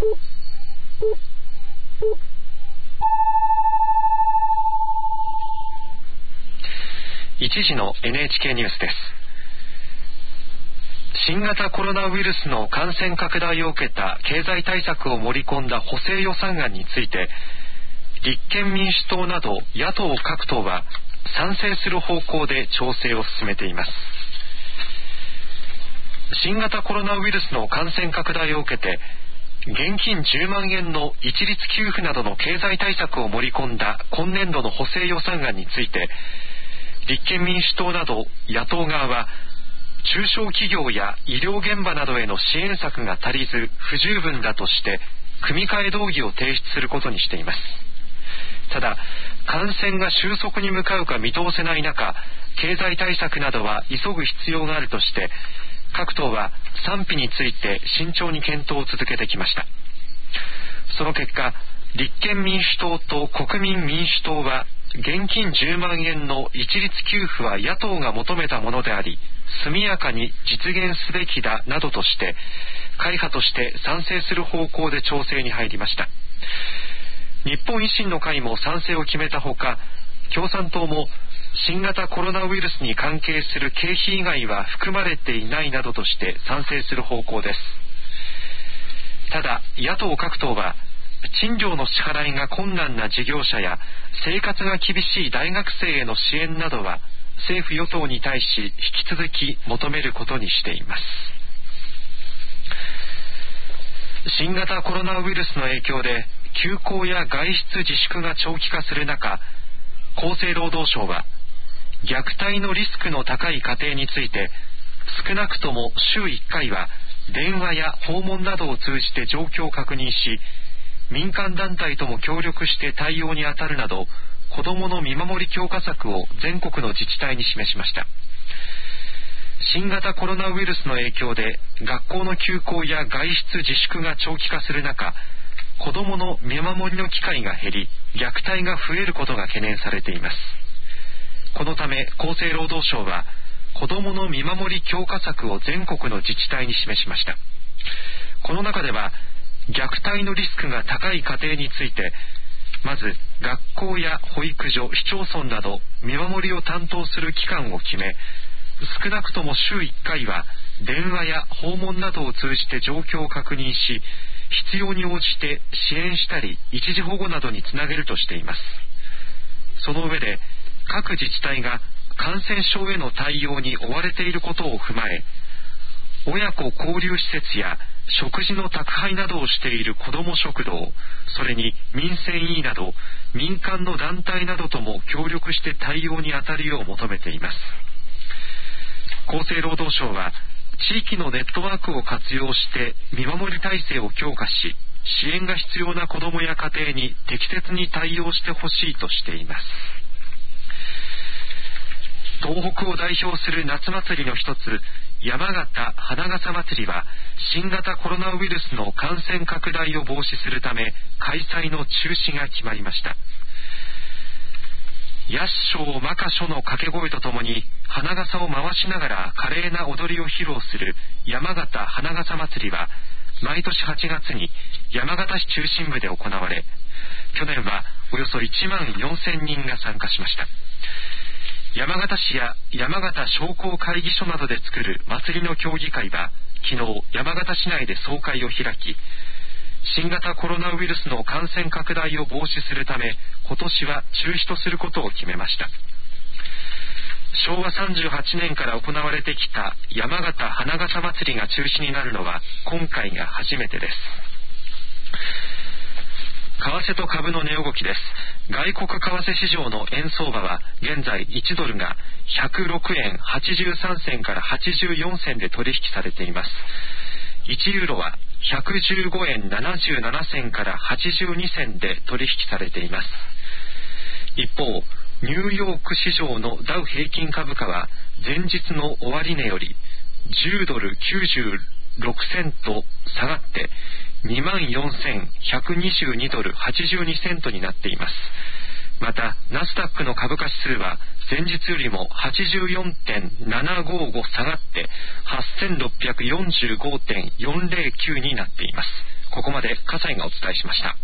1時の NHK ニュースです。新型コロナウイルスの感染拡大を受けた経済対策を盛り込んだ補正予算案について、立憲民主党など野党各党は賛成する方向で調整を進めています。新型コロナウイルスの感染拡大を受けて、現金10万円の一律給付などの経済対策を盛り込んだ今年度の補正予算案について、立憲民主党など野党側は、中小企業や医療現場などへの支援策が足りず不十分だとして組み替え動議を提出することにしています。ただ、感染が収束に向かうか見通せない中、経済対策などは急ぐ必要があるとして、各党は賛否について慎重に検討を続けてきました。その結果、立憲民主党と国民民主党は、現金10万円の一律給付は野党が求めたものであり、速やかに実現すべきだなどとして、会派として賛成する方向で調整に入りました。日本維新の会も賛成を決めたほか、共産党も新型コロナウイルスに関係する経費以外は含まれていないなどとして賛成する方向です。ただ、野党各党は、賃料の支払いが困難な事業者や生活が厳しい大学生への支援などは政府与党に対し引き続き求めることにしています。新型コロナウイルスの影響で休校や外出自粛が長期化する中、厚生労働省は虐待のリスクの高い家庭について、少なくとも週1回は電話や訪問などを通じて状況を確認し、民間団体とも協力して対応に当たるなど、子どもの見守り強化策を全国の自治体に示しました。新型コロナウイルスの影響で学校の休校や外出自粛が長期化する中、子どもの見守りの機会が減り、虐待が増えることが懸念されています。このため厚生労働省は、子どもの見守り強化策を全国の自治体に示しました。この中では、虐待のリスクが高い家庭について、まず学校や保育所、市町村など見守りを担当する機関を決め、少なくとも週1回は電話や訪問などを通じて状況を確認し、必要に応じて支援したり一時保護などにつなげるとしています。その上で、各自治体が感染症への対応に追われていることを踏まえ、親子交流施設や食事の宅配などをしている子ども食堂、それに民生委員など民間の団体などとも協力して対応に当たるよう求めています。厚生労働省は、地域のネットワークを活用して見守り体制を強化し、支援が必要な子どもや家庭に適切に対応してほしいとしています。東北を代表する夏祭りの一つ、山形花笠祭りは、新型コロナウイルスの感染拡大を防止するため開催の中止が決まりました。八小魔歌書の掛け声とともに花笠を回しながら華麗な踊りを披露する山形花笠祭りは、毎年8月に山形市中心部で行われ、去年はおよそ1万4000人が参加しました。山形市や山形商工会議所などで作る祭りの協議会は、昨日山形市内で総会を開き、新型コロナウイルスの感染拡大を防止するため、今年は中止とすることを決めました。昭和38年から行われてきた山形花笠祭りが中止になるのは今回が初めてです。為替と株の値動きです。外国為替市場の円相場は現在1ドルが106円83銭から84銭で取引されています。1ユーロは115円77銭から82銭で取引されています。一方、ニューヨーク市場のダウ平均株価は前日の終値より10ドル96セント下がって24,122ドル82セントになっています。また、ナスダックの株価指数は前日よりも 84.755 下がって 8645.409 になっています。 ここまで笠井がお伝えしました。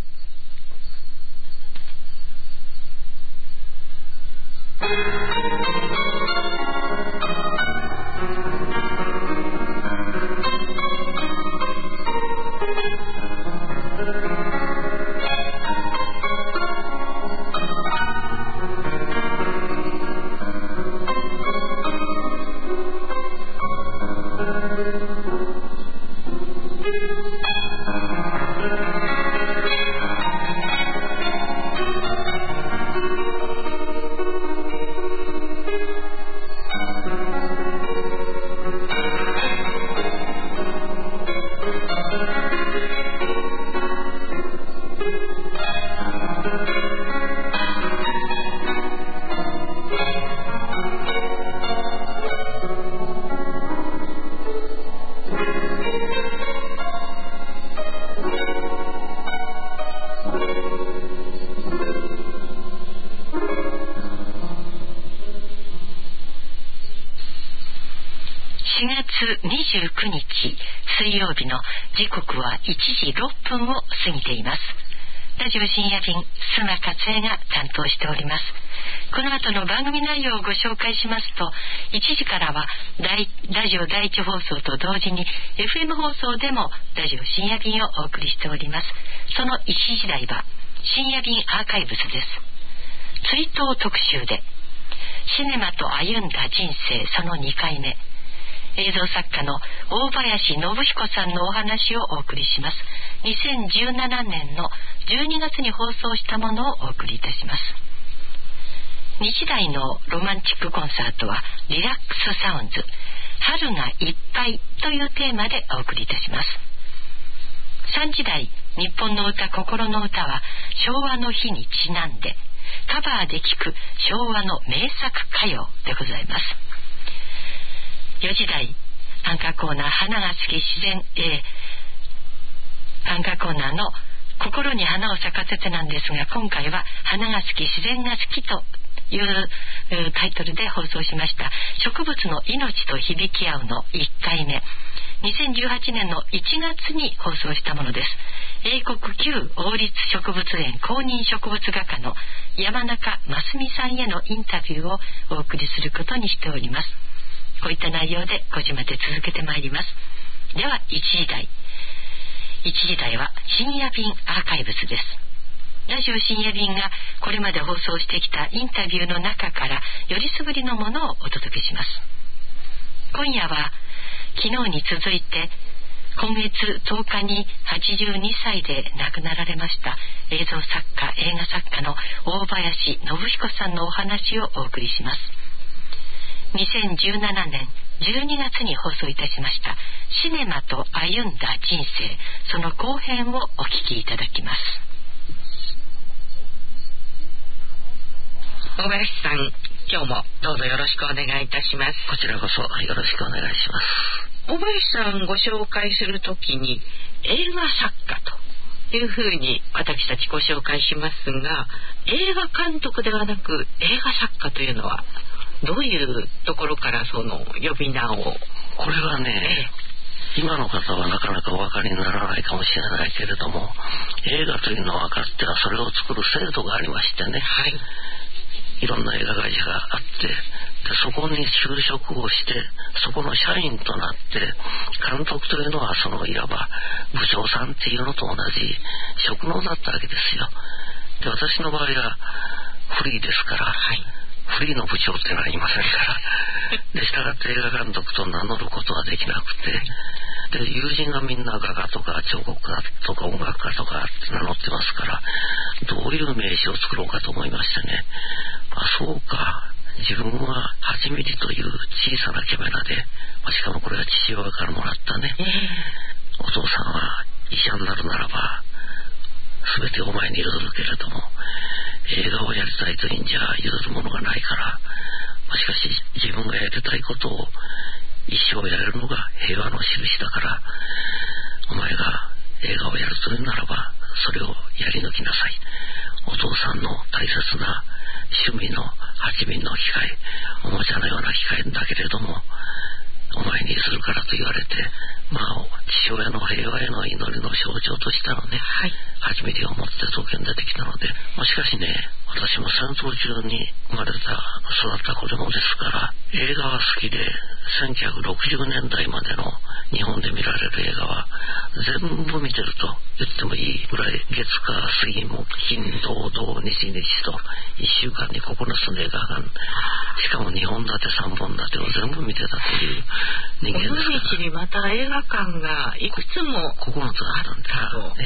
29日水曜日の時刻は1時6分を過ぎています。ラジオ深夜便、須磨勝恵が担当しております。この後の番組内容をご紹介しますと、1時からはラジオ第一放送と同時に FM 放送でもラジオ深夜便をお送りしております。その1時台は深夜便アーカイブスです。追悼特集でシネマと歩んだ人生その2回目、映像作家の大林信彦さんのお話をお送りします。2017年の12月に放送したものをお送りいたします。日大のロマンチックコンサートはリラックスサウンズ春がいっぱいというテーマでお送りいたします。3時台日本の歌心の歌は昭和の日にちなんでカバーで聴く昭和の名作歌謡でございます。4時台アンカーコーナー花が好き自然、アンカーコーナーの心に花を咲かせてなんですが、今回は花が好き自然が好きというタイトルで放送しました植物の命と響き合うの1回目、2018年の1月に放送したものです。英国旧王立植物園公認植物画家の山中真澄さんへのインタビューをお送りすることにしております。こういった内容で5時まで続けてまいります。では1時台は深夜便アーカイブスです。ラジオ深夜便がこれまで放送してきたインタビューの中からよりすぐりのものをお届けします。今夜は昨日に続いて今月10日に82歳で亡くなられました映像作家映画作家の大林信彦さんのお話をお送りします。2017年12月に放送いたしましたシネマと歩んだ人生その後編をお聞きいただきます。 大林さん、今日もどうぞよろしくお願いいたします。 こちらこそよろしくお願いします。 大林さんご紹介するときに映画作家というふうに私たちご紹介しますが、映画監督ではなく映画作家というのはどういうところからその呼び名を。 これはね、今の方はなかなかお分かりにならないかもしれないけれども、映画というのはかつてはそれを作る制度がありましてね、はい、いろんな映画会社があって、でそこに就職をしてそこの社員となって、監督というのはそのいわば部長さんっていうのと同じ職能だったわけですよ。で私の場合はフリーですから、はい、フリーの部長っていうのはいませんからでしたがって映画監督と名乗ることはできなくて、で友人がみんな画家とか彫刻家とか音楽家とか名乗ってますから、どういう名刺を作ろうかと思いましてね、そうか、自分は8ミリという小さなキャメラで、しかもこれは父親からもらったね、お父さんは医者になるならば全てお前に譲るけれども、映画をやりたいというんじゃ譲るものがないから、しかし自分がやりたいことを一生やれるのが平和の印だから、お前が映画をやるというならばそれをやり抜きなさい。お父さんの大切な趣味の8ミリの機械、おもちゃのような機械だけれども、 お前にするからと言われて、父親の平和への祈りの象徴としたのね、8ミリを持って刀剣出てきたので、しかしね、私も戦争中に生まれた育った子供ですから、映画は好きで、1960年代までの日本で見られる映画は全部見てると言ってもいいぐらい、月火水木金土土日々と1週間に9つの映画が、しかも2本立て3本立てを全部見てたという人間ですから。 尾道にまた映画館がいくつも 9つあったんです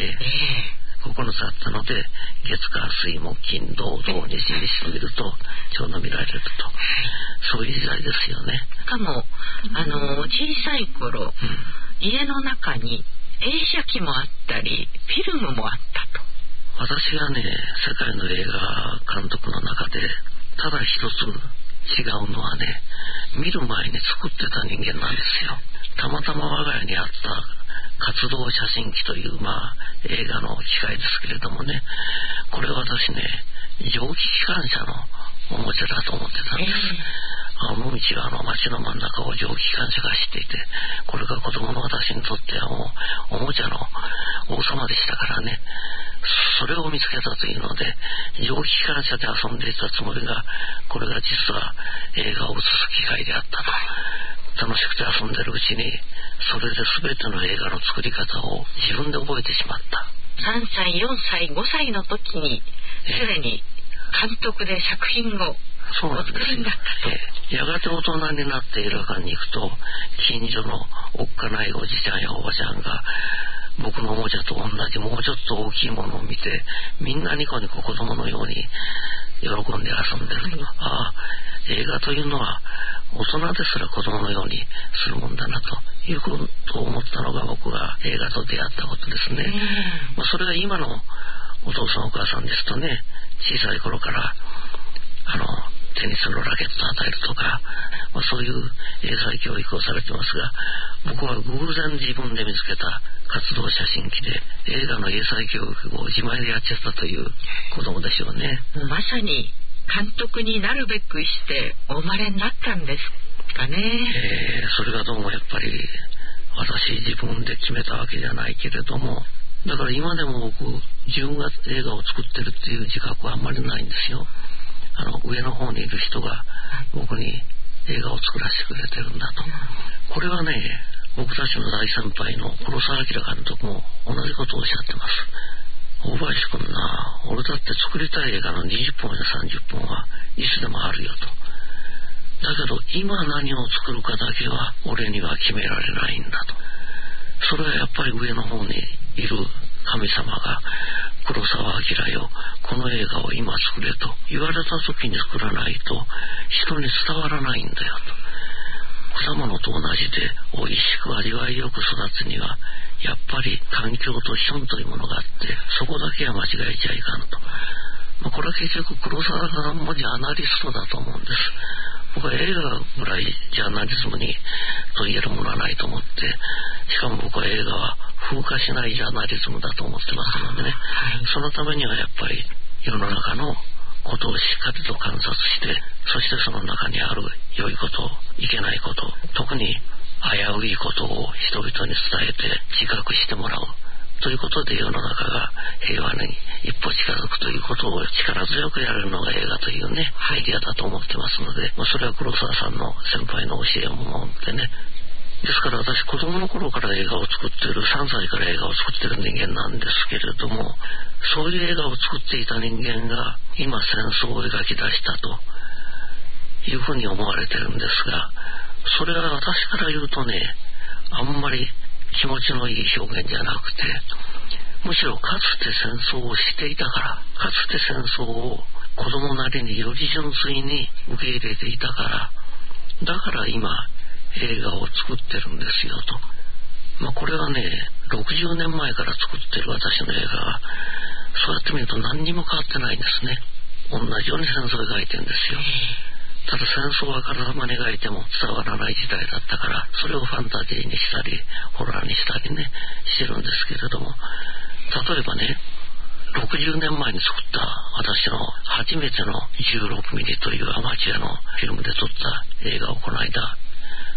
。9つあったので、月火水木金土土日々と見るとちょうど見られると、そういう時代ですよね。 しかも小さい頃、家の中に映写機もあったりフィルムもあったと。 私がね、世界の映画監督の中でただ一つ違うのはね、見る前に作ってた人間なんですよ。たまたま我が家にあった活動写真機という、映画の機械ですけれどもね、これ私ね、蒸気機関車のおもちゃだと思ってたんです。尾道は街の真ん中を蒸気機関車が走っていて、これが子供の私にとってはもうおもちゃの王様でしたからね、それを見つけたというので、蒸気機関車で遊んでいたつもりが、これが実は映画を映す機械であったと。楽しくて遊んでるうちに、それで全ての映画の作り方を自分で覚えてしまった。 3歳4歳5歳の時にすでに監督で作品をお作りになったと。 やがて大人になって映画館に行くと、近所のおっかないおじちゃんやおばちゃんが僕のおもちゃと同じもうちょっと大きいものを見て、みんなニコニコ子供のように喜んで遊んでる。映画というのは大人ですら子供のようにするもんだなということを思ったのが、僕が映画と出会ったことですね。それが今のお父さんお母さんですとね、小さい頃からテニスのラケットを与えるとか、そういう英才教育をされてますが、僕は偶然自分で見つけた活動写真機で映画の英才教育を自前でやっちゃったという子供でしょうね。 まさに監督になるべくしてお生まれになったんですかね。 それがどうもやっぱり私自分で決めたわけじゃないけれども、だから今でも僕自分が映画を作ってるっていう自覚はあんまりないんですよ。上の方にいる人が僕に映画を作らせてくれてるんだと。これはね、僕たちの大先輩の黒澤明監督も同じことをおっしゃってます。大林君な、俺だって作りたい映画の20本や30本はいつでもあるよと。だけど今何を作るかだけは俺には決められないんだと。それはやっぱり上の方にいる神様が、黒澤明よ、この映画を今作れと言われた時に作らないと人に伝わらないんだよと。果物と同じで美味しく味わいよく育つにはやっぱり環境と資本というものがあって、そこだけは間違えちゃいかんと。これは結局黒澤さんもジャーナリストだと思うんです。僕は映画ぐらいジャーナリズムにと言えるものはないと思って、しかも僕は映画は風化しないジャーナリズムだと思ってますのでね、そのためにはやっぱり世の中のことをしっかりと観察して、そしてその中にある良いこと、いけないこと、特に危ういことを人々に伝えて自覚してもらうということで、世の中が平和に一歩近づくということを力強くやれるのが映画というね、アイデアだと思ってますので、それは黒澤さんの先輩の教えを持ってね。ですから私子供の頃から映画を作っている、3歳から映画を作っている人間なんですけれども、そういう映画を作っていた人間が今戦争を描き出したというふうに思われてるんですが、それは私から言うとね、あんまり気持ちのいい表現じゃなくて、むしろかつて戦争をしていたから、かつて戦争を子供なりにより純粋に受け入れていたから、だから今映画を作ってるんですよと。これはね、60年前から作ってる私の映画はそうやって見ると何にも変わってないんですね。同じように戦争を描いてるんですよ。ただ戦争は体まに描いても伝わらない時代だったから、それをファンタジーにしたりホラーにしたりねしてるんですけれども、例えばね、60年前に作った私の初めての16ミリというアマチュアのフィルムで撮った映画をこの間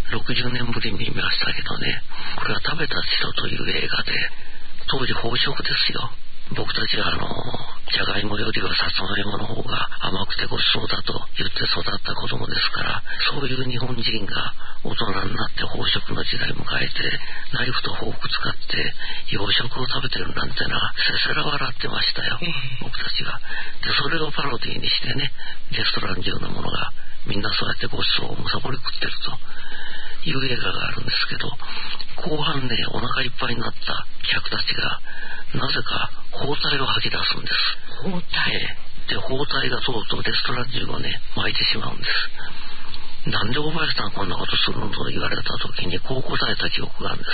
60年ぶりに見ましたけどね、これは食べた人という映画で、当時飽食ですよ。僕たちはじゃがいもよりはさつまいもの方が甘くてごちそうだと言って育った子供ですから、そういう日本人が大人になって飽食の時代を迎えて、ナイフとフォーク使って洋食を食べてるなんてのはせせら笑ってましたよ、僕たちが。でそれをパロディにしてね、レストラン中のものがみんなそうやってごちそうをむさぼり食ってるという映画があるんですけど、後半ね、お腹いっぱいになった客たちがなぜか包帯を吐き出すんです。 包帯、 で包帯がとうとうレストラン中をね巻いてしまうんです。なんでおばあさんこんなことするのと言われた時にこう答えた記憶があるんです。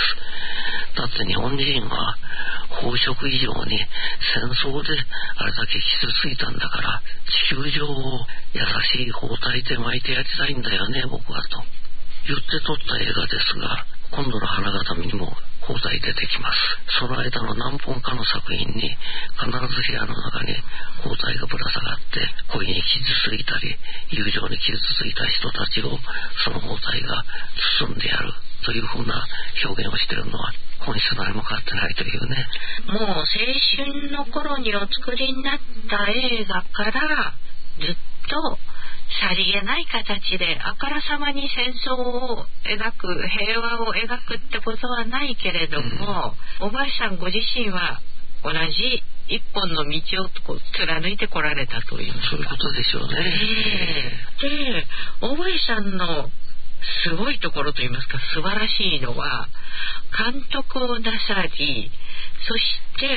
だって日本人は飽食以上に戦争であれだけ傷ついたんだから、地球上を優しい包帯で巻いてやりたいんだよね僕はと言って撮った映画ですが、今度の花形にも包帯出てきます。その間の何本かの作品に必ず部屋の中に包帯がぶら下がって、恋に傷ついたり友情に傷ついた人たちをその包帯が包んでやるというふうな表現をしているのは本質何も変わってないというね。 もう青春の頃にお作りになった映画からずっとさりげない形であからさまに戦争を描く、平和を描くってことはないけれども、おばあさんご自身は同じ一本の道をこう貫いてこられたというそういうことでしょうね。 で、おばあさんのすごいところといいますか素晴らしいのは、監督をなさり、そして、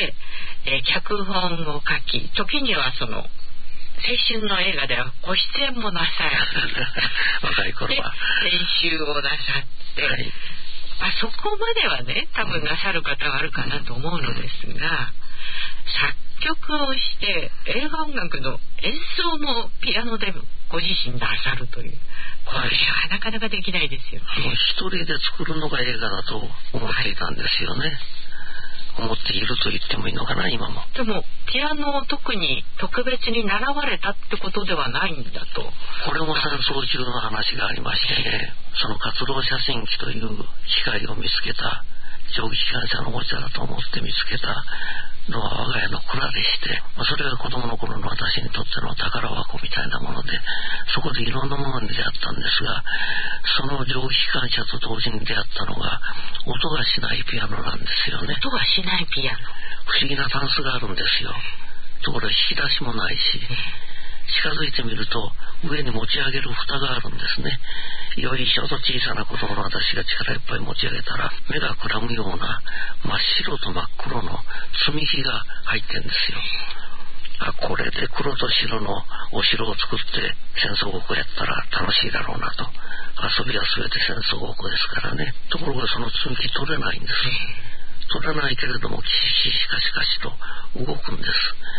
脚本を書き、時にはその青春の映画ではご出演もなさら若い頃は編集をなさって、はい、そこまではね多分なさる方はあるかなと思うのですが、作曲をして映画音楽の演奏もピアノでご自身なさるという、これはなかなかできないですよね。 一人で作るのが映画だと思っていたんですよね、思っていると言ってもいいのかな今も。 でもピアノを特に特別に習われたってことではないんだと。 これも戦争中の話がありましてね、その活動写真機という機械を見つけた、蒸気機関車のおもちゃだと思って見つけたのは我が家の蔵でして、それが子供の頃の私にとっての宝箱みたいなもので、そこでいろんなものに出会ったんですが、その蒸気機関車と同時に出会ったのが音がしないピアノなんですよね。 音がしないピアノ、 不思議なタンスがあるんですよ。ところが引き出しもないし、近づいてみると上に持ち上げる蓋があるんですね。よいしょと小さな子供の私が力いっぱい持ち上げたら、目がくらむような真っ白と真っ黒の積み木が入ってんですよ。これで黒と白のお城を作って戦争ごっこやったら楽しいだろうなと。遊びは全て戦争ごっこですからね。ところがその積み木取れないんです。取れないけれどもキシシカシカシと動くんです。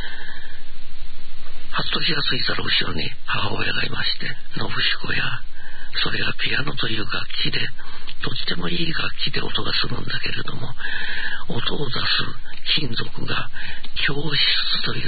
はっと気がついたら後ろに母親がいまして、信彦や、それがピアノという楽器で、とってもいい楽器で音がするんだけれども、音を出す金属が教室といって、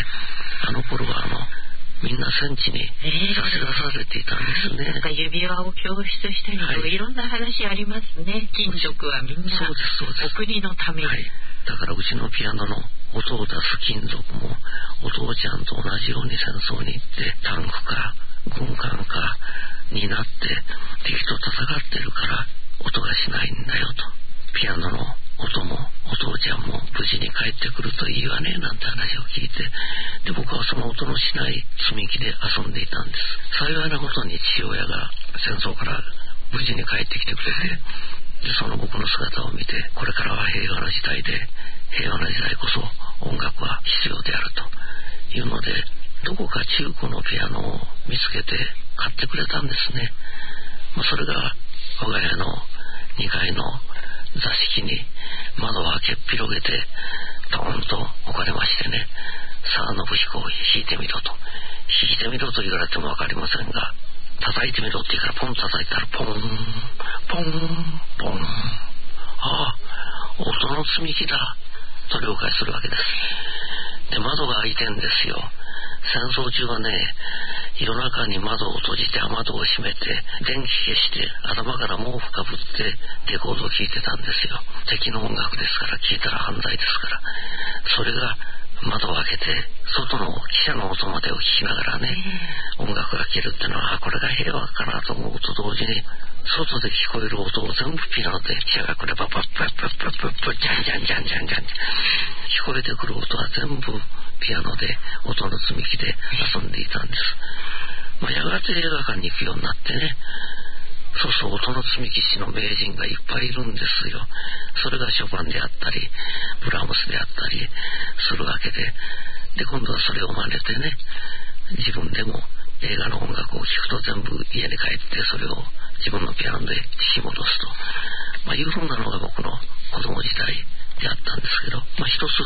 あの頃はみんな戦地に差し出されていたんですね。 なんか指輪を教室したりと、いろんな話ありますね。金属はみんなお国のために、 だからうちのピアノの音を出す金属もお父ちゃんと同じように戦争に行ってタンクか軍艦かになって敵と戦ってるから音がしないんだよと。ピアノの音もお父ちゃんも無事に帰ってくるといいわねなんて話を聞いて、で僕はその音のしない積み木で遊んでいたんです。幸いなことに父親が戦争から無事に帰ってきてくれて、でその僕の姿を見て、これからは平和な時代で、平和な時代こそ音楽は必要であるというので、どこか中古のピアノを見つけて買ってくれたんですね。それが我が家の2階の座敷に窓を開けっ広げてドーンと置かれましてね、さあ信彦を弾いてみろと。弾いてみろと言われても分かりませんが、叩いてみろって言うからポンと叩いたらポンポンポン、音の積み木だと了解するわけです。で窓が開いてんですよ。戦争中はね、 夜中に窓を閉じて雨戸を閉めて電気消して頭から毛布かぶってレコードを聴いてたんですよ。敵の音楽ですから、聴いたら犯罪ですから。それが窓を開けて外の汽車の音までを聞きながらね、音楽が消えるってのはこれが平和かなと思うと同時に、外で聞こえる音を全部ピアノで汽車が来ればパッパッパッパッパッパッジャンジャンジャンジャンジャン、聞こえてくる音は全部ピアノで音の積み木で遊んでいたんです。やがて映画館に行くようになってね、そうそう、音の積み木師の名人がいっぱいいるんですよ。それがショパンであったりブラームスであったりするわけで、今度はそれを真似てね、自分でも映画の音楽を聴くと全部家に帰ってそれを自分のピアノで聴き戻すと、いうふうなのが僕の子供時代であったんですけど、一つ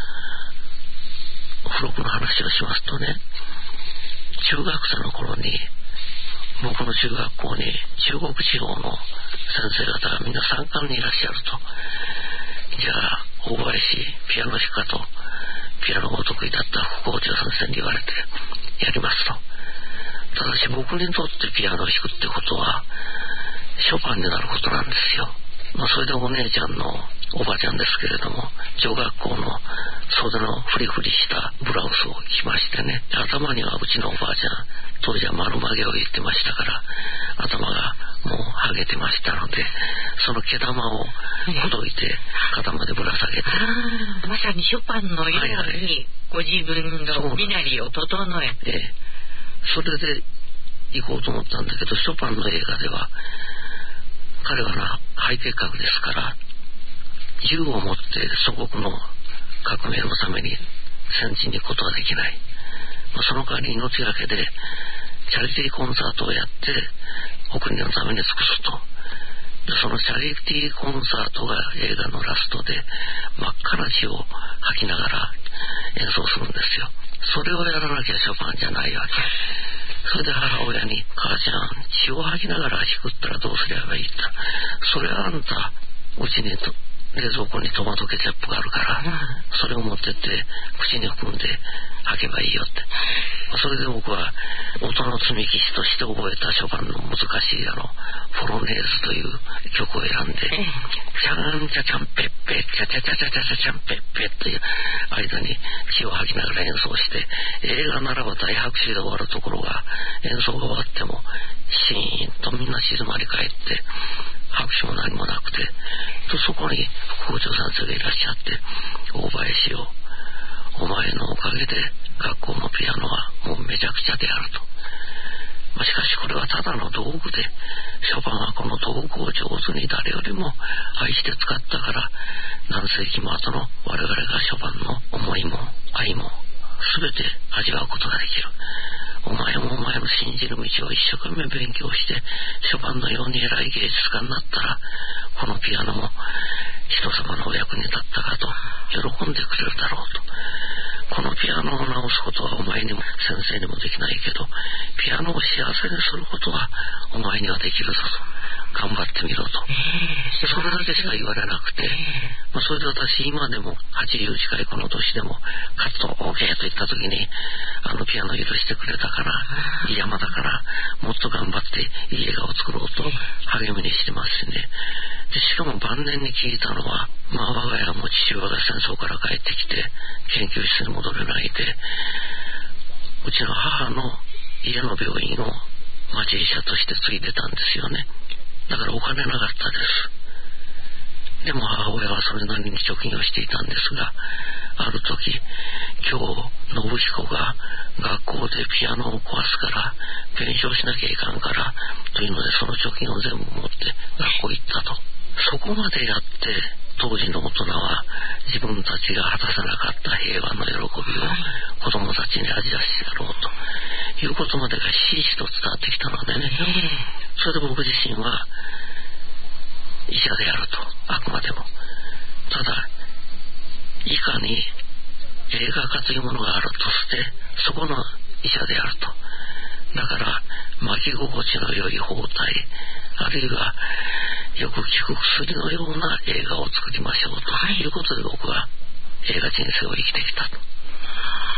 付録の話をしますとね、中学生の頃に僕の中学校に中国地方の先生方がみんな参観にいらっしゃると。じゃあ大林ピアノ弾くかと、ピアノがお得意だった副校長先生に言われてやりますと。ただし僕にとってピアノを弾くってことはショパンになることなんですよ。それでお姉ちゃんのおばちゃんですけれども、小学校の袖のフリフリしたブラウスを着ましてね、頭にはうちのおばあちゃん、当時は丸曲げを言ってましたから頭がもうハゲてましたので、その毛玉をほどいて肩までぶら下げて、 まさにショパンのようにご自分の身なりを整えて、 それで行こうと思ったんだけど、ショパンの映画では彼は肺結核ですから銃を持って祖国の革命のために戦地に行くことはできない。その代わり命がけでチャリティーコンサートをやってお国のために尽くすと。そのチャリティーコンサートが映画のラストで真っ赤な血を吐きながら演奏するんですよ。それをやらなきゃショパンじゃないわけ。それで母親に、母ちゃん血を吐きながら弾くったらどうすればいいって。それはあんたうちに冷蔵庫にトマトケチャップがあるから、それを持ってって口に含んで吐けばいいよって。それで僕は音の積み木師として覚えたショパンの難しいフォロネーズという曲を選んで、チャンチャチャンペッペチャチャチャチャチャチャチャンペッペという間に血を吐きながら演奏して、映画ならば大拍手で終わるところが演奏が終わってもシーンとみんな静まり返って拍手も何もなくて、そこに副校長先生がいらっしゃって、大林よ、お前のおかげで学校のピアノはもうめちゃくちゃであると。しかしこれはただの道具で、ショパンはこの道具を上手に誰よりも愛して使ったから、何世紀も後の我々がショパンの思いも愛も全て味わうことができる。お前もお前の信じる道を一生懸命勉強してショパンのように偉い芸術家になったら、このピアノも人様のお役に立ったかと喜んでくれるだろうと。このピアノを直すことはお前にも先生にもできないけど、ピアノを幸せにすることはお前にはできるぞと、頑張ってみろと、それだけしか言われなくて、それで私今でも80近いこの年でもカット OK と言った時に、ピアノ許してくれたからいい山だからもっと頑張っていい映画を作ろうと励みにしてますしね。でしかも晩年に聞いたのは、我が家も父親が戦争から帰ってきて研究室に戻れないで、うちの母の家の病院を町医者として継いでたんですよね。だからお金なかったです。でも母親はそれなりに貯金をしていたんですが、ある時、今日信彦が学校でピアノを壊すから弁償しなきゃいかんからというので、その貯金を全部持って学校行ったと。そこまでやって当時の大人は自分たちが果たせなかった平和の喜びを子供たちに味わしてやろうということまでがひしひしと伝わってきたのでね、それで僕自身は医者であると、あくまでもただいかに映画化というものがあるとしてそこの医者であると。だから巻き心地の良い包帯、あるいはよく効く薬のような映画を作りましょうということで、僕は映画人生を生きてきたと。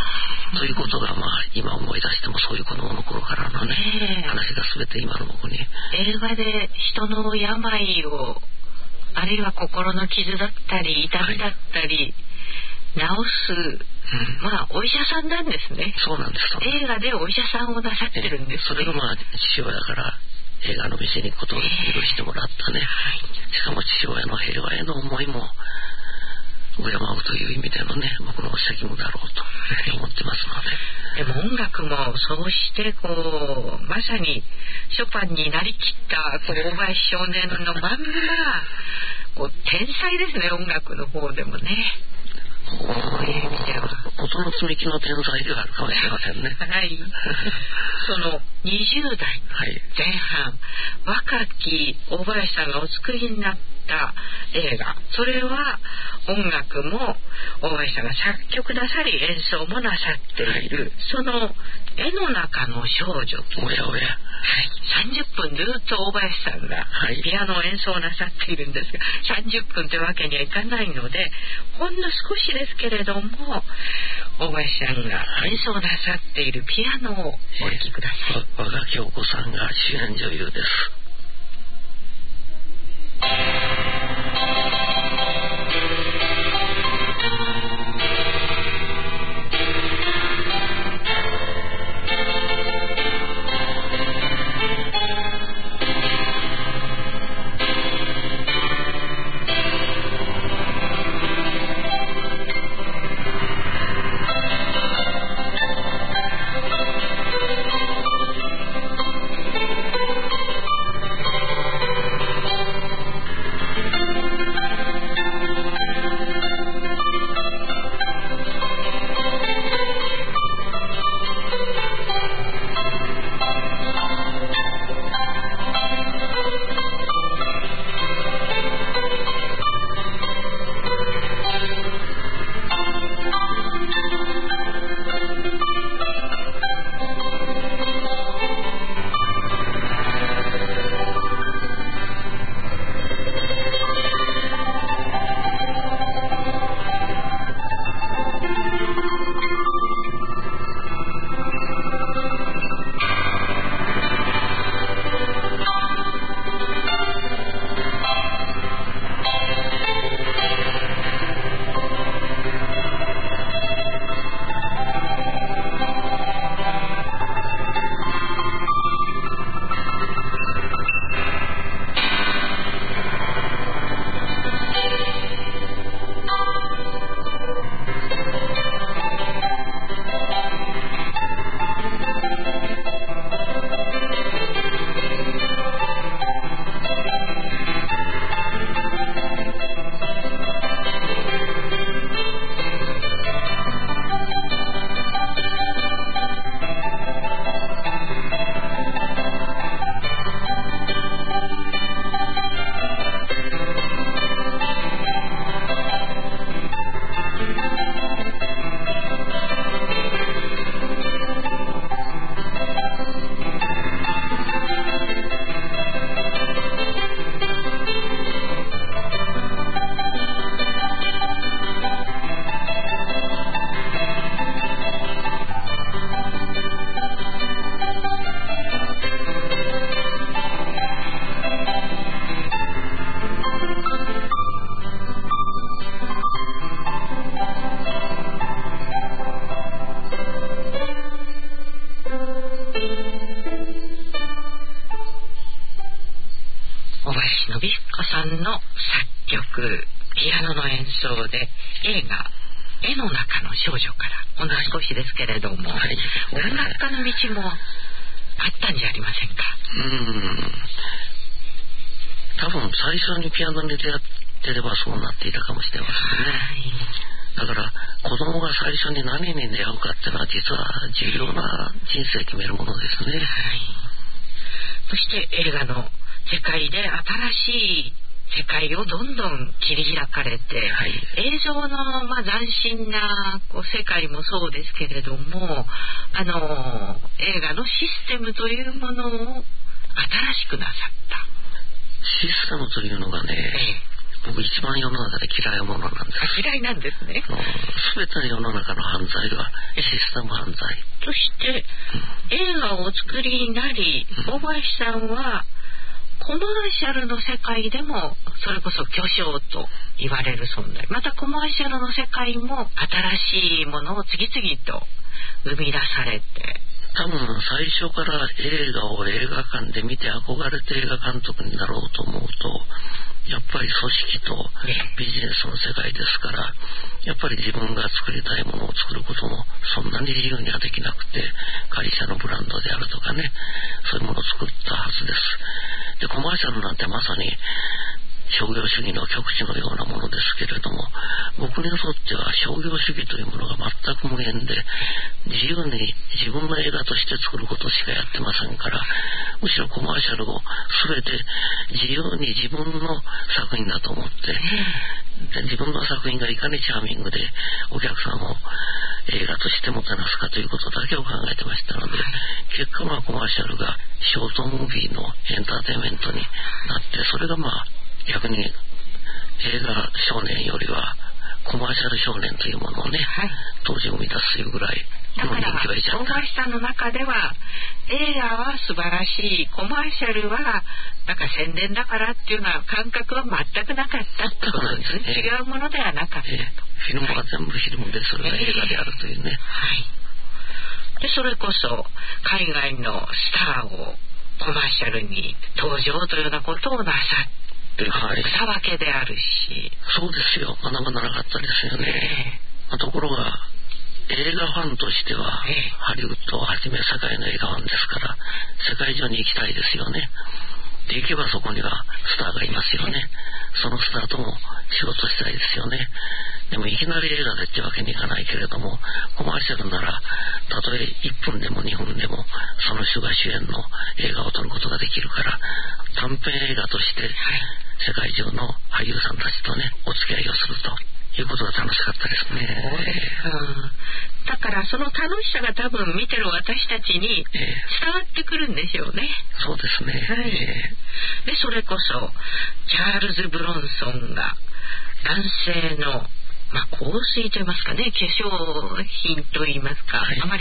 ということが今思い出してもそういう子供の頃からのね、話が全て今の僕に。 映画で人の病を、あるいは心の傷だったり痛みだったり、治す、お医者さんなんですね。 そうなんです。 映画でお医者さんをなさってるんです、ね。 それが父親から映画の道に行くことを許してもらったね。しかも父親の平和への思いも敬うという意味でのね、僕の責務だろうと思ってますので。 でも音楽もそうしてまさにショパンになりきった大林少年のまんま天才ですね、音楽の方でもね。そういう意味では音の積み木の天才ではあるかもしれませんね。 はい。その20代前半、若き大林さんがお作りになった映画、それは音楽も大林さんが作曲なさり演奏もなさっている、その絵の中の少女。 おやおや。 30分ずっと大林さんがピアノを演奏なさっているんですが、30分というわけにはいかないので、ほんの少しですけれども大林さんが演奏なさっているピアノをお聴きください。 我が京子さんが主演女優です。 さんの作曲、ピアノの演奏で映画「絵の中の少女」からほんの少しですけれども、音楽家の道もあったんじゃありませんか。 多分最初にピアノに出会ってればそうなっていたかもしれませんね。だから子供が最初に何に出会うかっていうのは実は重要な人生決めるものですね。 そして映画の世界で新しい世界をどんどん切り開かれて、映像の斬新な世界もそうですけれども、映画のシステムというものを新しくなさった。 システムというのがね、 僕一番世の中で嫌いなものなんです。 嫌いなんですね。 全ての世の中の犯罪はシステム犯罪。 そして、映画をお作りになり、大林さんはコマーシャルの世界でもそれこそ巨匠と言われる存在、またコマーシャルの世界も新しいものを次々と生み出されて、 多分最初から映画を映画館で見て憧れて映画監督になろうと思うと、やっぱり組織とビジネスの世界ですから、やっぱり自分が作りたいものを作ることもそんなに自由にはできなくて、会社のブランドであるとかね、そういうものを作ったはずです。で、コマーシャルなんてまさに商業主義の極致のようなものですけれども、僕にとっては商業主義というものが全く無縁で、自由に自分の映画として作ることしかやってませんから、むしろコマーシャルを全て自由に自分の作品だと思って、自分の作品がいかにチャーミングでお客さんを映画としてもてなすかということだけを考えてましたので、結果コマーシャルがショートムービーのエンターテインメントになって、それが逆に映画少年よりはコマーシャル少年というものをね、当時生み出すというぐらいだから大林さんの中では映画は素晴らしい、コマーシャルはなんか宣伝だからっていうような感覚は全くなかったってことですね。違うものではなかったと、 フィルムは全部フィルムで、それが映画であるというね、 でそれこそ海外のスターをコマーシャルに登場というようなことをなさって草分けであるし、 そうですよ、まだまだなかったですよね。ところが映画ファンとしては、ハリウッドをはじめ世界の映画ファンですから、世界中に行きたいですよね。で行けばそこにはスターがいますよね。そのスターとも仕事したいですよね。でもいきなり映画でってわけにいかないけれども、コマーシャルならたとえ1分でも2分でもその人が主演の映画を撮ることができるから、短編映画として世界中の俳優さんたちとねお付き合いをするということが楽しかったですね。 だからその楽しさが多分見てる私たちに伝わってくるんでしょうね。 そうですね。 でそれこそチャールズ・ブロンソンが男性の香水といいますかね、化粧品といいますか、あまり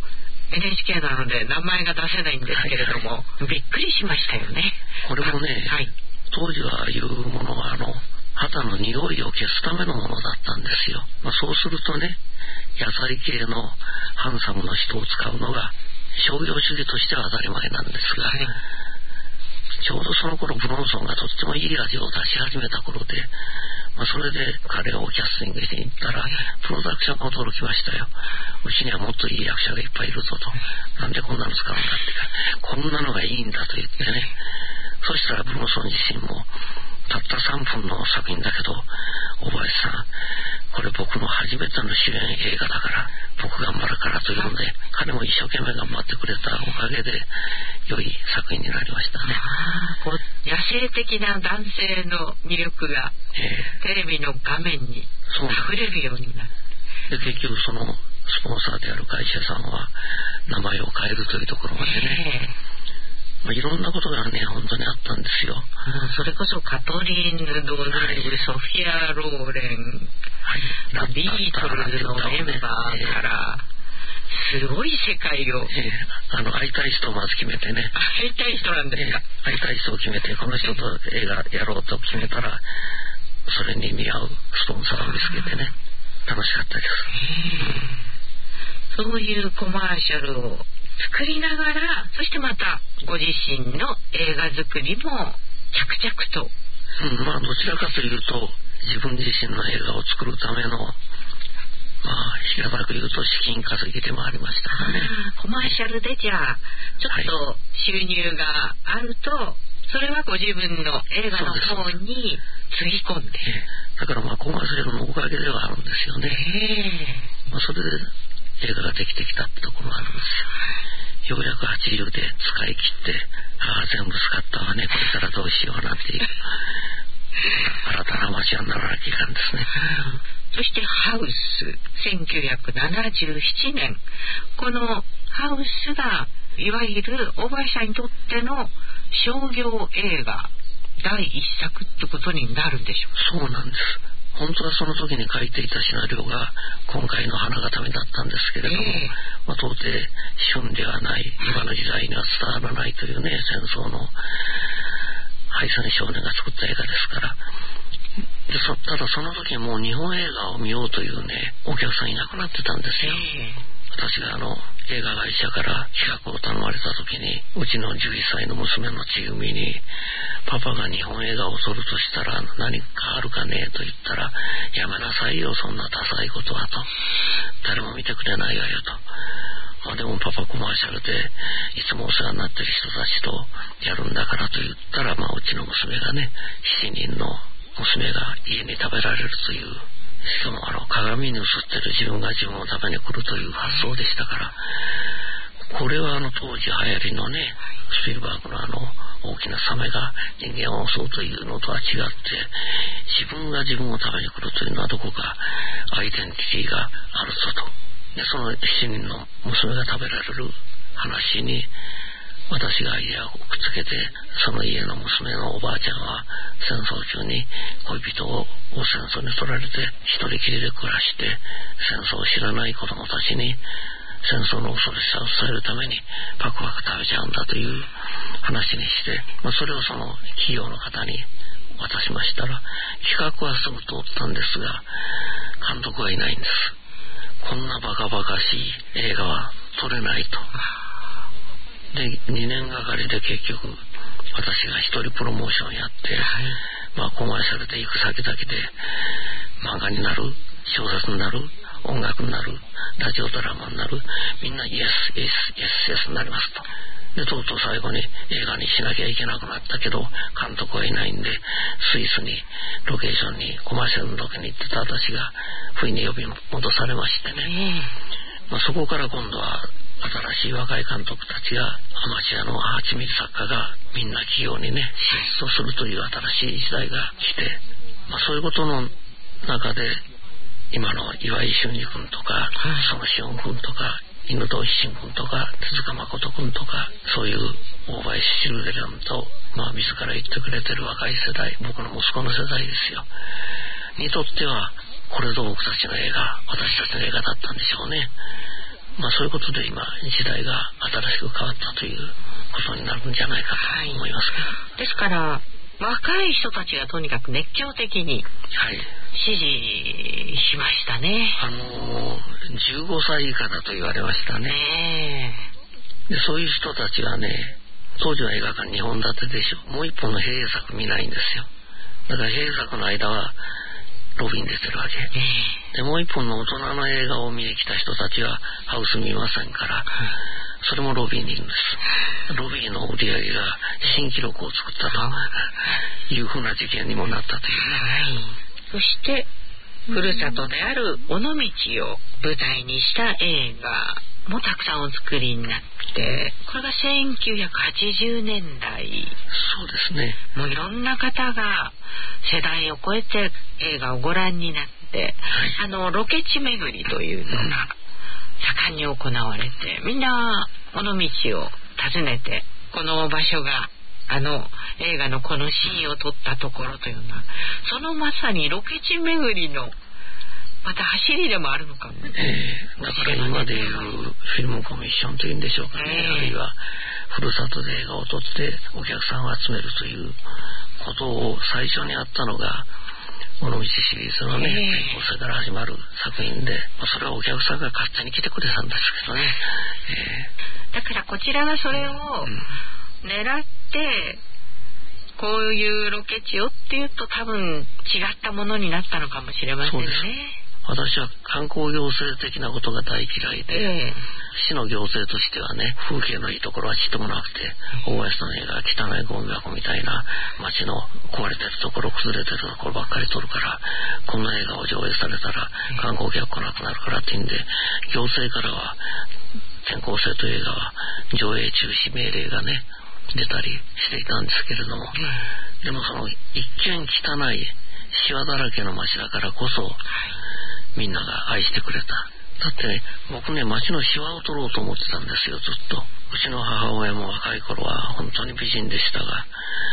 NHK なので名前が出せないんですけれども、びっくりしましたよね。 これもね、当時はいうものは肌の匂いを消すためのものだったんですよ。そうするとね、野菜系のハンサムな人を使うのが商業主義としては当たり前なんですが、ちょうどその頃ブロンソンがとってもいい味を出し始めた頃で、それで彼をキャスティングしていったら、プロダクションが驚きましたよ。うちにはもっといい役者がいっぱいいるぞと。なんでこんなの使うんだってか、こんなのがいいんだと言ってね。そしたらブロンソン自身も、たった3分の作品だけど、大林さん、これ僕の初めての主演映画だから僕頑張るからというので、彼も一生懸命頑張ってくれたおかげで良い作品になりましたね。 野生的な男性の魅力がテレビの画面に溢れるようになる。 で結局そのスポンサーである会社さんは名前を変えるというところまでね、いろんなことがね本当にあったんですよ。 それこそカトリーヌ・ドヌーブ、ソフィア・ローレン、ビートルズのメンバーからすごい世界を、 会いたい人をまず決めてね、 会いたい人なんですか。 会いたい人を決めて、この人と映画やろうと決めたらそれに見合うスポンサーを見つけてね、楽しかったです。 そういうコマーシャルを作りながら、そしてまたご自身の映画作りも着々と、 どちらかというと自分自身の映画を作るための平たく言うと資金稼ぎでもありましたね。 コマーシャルでじゃあちょっと収入があると、それはご自分の映画の方につぎ込んで、 だからコマーシャルのおかげではあるんですよね。それで映画ができてきたってところがあるんですよ。ようやく80で使い切って、全部使ったわね、これからどうしようなんていう新たな街にならなきゃいかんですね。 そしてハウス、1977年、このハウスがいわゆる大林さんにとっての商業映画第一作ってことになるんでしょう。 そうなんです。本当はその時に書いていたシナリオが今回の花形目だったんですけれども、到底旬ではない、今の時代には伝わらないというね、戦争の敗戦少年が作った映画ですから。ただその時もう日本映画を見ようというね、お客さんいなくなってたんですよ。私が映画会社から企画を頼まれた時に、うちの11歳の娘のちぐみに、パパが日本映画を撮るとしたら何かあるかねと言ったら、やめなさいよそんなダサいことはと、誰も見てくれないわよと。でもパパコマーシャルでいつもお世話になってる人たちとやるんだからと言ったら、うちの娘がね、7人の娘が家に食べられるという、しかも鏡に映ってる自分が自分を食べに来るという発想でしたから、これは当時流行りのね、スピルバーグの大きなサメが人間を襲うというのとは違って、自分が自分を食べに来るというのはどこかアイデンティティがあるぞと。でその7人の娘が食べられる話に私がアイデアをくっつけて、その家の娘のおばあちゃんは戦争中に恋人を戦争に取られて一人きりで暮らして、戦争を知らない子供たちに戦争の恐ろしさを伝えるためにパクパク食べちゃうんだという話にして、それをその企業の方に渡しましたら、企画はすぐ通ったんですが監督はいないんです。こんなバカバカしい映画は撮れないと。で2年がかりで結局私が一人プロモーションやって、コマーシャルで行く先々で漫画になる、小説になる、音楽になる、ラジオドラマになる、みんなイエスイエスイエスイエスになりますと。でとうとう最後に映画にしなきゃいけなくなったけど監督はいないんで、スイスにロケーションにコマーシャルのロケに行ってた私が不意に呼び戻されましてね、そこから今度は新しい若い監督たちが、アマチュアの8ミリ作家がみんな企業にねシフトするという新しい時代が来て、そういうことの中で今の岩井俊二君とか、そのしおん君とか、犬堂一心君とか、手塚誠君とか、そういう大林シルデレンと、自ら言ってくれてる若い世代、僕の息子の世代ですよにとっては、これぞ僕たちの映画、私たちの映画だったんでしょうね。そういうことで今時代が新しく変わったということになるんじゃないかと思いますけど、 ですから若い人たちがとにかく熱狂的に支持しましたね。 15歳以下だと言われましたね。でそういう人たちはね、当時の映画館2本立てでしょ、もう一本の閉作見ないんですよ。だから閉作の間はロビーに出てるわけ、でもう一本の大人の映画を見に来た人たちはハウス見ませんから、それもロビーにいるんです。ロビーの売り上げが新記録を作ったというふうな事件にもなったというね、 そしてふるさとである尾道を舞台にした映画もたくさんお作りになって、これが1980年代。 そうですね。 もういろんな方が世代を超えて映画をご覧になって、ロケ地巡りというのが盛んに行われて、みんな尾道を訪ねて、この場所が映画のこのシーンを撮ったところというのは、そのまさにロケ地巡りのまた走りでもあるのかも、 だから今でいうフィルムコミッションというんでしょうかね、あるいはふるさとで映画を撮ってお客さんを集めるということを最初にやったのが尾道シリーズのね、転校生から始まる作品で、それはお客さんが勝手に来てくれたんですけどね、 だからこちらがそれを狙ってこういうロケ地をっていうと多分違ったものになったのかもしれませんね。 私は観光行政的なことが大嫌いで、市の行政としてはね、風景のいいところはちっともなくて、大林の映画汚いゴミ箱みたいな街の壊れてるところ、崩れてるところばっかり撮るから、こんな映画を上映されたら観光客来なくなるからって言うんで、行政からは転校生という映画は上映中止命令がね出たりしていたんですけれども、でもその一見汚いシワだらけの街だからこそみんなが愛してくれた。だってね、僕ね、街のシワを撮ろうと思ってたんですよ、ずっと。うちの母親も若い頃は本当に美人でしたが、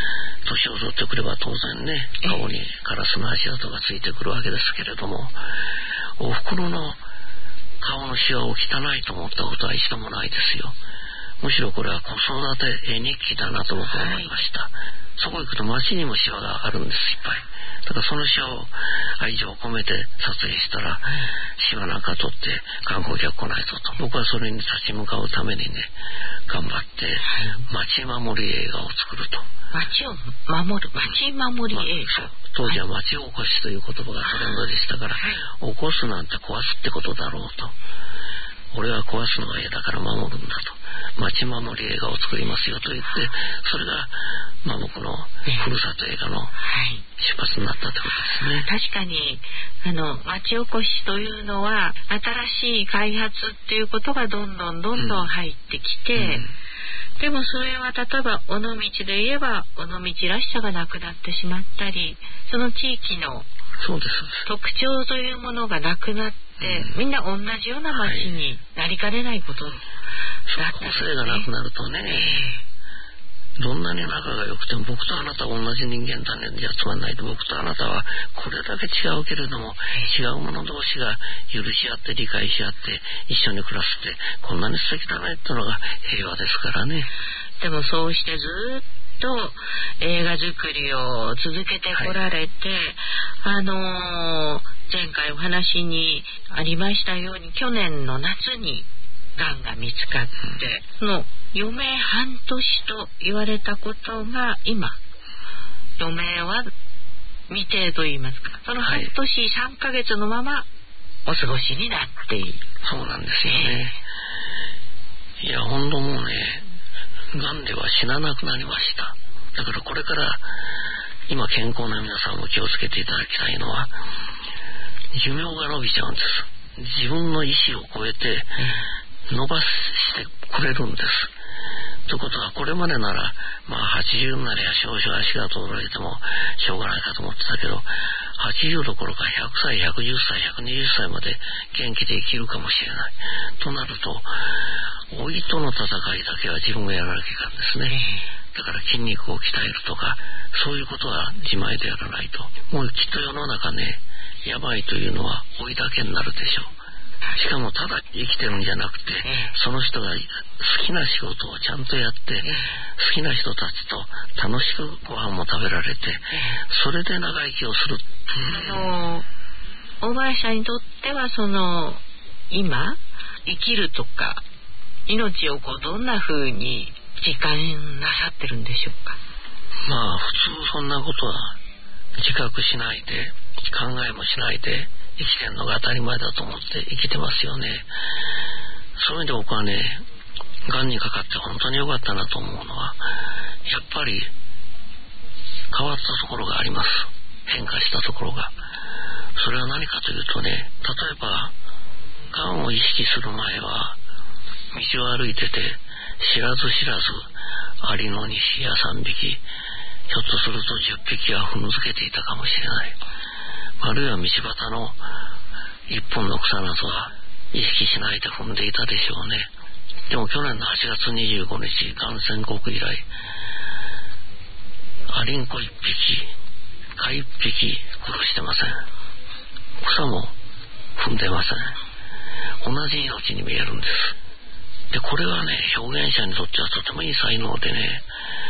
年を取ってくれば当然ね、顔にカラスの足跡がついてくるわけですけれども、おふくろの顔のシワを汚いと思ったことは一度もないですよ。むしろこれは子育て絵日記だなと僕は思いました。そこ行くと街にもシワがあるんです、いっぱい。だからそのシワを愛情を込めて撮影したら、シワなんか撮って観光客来ないぞと。僕はそれに立ち向かうためにね、頑張って街守り映画を作ると。 街を守る、街守り映画、 当時は町おこしという言葉がトレンドでしたから、起こすなんて壊すってことだろうと。俺は壊すのが嫌だから守るんだと。町守り映画を作りますよと言って、それが、僕のふるさと映画の出発になったってことですね。 確かに町おこしというのは新しい開発っていうことがどんどん入ってきて、でもそれは例えば尾道で言えば尾道らしさがなくなってしまったり、その地域の特徴というものがなくなって、みんな同じような町になりかねないことだったんですね。 個性がなくなるとね、どんなに仲が良くても僕とあなたは同じ人間だねじゃつまんないと。僕とあなたはこれだけ違うけれども、違う者同士が許し合って理解し合って一緒に暮らすってこんなに素敵だねってのが平和ですからね。 でもそうしてずっと映画作りを続けてこられて、前回お話にありましたように去年の夏にがんが見つかって、その余命半年と言われたことが今余命は未定と言いますか、その半年3ヶ月のままお過ごしになっている。 そうなんですよね。いや本当もうね、がんでは死ななくなりました。だからこれから今健康な皆さんも気をつけていただきたいのは、寿命が伸びちゃうんです。自分の意思を超えて伸ばしてくれるんです。ということはこれまでなら80になりゃ少々足が遠のいてもしょうがないかと思ってたけど、80どころか100歳110歳120歳まで元気で生きるかもしれないとなると、老いとの戦いだけは自分がやらなきゃいかんですね。だから筋肉を鍛えるとかそういうことは自前でやらないと、もうきっと世の中ね、病というのは老いだけになるでしょう。しかもただ生きてるんじゃなくて、その人が好きな仕事をちゃんとやって、好きな人たちと楽しくご飯も食べられて、それで長生きをする。 大林さんにとっては今生きるとか命をどんな風に時間なさってるんでしょうか。 普通そんなことは自覚しないで考えもしないで生きてるのが当たり前だと思って生きてますよね。そういう意味で僕はね、がんにかかって本当に良かったなと思うのは、やっぱり変わったところがあります。変化したところが。それは何かというとね、例えばがんを意識する前は道を歩いてて知らず知らずアリの2匹や3匹、ひょっとすると10匹は踏んづけていたかもしれない。あるいは道端の一本の草などは意識しないで踏んでいたでしょうね。でも去年の8月25日がん宣告以来、アリンコ1匹蚊1匹殺してません。草も踏んでません。同じ命に見えるんです。でこれはね、表現者にとってはとてもいい才能でね、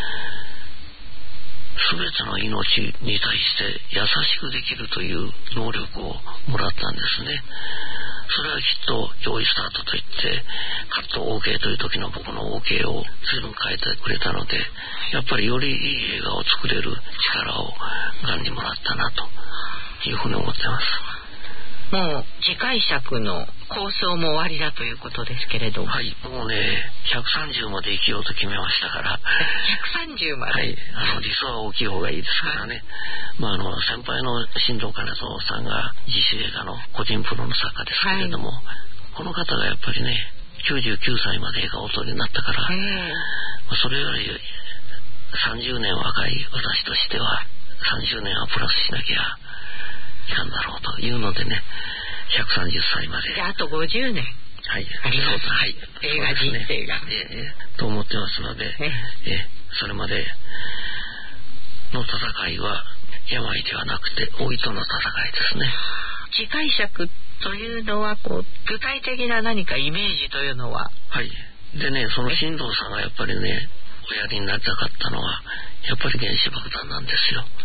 すべての命に対して優しくできるという能力をもらったんですね。それはきっと用意スタートといってカット OK という時の僕の OK を随分変えてくれたので、やっぱりよりいい映画を作れる力をがんにもらったなというふうに思ってます。 もう次回作の構想も終わりだということですけれども。 はい、もうね130まで生きようと決めましたから。 130まで。 はい、理想は大きい方がいいですからね。先輩の新藤兼人さんが自主映画の個人プロの作家ですけれども、この方がやっぱりね99歳まで映画をお撮りになったから、それより30年若い私としては30年はプラスしなきゃいかんだろうというのでね、130歳まで。 あと50年。 はい、 あります。 はい、 映画人生が。 と思ってますので、それまでの戦いは病ではなくて老いとの戦いですね。 自解釈というのは具体的な何かイメージというのは。 はい。でね、その新藤さんがやっぱりねおやりになりたかったのはやっぱり原子爆弾なんですよ。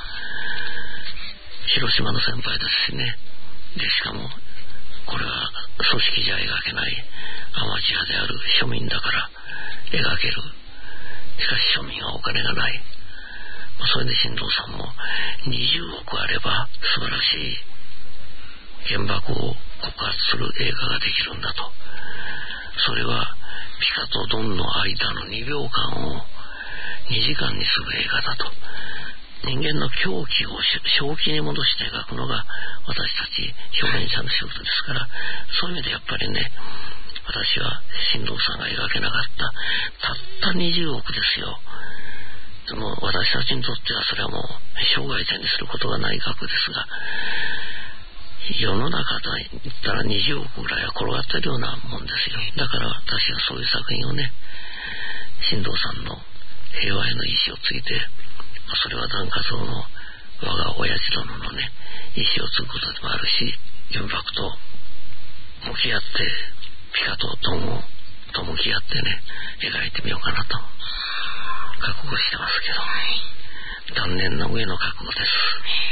広島の先輩ですしね。でしかもこれは組織じゃ描けないアマチュアである庶民だから描ける。しかし庶民はお金がない。それで新藤さんも20億あれば素晴らしい原爆を告発する映画ができるんだと。それはピカとドンの間の2秒間を2時間にする映画だと。人間の狂気を正気に戻して描くのが私たち表現者の仕事ですから、そういう意味でやっぱりね、私は新藤さんが描けなかったたった20億ですよ。でも私たちにとってはそれはもう生涯手にすることがない額ですが、世の中と言ったら20億ぐらいは転がってるようなもんですよ。だから私はそういう作品をね、新藤さんの平和への意志をついて、それは檀家像の我が親父殿のね意志を継ぐことでもあるし、原爆と向き合ってピカとドンをと向き合ってね描いてみようかなと覚悟してますけど、断念の上の覚悟です。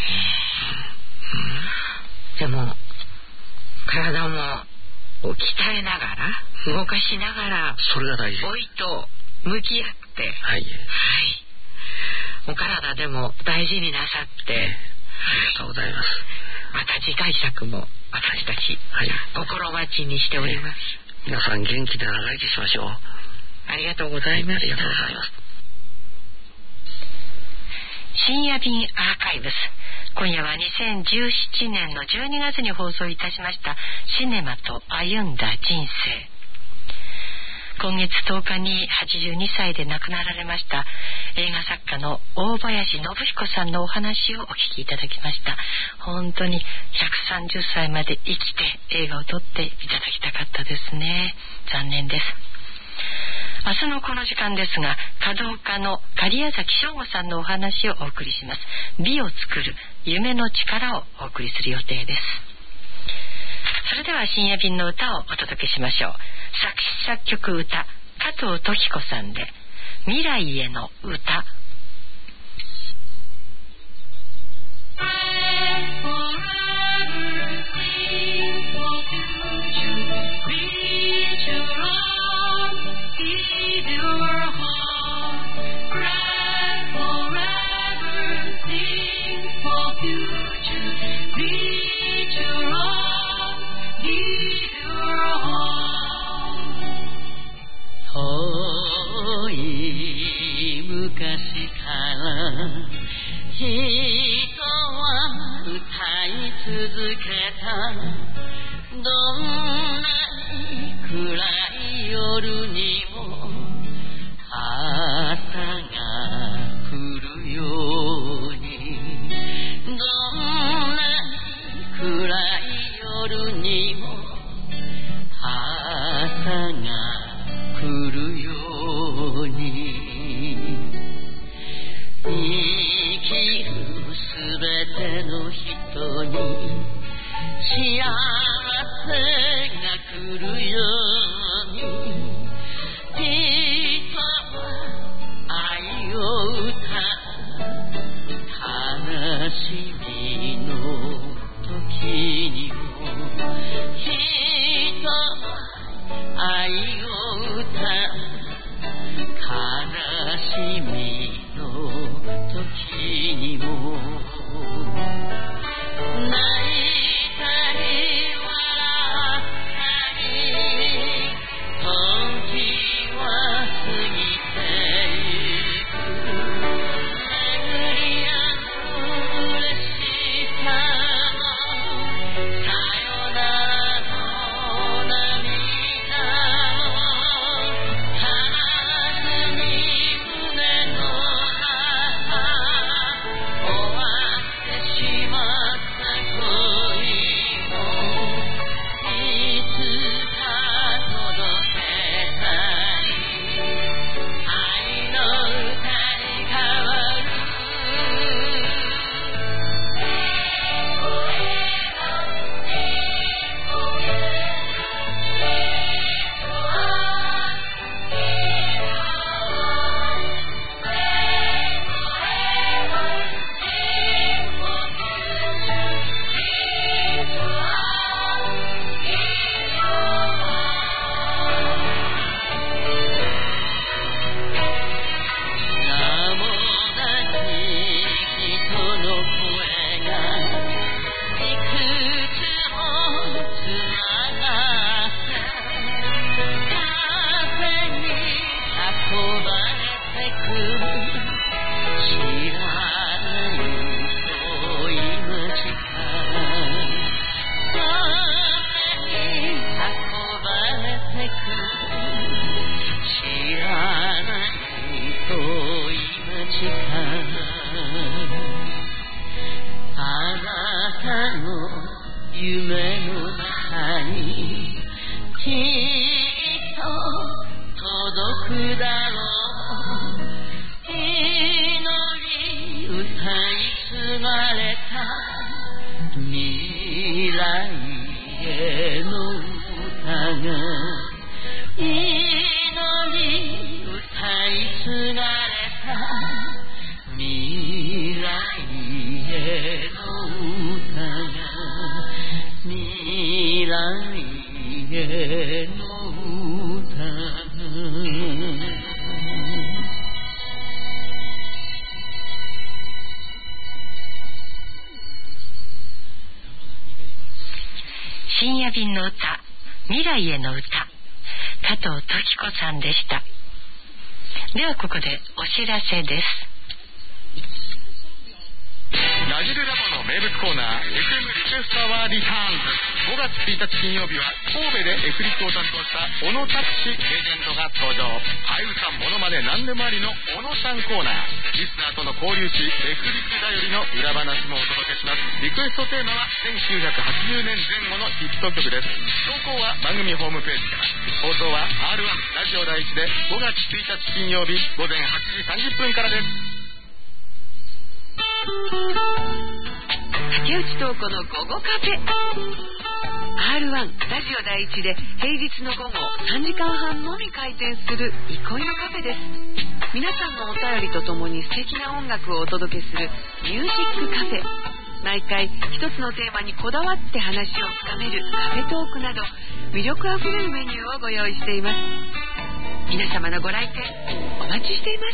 でも体も鍛えながら動かしながら、 それが大事。 老いと向き合って、 はい、 お体でも大事になさって、 ありがとうございます。 また次回作も私たち、心待ちにしております。 皆さん元気で長生きしましょう。 ありがとうございました。 ありがとうございます。 深夜便アーカイブス、今夜は2017年の12月に放送いたしましたシネマと歩んだ人生。今月10日に82歳で亡くなられました映画作家の大林信彦さんのお話をお聞きいただきました。本当に130歳まで生きて映画を撮っていただきたかったですね。残念です。明日のこの時間ですが、華道家の狩矢崎翔吾さんのお話をお送りします。美を作る夢の力をお送りする予定です。それでは深夜便の歌をお届けしましょう。作詞作曲歌、加藤時子さんで未来への歌。 遠い昔から人は歌い続けた。どんなに暗い夜にも朝が来るように、どんなに暗い夜にも朝が来るように、生きるすべての人に幸せが来るように、人は愛を歌う悲しみの時にも、人は愛を歌う悲しみの時にも、泣いたり笑ったりきっと届くだろう。祈り歌い継がれた未来への歌が、祈り歌い継がれた未来への歌が、未来への歌が。 深夜便の歌、未来への歌、加藤登紀子さんでした。ではここでお知らせです。 ラジルラボの名物コーナー FM リクエストアワーリターンズ。5月1日金曜日は神戸でエフリックを担当した小野拓司レジェンドが登場。俳優さんモノマネ何でもありの小野ちゃんコーナー。リスナーとの交流しエフリックだよりの裏話もお届けします。リクエストテーマは1980年前後のヒット曲です。投稿は番組ホームページから。放送は R1 ラジオ第一で5月1日金曜日午前8時30分からです。 竹内東子の午後カフェ R1 ラジオ第一で平日の午後3時間半のみ開店する憩いのカフェです。皆さんのお便りとともに素敵な音楽をお届けするミュージックカフェ。毎回一つのテーマにこだわって話を深めるカフェトークなど魅力あふれるメニューをご用意しています。皆様のご来店お待ちしています。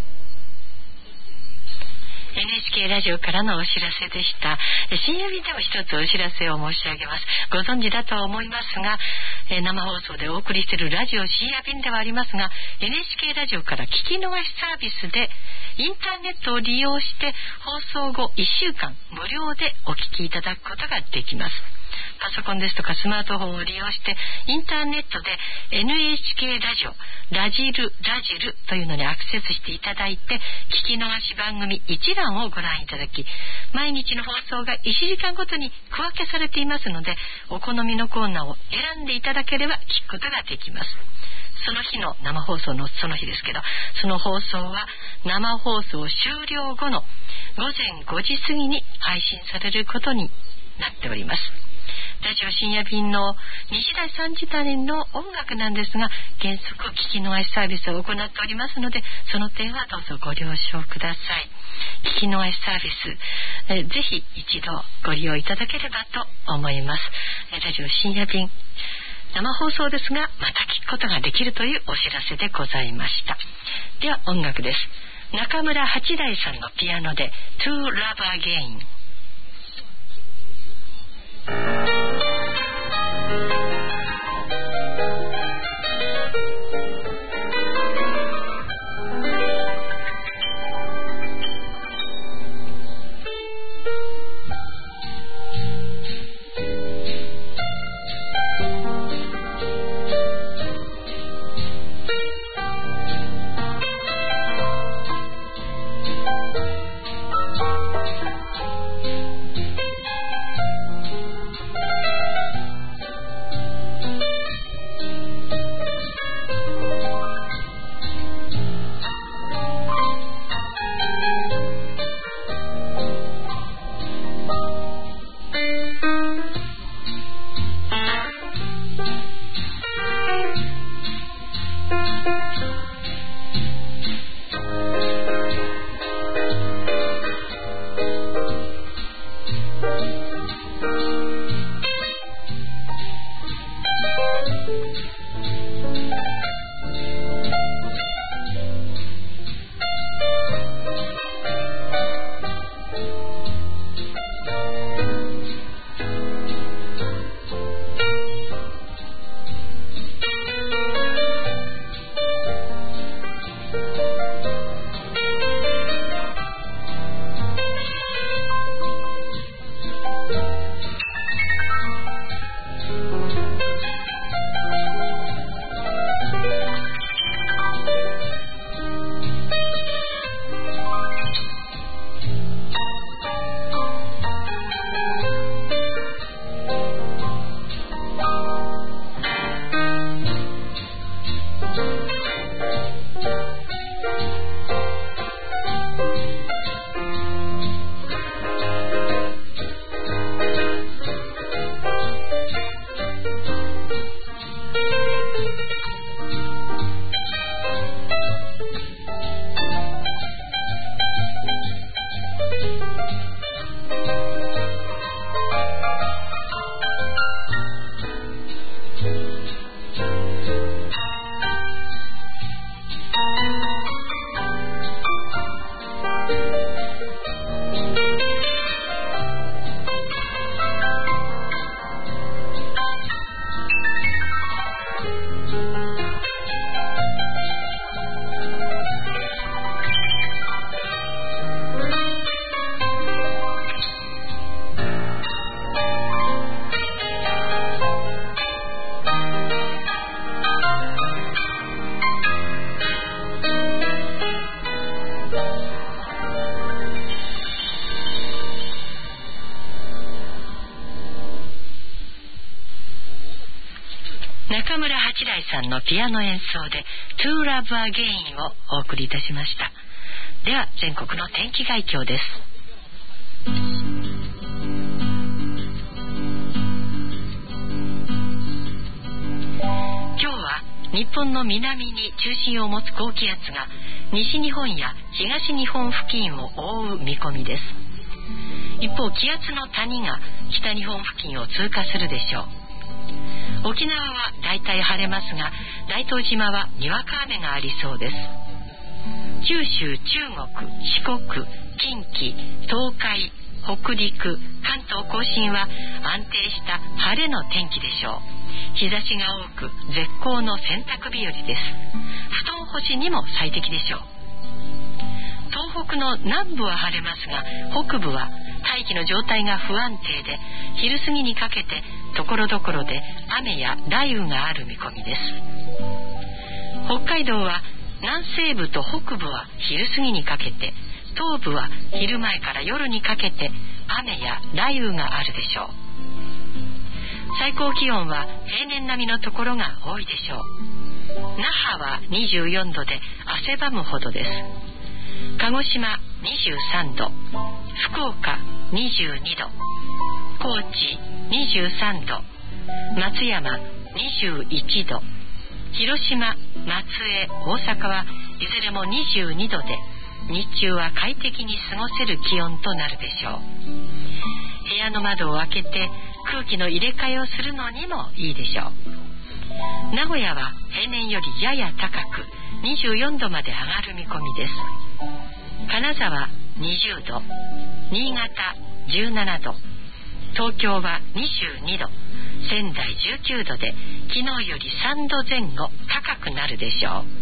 NHK ラジオからのお知らせでした。深夜便でも一つお知らせを申し上げます。ご存知だとは思いますが、生放送でお送りしているラジオ深夜便ではありますが、 NHK ラジオから聞き逃しサービスでインターネットを利用して放送後1週間無料でお聞きいただくことができます。パソコンですとかスマートフォンを利用してインターネットで NHK ラジオラジルというのにアクセスしていただいて、聞き逃し番組一覧をご覧いただき、毎日の放送が1時間ごとに区分けされていますので、お好みのコーナーを選んでいただければ聞くことができます。その日の生放送のその日ですけど、その放送は生放送終了後の午前5時過ぎに配信されることになっております。ラジオ深夜便の西台3時台の音楽なんですが、原則聞き逃しサービスを行っておりますので、その点はどうぞご了承ください。聞き逃しサービス、ぜひ一度ご利用いただければと思います。ラジオ深夜便生放送ですが、また聞くことができるというお知らせでございました。では音楽です。中村八大さんのピアノで To Love Again。 中村八大さんのピアノ演奏で To Love Again をお送りいたしました。では全国の天気概況です。今日は日本の南に中心を持つ高気圧が西日本や東日本付近を覆う見込みです。一方、気圧の谷が北日本付近を通過するでしょう。沖縄はだいたい晴れますが、大東島はにわか雨がありそうです。九州、中国、四国、近畿、東海、北陸、関東甲信は安定した晴れの天気でしょう。日差しが多く絶好の洗濯日和です。布団干しにも最適でしょう。東北の南部は晴れますが、北部は大気の状態が不安定で、昼過ぎにかけて所々で雨や雷雨がある見込みです。北海道は南西部と北部は昼過ぎにかけて、東部は昼前から夜にかけて雨や雷雨があるでしょう。最高気温は平年並みのところが多いでしょう。那覇は24度で汗ばむほどです。鹿児島23度、福岡22度、高知23度、松山21度、広島、松江、大阪はいずれも22度で、日中は快適に過ごせる気温となるでしょう。部屋の窓を開けて空気の入れ替えをするのにもいいでしょう。名古屋は平年よりやや高く24度まで上がる見込みです。金沢20度、新潟17度、東京は22度、仙台19度で昨日より3度前後高くなるでしょう。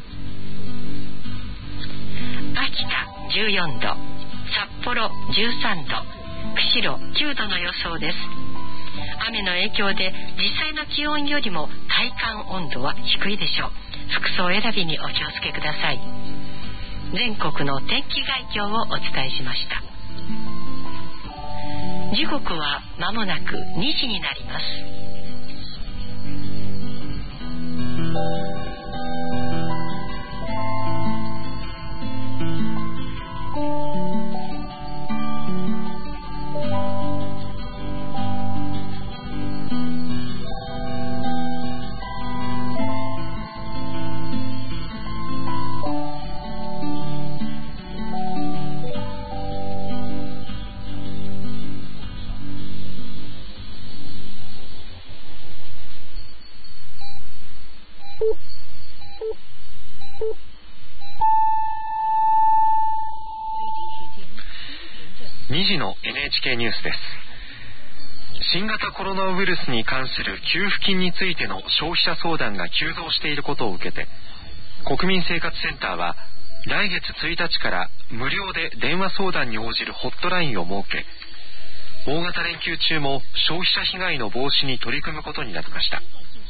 秋田14度、札幌13度、釧路9度の予想です。雨の影響で実際の気温よりも体感温度は低いでしょう。服装選びにお気をつけください。全国の天気概況をお伝えしました。時刻は間もなく2時になります。 2時の NHK ニュースです。新型コロナウイルスに関する給付金についての消費者相談が急増していることを受けて、国民生活センターは来月1日から無料で電話相談に応じるホットラインを設け、大型連休中も消費者被害の防止に取り組むことになりました。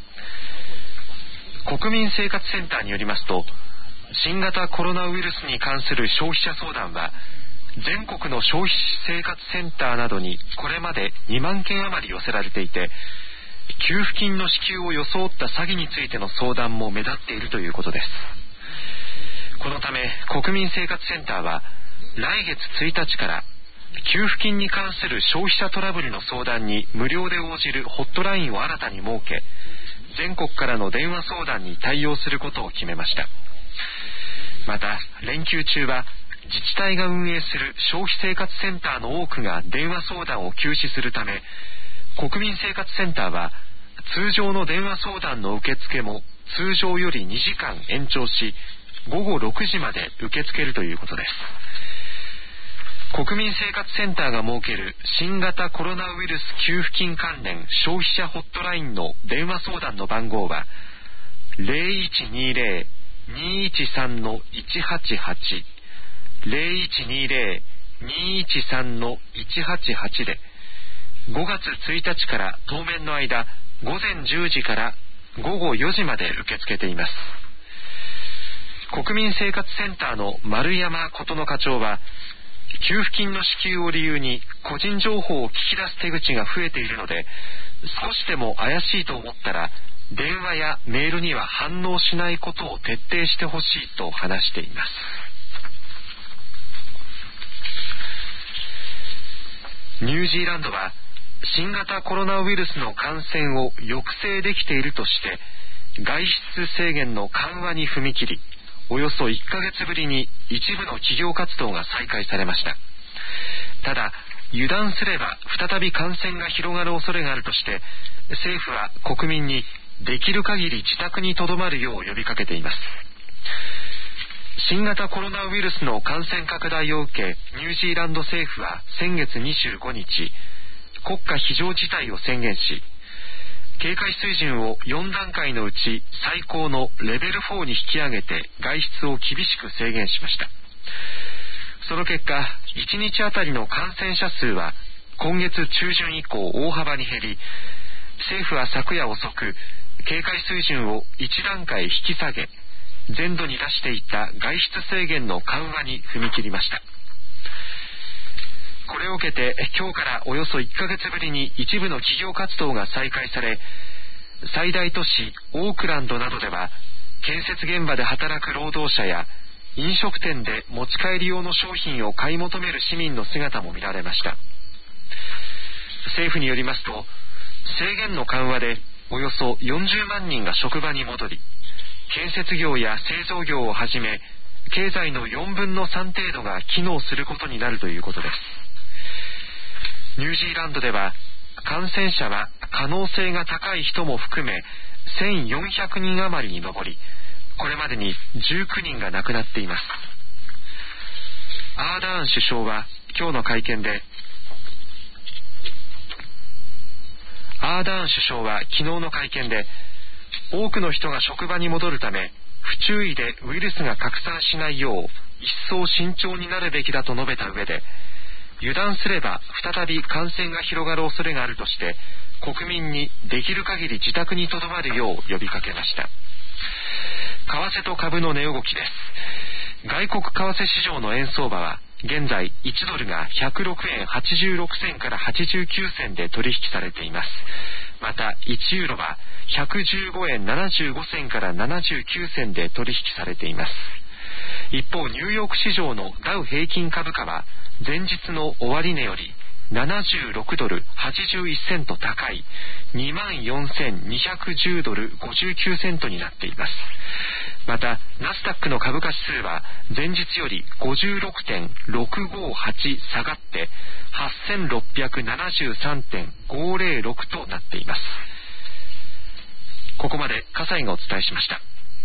国民生活センターによりますと、新型コロナウイルスに関する消費者相談は全国の消費生活センターなどにこれまで2万件余り寄せられていて、給付金の支給を装った詐欺についての相談も目立っているということです。このため国民生活センターは来月1日から給付金に関する消費者トラブルの相談に無料で応じるホットラインを新たに設け、全国からの電話相談に対応することを決めました。また連休中は自治体が運営する消費生活センターの多くが電話相談を休止するため、国民生活センターは通常の電話相談の受付も通常より2時間延長し、午後6時まで受け付けるということです。国民生活センターが設ける新型コロナウイルス給付金関連消費者ホットラインの電話相談の番号は 0120-213-188 0120-213-188 で、5月1日から当面の間、午前10時から午後4時まで受け付けています。国民生活センターの丸山琴乃課長は、給付金の支給を理由に個人情報を聞き出す手口が増えているので、少しでも怪しいと思ったら電話やメールには反応しないことを徹底してほしいと話しています。ニュージーランドは新型コロナウイルスの感染を抑制できているとして外出制限の緩和に踏み切り、およそ1ヶ月ぶりに一部の企業活動が再開されました。ただ、油断すれば再び感染が広がる恐れがあるとして、政府は国民にできる限り自宅に留まるよう呼びかけています。新型コロナウイルスの感染拡大を受け、ニュージーランド政府は先月25日、国家非常事態を宣言し、警戒水準を4段階のうち最高のレベル4に引き上げて外出を厳しく制限しました。その結果、1日あたりの感染者数は今月中旬以降大幅に減り、政府は昨夜遅く警戒水準を1段階引き下げ、全土に出していた外出制限の緩和に踏み切りました。これを受けて今日からおよそ1ヶ月ぶりに一部の企業活動が再開され、最大都市オークランドなどでは建設現場で働く労働者や飲食店で持ち帰り用の商品を買い求める市民の姿も見られました。政府によりますと、制限の緩和でおよそ40万人が職場に戻り、建設業や製造業をはじめ経済の4分の3程度が機能することになるということです。ニュージーランドでは感染者は可能性が高い人も含め1400人余りに上り、これまでに19人が亡くなっています。アーダーン首相は今日の会見で、昨日の会見で、多くの人が職場に戻るため不注意でウイルスが拡散しないよう一層慎重になるべきだと述べた上で、油断すれば再び感染が広がる恐れがあるとして国民にできる限り自宅に留まるよう呼びかけました。為替と株の値動きです。外国為替市場の円相場は現在1ドルが106円86銭から89銭で取引されています。また1ユーロは115円75銭から79銭で取引されています。一方、ニューヨーク市場のダウ平均株価は前日の終値より76ドル81セント高い 24,210 ドル59セントになっています。またナスダックの株価指数は前日より 56.658 下がって 8673.506 となっています。ここまで笠井がお伝えしました。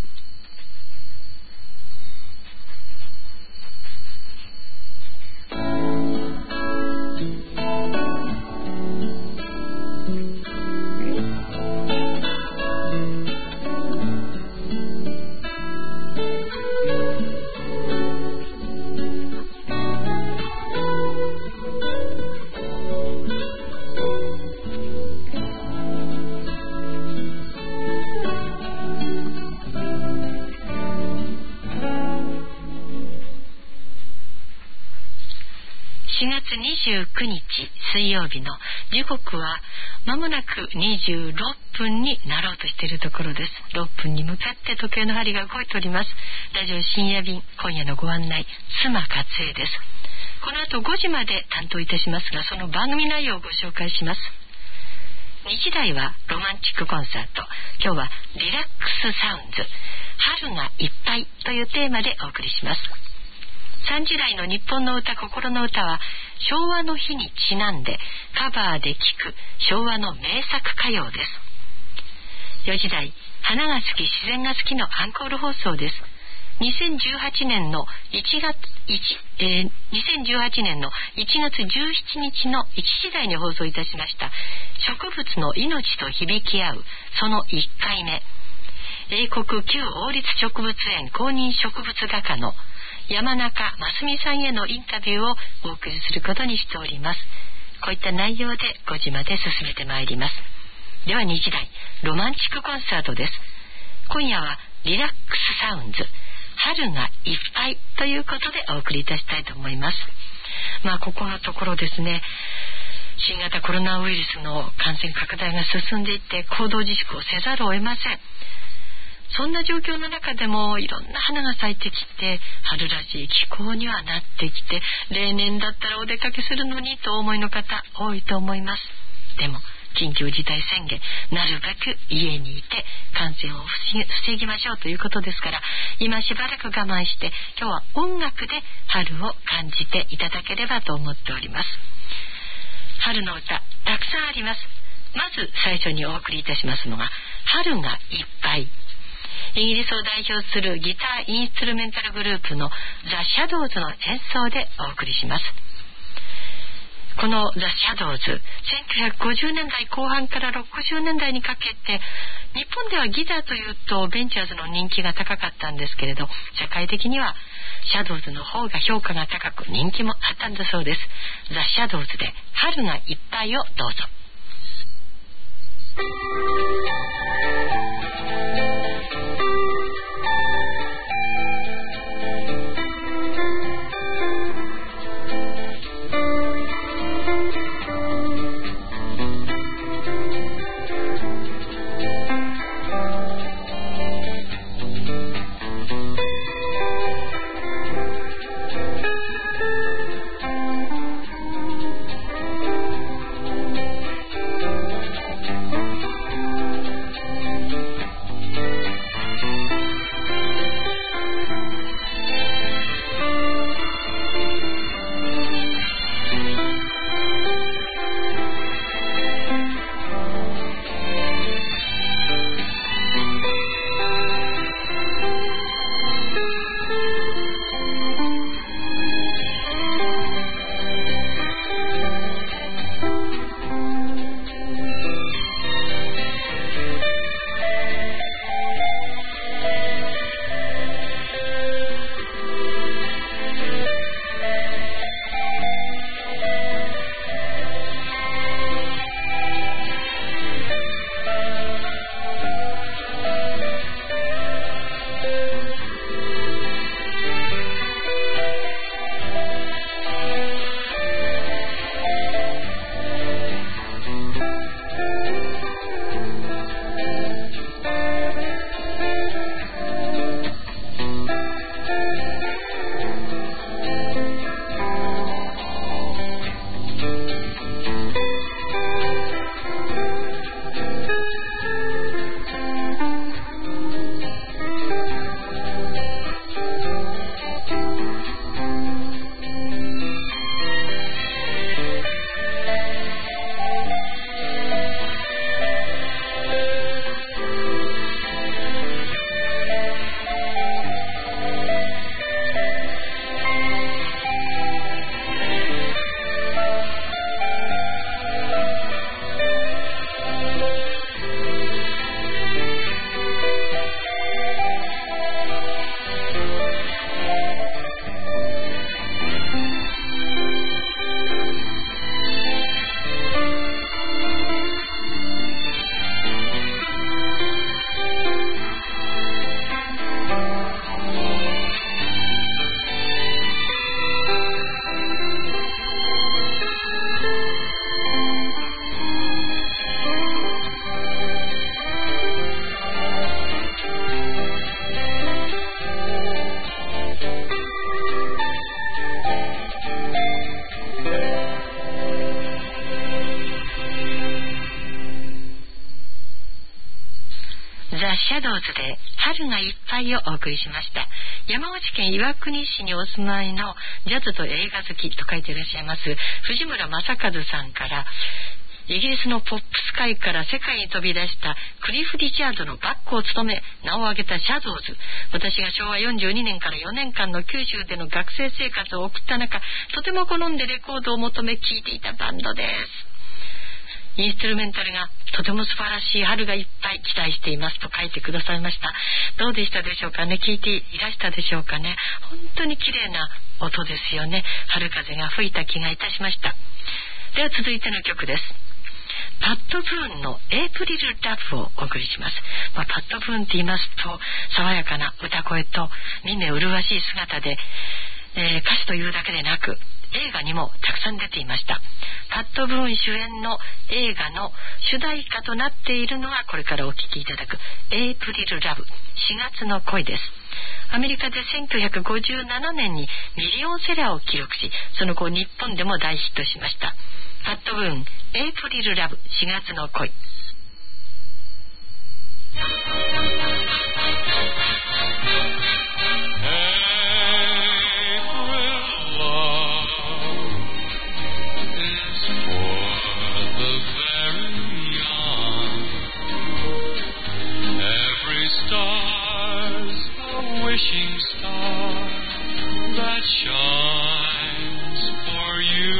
4月29日水曜日の時刻はまもなく26分になろうとしているところです。6分に向かって時計の針が動いております。ラジオ深夜便、今夜のご案内、妻勝恵です。この後5時まで担当いたしますが、その番組内容をご紹介します。2時台はロマンチックコンサート。今日はリラックスサウンズ、春がいっぱいというテーマでお送りします。3時台の日本の歌、心の歌は昭和の日にちなんでカバーで聴く昭和の名作歌謡です。 4時台花が好き自然が好きのアンコール放送です。2018年の1月17日の1時台に放送いたしました植物の命と響き合うその1回目、英国旧王立植物園公認植物画家の山中真澄さんへのインタビューをお送りすることにしております。こういった内容で5時まで進めてまいります。では2時台ロマンチックコンサートです。今夜はリラックスサウンズ春がいっぱいということでお送りいたしたいと思います。ここのところですね、新型コロナウイルスの感染拡大が進んでいって行動自粛をせざるを得ません。そんな状況の中でもいろんな花が咲いてきて春らしい気候にはなってきて、例年だったらお出かけするのにとお思いの方多いと思います。でも緊急事態宣言、なるべく家にいて感染を防ぎましょうということですから、今しばらく我慢して今日は音楽で春を感じていただければと思っております。春の歌たくさんあります。まず最初にお送りいたしますのが春がいっぱい。イギリスを代表するギターインストゥルメンタルグループのザ・シャドウズの演奏でお送りします。このザ・シャドウズ、1950年代後半から60年代にかけて日本ではギターというとベンチャーズの人気が高かったんですけれど、世界的にはシャドウズの方が評価が高く人気もあったんだそうです。ザ・シャドウズで春がいっぱいをどうぞ。シャドウズで春がいっぱいをお送りしました。山口県岩国市にお住まいのジャズと映画好きと書いていらっしゃいます藤村正和さんから、 イギリスのポップス界から世界に飛び出したクリフ・リチャードのバックを務め名を挙げたシャドウズ。私が昭和42年から4年間の九州での学生生活を送った中、とても好んでレコードを求め聴いていたバンドです。インストゥルメンタルがとても素晴らしい、春がいっぱい期待していますと書いてくださいました。どうでしたでしょうかね。聞いていらしたでしょうかね。本当に綺麗な音ですよね。春風が吹いた気がいたしました。では続いての曲です。パッド・ブーンのエイプリル・ラブをお送りします。パッド・ブーンって言いますと爽やかな歌声と見目麗しい姿で、歌手というだけでなく映画にもたくさん出ていました。パッド・ブーン主演の映画の主題歌となっているのがこれからお聴きいただくエイプリル・ラブ、4月の恋です。アメリカで1957年にミリオンセラーを記録し、その後日本でも大ヒットしました。パッド・ブーン、エイプリル・ラブ、4月の恋。 Wishing star that shines for you.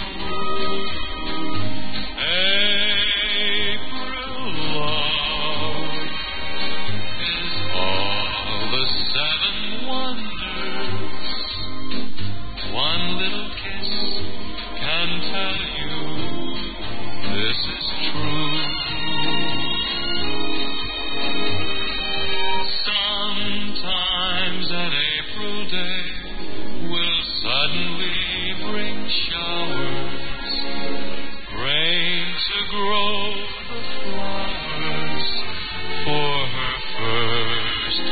April love is all the seven wonders. One little kiss can tell you this is true. Sometimes an April day will suddenly bring showers, rain to grow the flowers for her first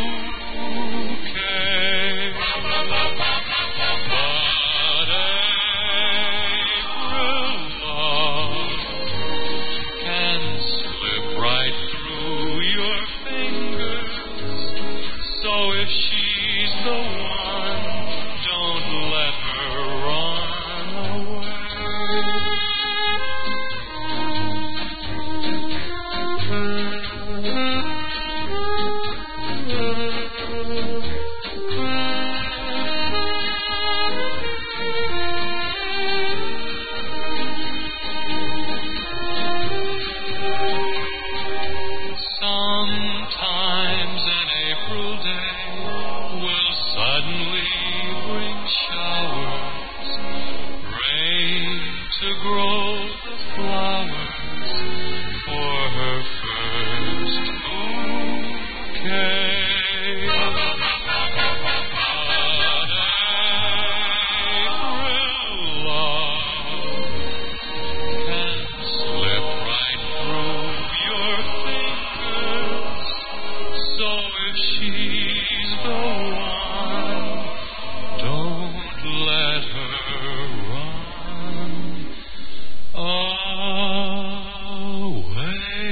bouquet. But April love can slip right through your fingers. So if she's the one, don't let her run away. Sometimes an April day will suddenly bring showers, rain to grow the flowers for her first bouquet. But April love can slip right through your fingers. So if she's the one, don't let her run away.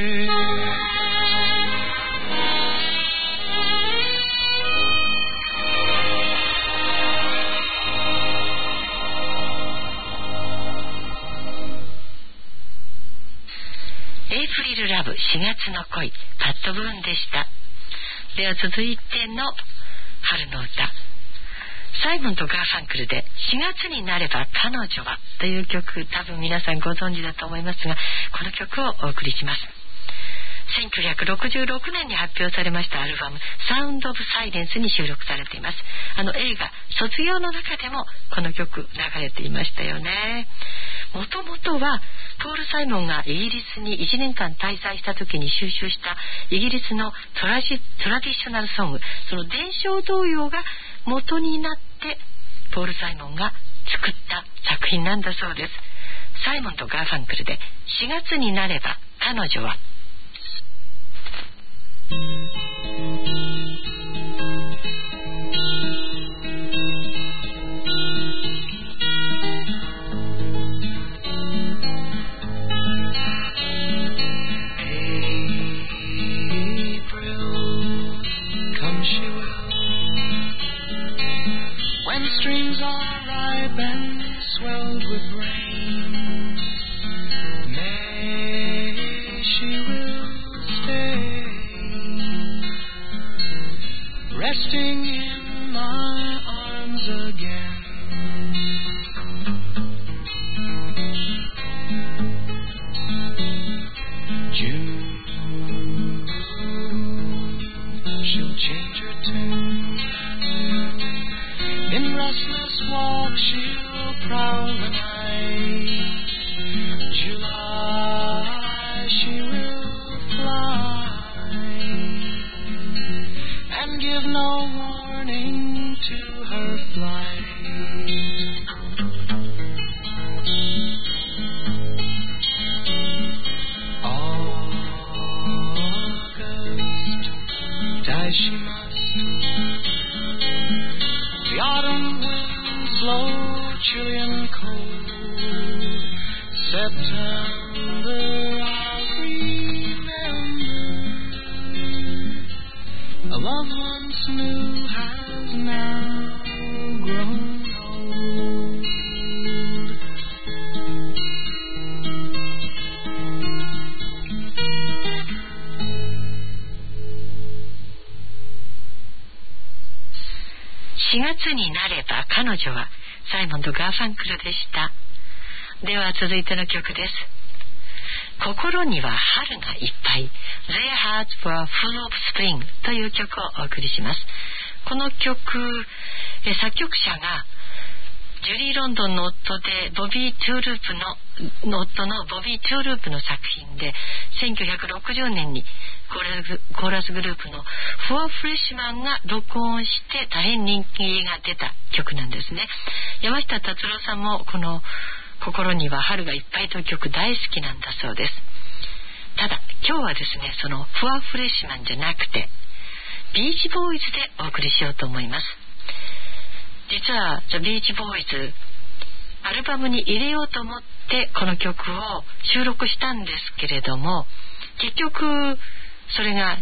エイプリル・ラブ、4月の恋、パッド・ブーンでした。では続いての春の歌、サイモンとガーファンクルで4月になれば彼女はという曲、多分皆さんご存知だと思いますが、この曲をお送りします。1966年に発表されましたアルバムサウンド・オブ・サイレンスに収録されています。映画卒業の中でもこの曲流れていましたよね。もともとはポール・サイモンがイギリスに1年間滞在した時に収集したイギリスのトラディショナルソング、その伝承童謡が元になってポール・サイモンが作った作品なんだそうです。サイモンとガーファンクルで4月になれば彼女は。 Streams are ripe and swelled with rain. resting in my arms again. June, she'll change her tune. In restless walk she'll prowl the night. July, she will fly and give no warning to her flight. August, die she must. The autumn winds blow chilly and cold. September, I'll remember. A love once new has now grown old. 4月になれば彼女はサイモンド・ガーファンクルでした。では続いての曲です。心には春がいっぱい Their Hearts Were Full of Spring という曲をお送りします。この曲、作曲者がジュリー・ロンドンの夫でボビー・トゥーループの作品で1960年にコーラスグループのフォア・フレッシュマンが録音して大変人気が出た曲なんですね。山下達郎さんもこの心には春がいっぱいという曲大好きなんだそうです。ただ今日はですね、そのフォア・フレッシュマンじゃなくてビーチボーイズでお送りしようと思います。実はザ・ビーチボーイズアルバムに入れようと思ってこの曲を収録したんですけれども、結局それが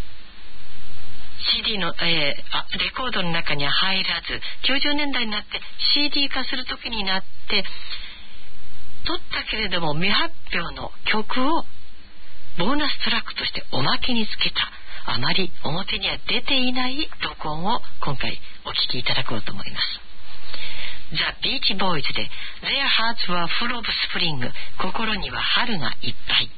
CD の、レコードの中には入らず、90年代になって CD 化する時になって撮ったけれども未発表の曲をボーナストラックとしておまけにつけた、あまり表には出ていない録音を今回お聴きいただこうと思います。ザ・ビーチボーイズで Their Hearts Were Full of Spring、 心には春がいっぱい。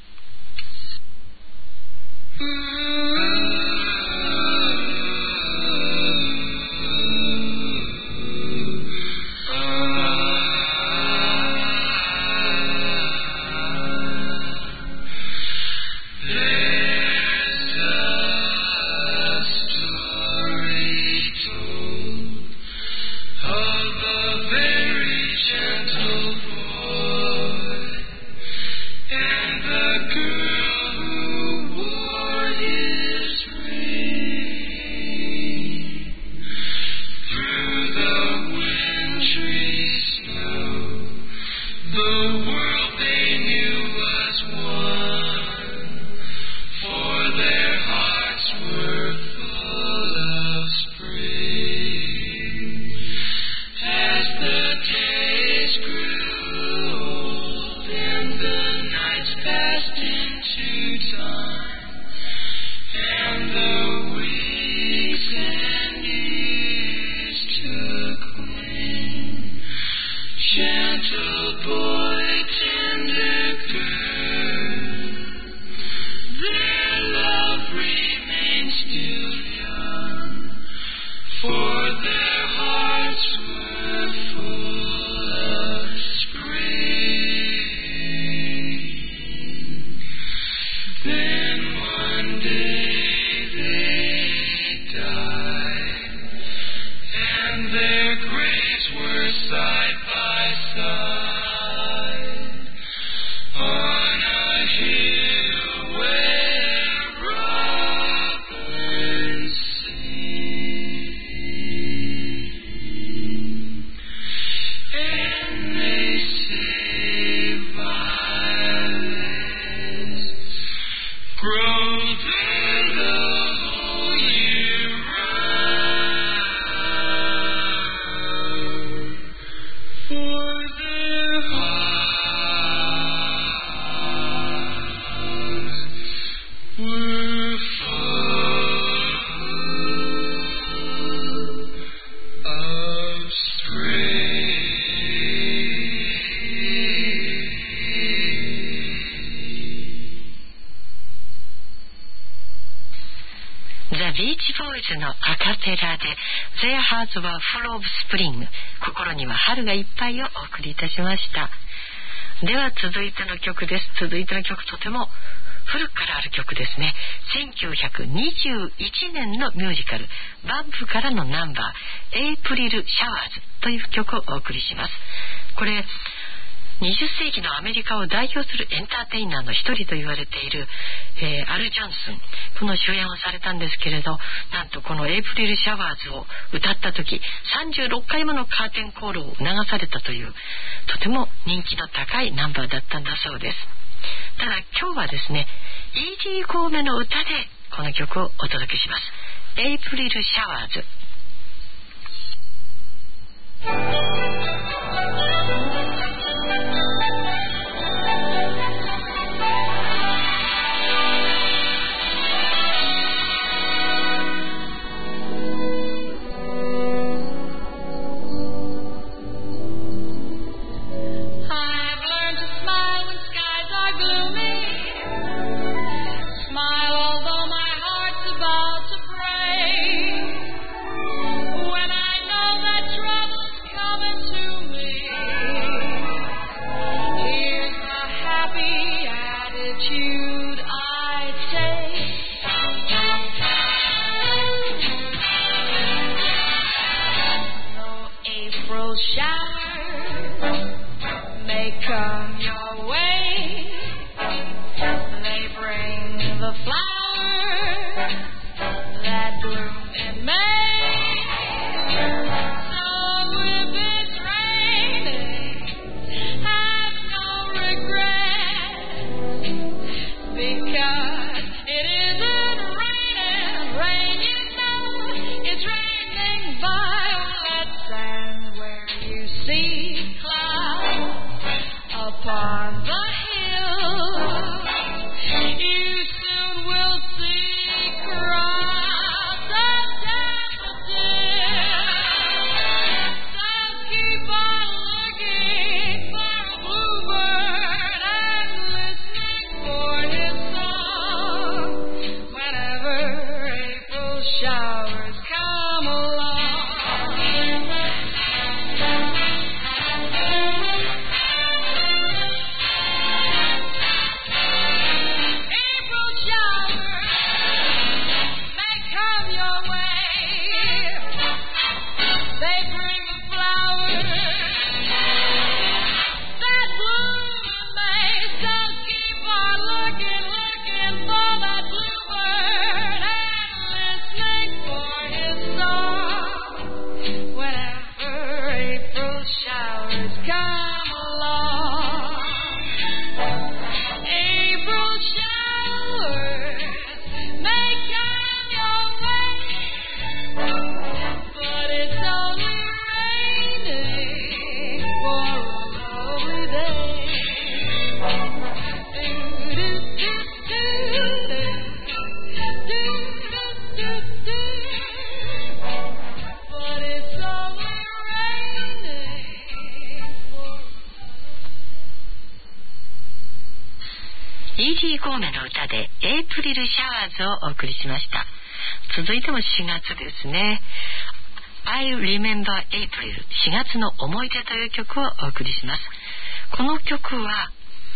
And the girl who wore his ring. ザ・ビーチボーイズのアカペラで Their Hearts Were Full of Spring、 心には春がいっぱいをお送りいたしました。では続いての曲です。続いての曲、とても古くからある曲ですね。1921年のミュージカルバンプからのナンバー、エイプリル・シャワーズという曲をお送りします。これ20世紀のアメリカを代表するエンターテイナーの一人と言われている、アル・ジョンソン、この主演をされたんですけれど、なんとこのエイプリル・シャワーズを歌った時36回ものカーテンコールを促されたという、とても人気の高いナンバーだったんだそうです。ただ今日はですね、イージーコーメの歌でこの曲をお届けします。エイプリル・シャワーズ。コーメの歌でエイプリル・シャワーズをお送りしました。続いても4月ですね。I Remember April、 4月の思い出という曲をお送りします。この曲は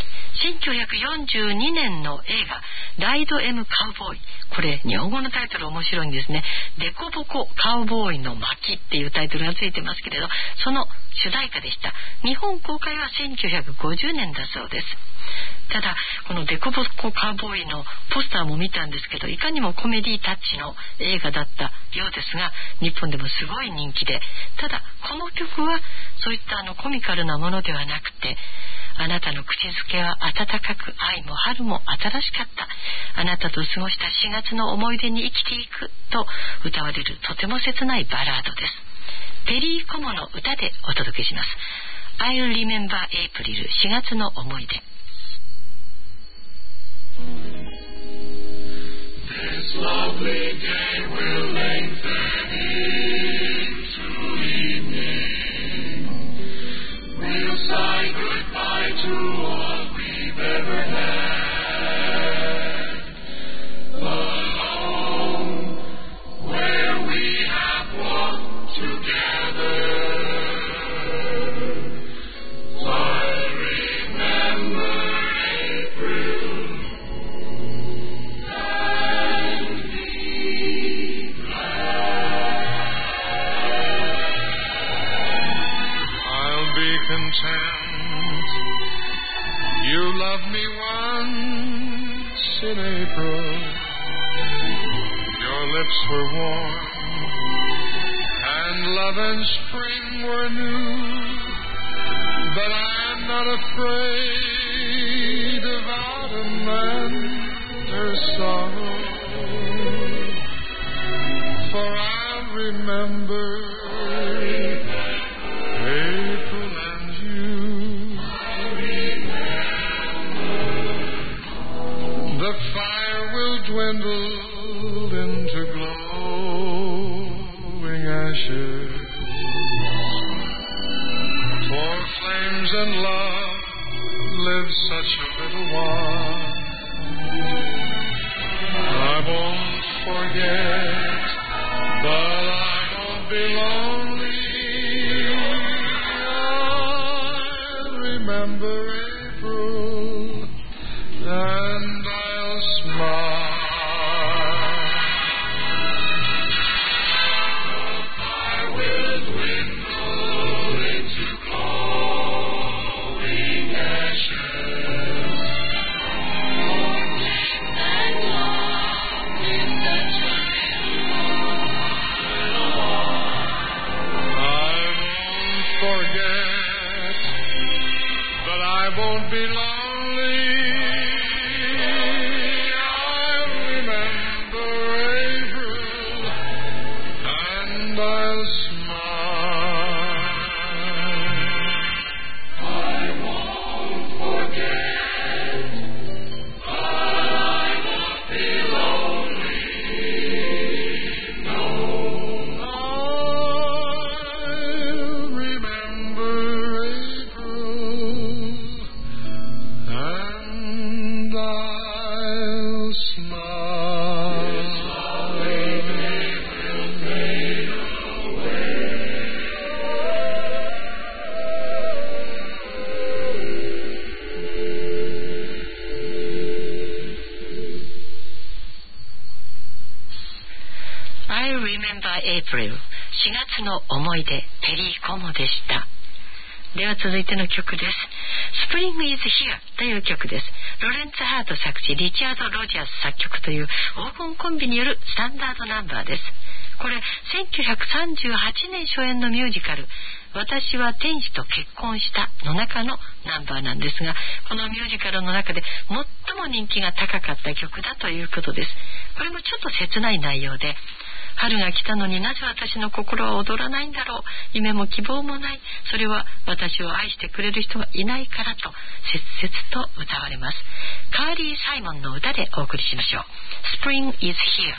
1942年の映画ライド M カウボーイ、これ日本語のタイトル面白いんですね。デコボコカウボーイの巻っていうタイトルがついてますけれど、その主題歌でした。日本公開は1950年だそうです。ただこのデコボコカウボーイのポスターも見たんですけど、いかにもコメディタッチの映画だったようですが、日本でもすごい人気で、ただこの曲はそういったコミカルなものではなくて、あなたの口づけは暖かく、愛も春も新しかった、あなたと過ごした4月の思い出に生きていくと歌われるとても切ないバラードです。ペリー・コモの歌でお届けします。 I'll Remember April、 4月の思い出。 This lovely day will lengthen into evening. We'll say goodbye to all we've ever had. Alone lips were warm, and love and spring were new. But I'm not afraid of autumn and her sorrow, for I'll remember April and you. The fire will dwindle into glowing ashes, for flames and love live such a little while. I won't forget, but I won't be lonely. I'll remember April, and I'll smile. Won't be lonely. I'll remember April, and I'll smile. I won't forget, but I won't be lonely. No, I'll remember April, and I'll smile. I remember April 4月の思い出ペリー・コモでした。では続いての曲です。Spring is Here という曲です。ロレンツ・ハート作詞、リチャード・ロジャース作曲という黄金コンビによるスタンダードナンバーです。これ1938年初演のミュージカル私は天使と結婚したの中のナンバーなんですが、このミュージカルの中で最も人気が高かった曲だということです。これもちょっと切ない内容で、春が来たのになぜ私の心は踊らないんだろう、夢も希望もない、それは私を愛してくれる人がいないからと切々と歌われます。カーリー・サイモンの歌でお送りしましょう。 Spring is here。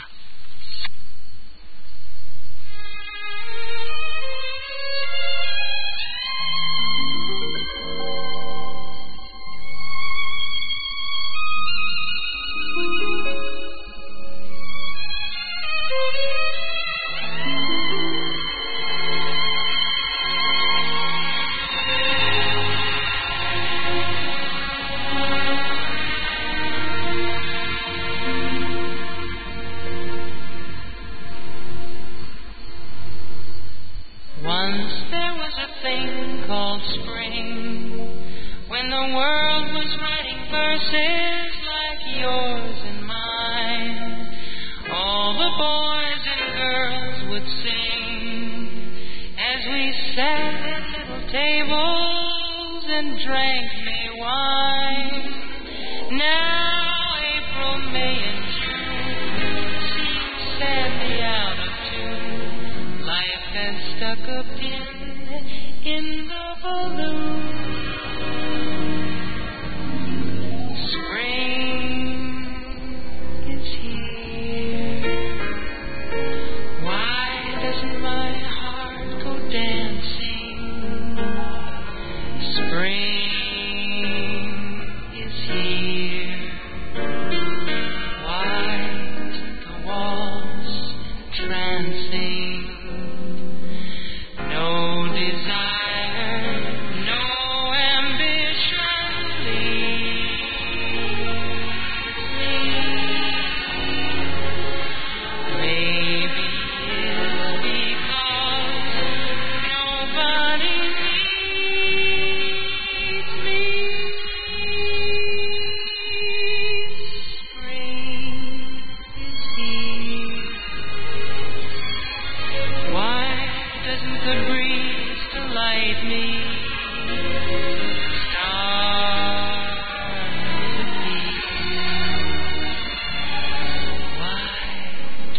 No desire, no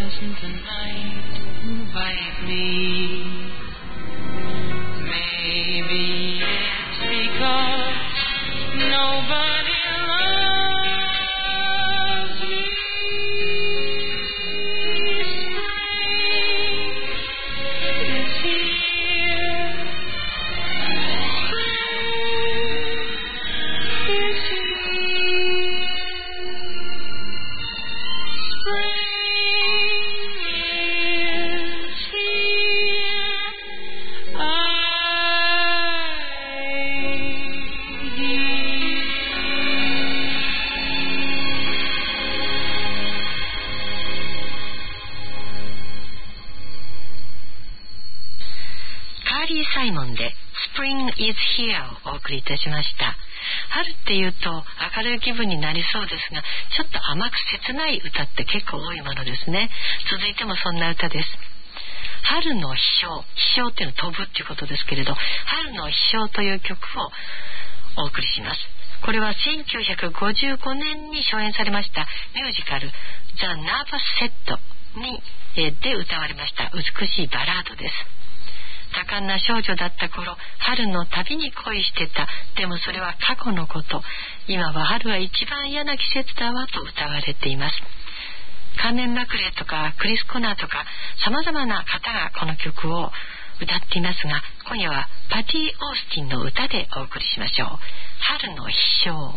doesn't the night invite me? Maybe it's because nobody loves me. Spring is here. Spring is here. Spring is here. カーリー・サイモンで Spring is Here をお送りいたしました。春っていうと明るい気分になりそうですが、ちょっと甘く切ない歌って結構多いものですね。続いてもそんな歌です。春の飛翔、飛翔っていうのは飛ぶっていうことですけれど、春の飛翔という曲をお送りします。これは1955年に初演されましたミュージカル The Nervous Set で歌われました美しいバラードです。多感な少女だった頃、春の旅に恋してた。でもそれは過去のこと。今は春は一番嫌な季節だわと歌われています。カーメン・マクレーとかクリス・コナーとか様々な方がこの曲を歌っていますが、今夜はパティ・オースティンの歌でお送りしましょう。春の飛翔。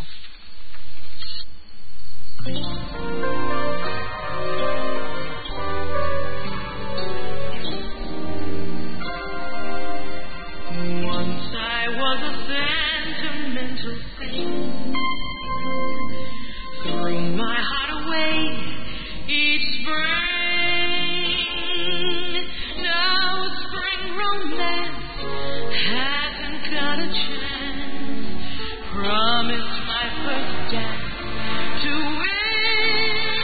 Once I was a sentimental thing, threw my heart away each spring. Now spring romance hasn't got a chance. Promised my first dance to win.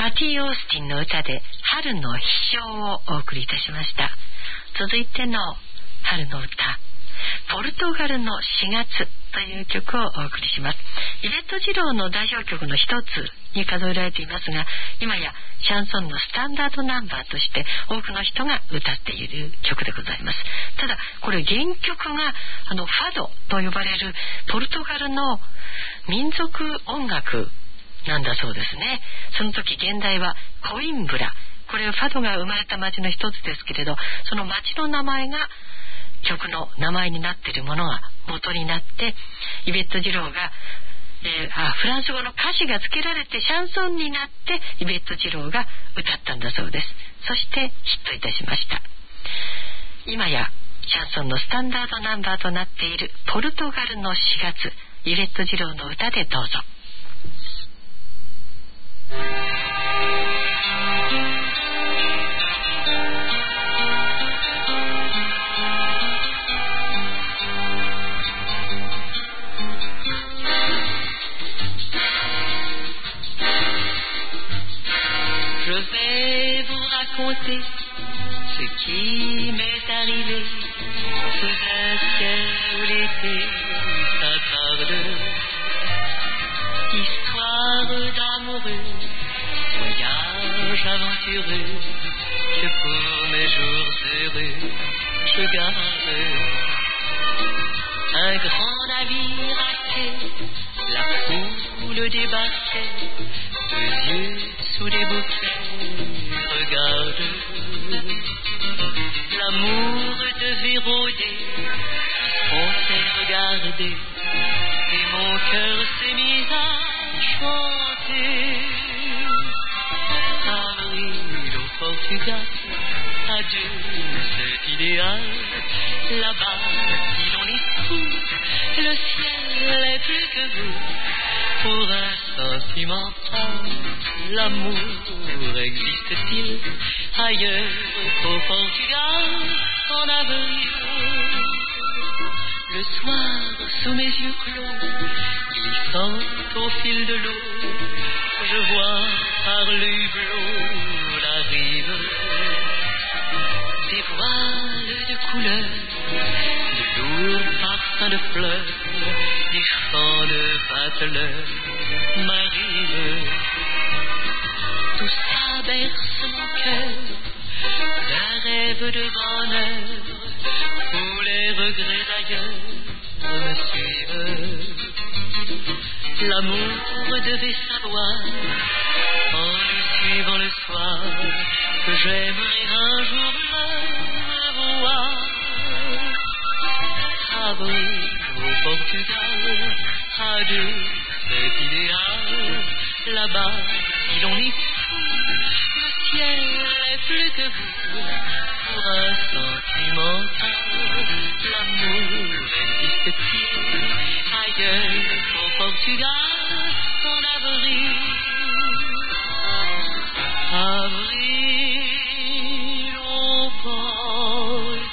パティ・オースティンの歌で春の飛翔をお送りいたしました。続いての春の歌、ポルトガルの4月という曲をお送りします。イベット・ジローの代表曲の一つに数えられていますが、今やシャンソンのスタンダードナンバーとして多くの人が歌っている曲でございます。ただこれ原曲がファドと呼ばれるポルトガルの民族音楽なんだそうですね。その時現代はコインブラ、これファドが生まれた町の一つですけれど、その町の名前が曲の名前になっているものが元になって、イベット・ジローが、フランス語の歌詞が付けられてシャンソンになってイベット・ジローが歌ったんだそうです。そしてヒットいたしました。今やシャンソンのスタンダードナンバーとなっているポルトガルの4月、イベット・ジローの歌でどうぞ。 Je vais vous raconter ce qui m'est arrivé sous un ciel où l'été s'attarde. Histoire d'amoureux, voyage aventureux, que pour mes jours heureux je garde. Un grand navire à quai, la foule débarquait, deux yeux sous des bouquets, regarde. L'amour devait rôder, on s'est regardé, et mon cœur s'est mis à chanter. Avril au Portugal, adieu cet idéal, là-bas si l'on est fou, le ciel est plus que vous. Pour un sentimental, l'amour existe-t-il ailleurs qu'au Portugal en avril? Le soir, sous mes yeux clos, glissant au fil de l'eau, je vois par le hublot la rive, des voiles de couleurs, de lourds parfums de fleurs, des chants de bateleurs m'arrivent. Tout ça berce mon cœur d'un rêve de bonheur où les regrets d'ailleurs me suivent. L'amour devait savoir en le suivant le soir que j'aimerais un jour le revoir. Avril au Portugal, adieu cet idéal, là-bas si l'on est fou, le ciel est plus que vous. Pour un sentimental, l'amour existe-t-il ailleurs qu'au Portugal en avril? Avril au Portugal.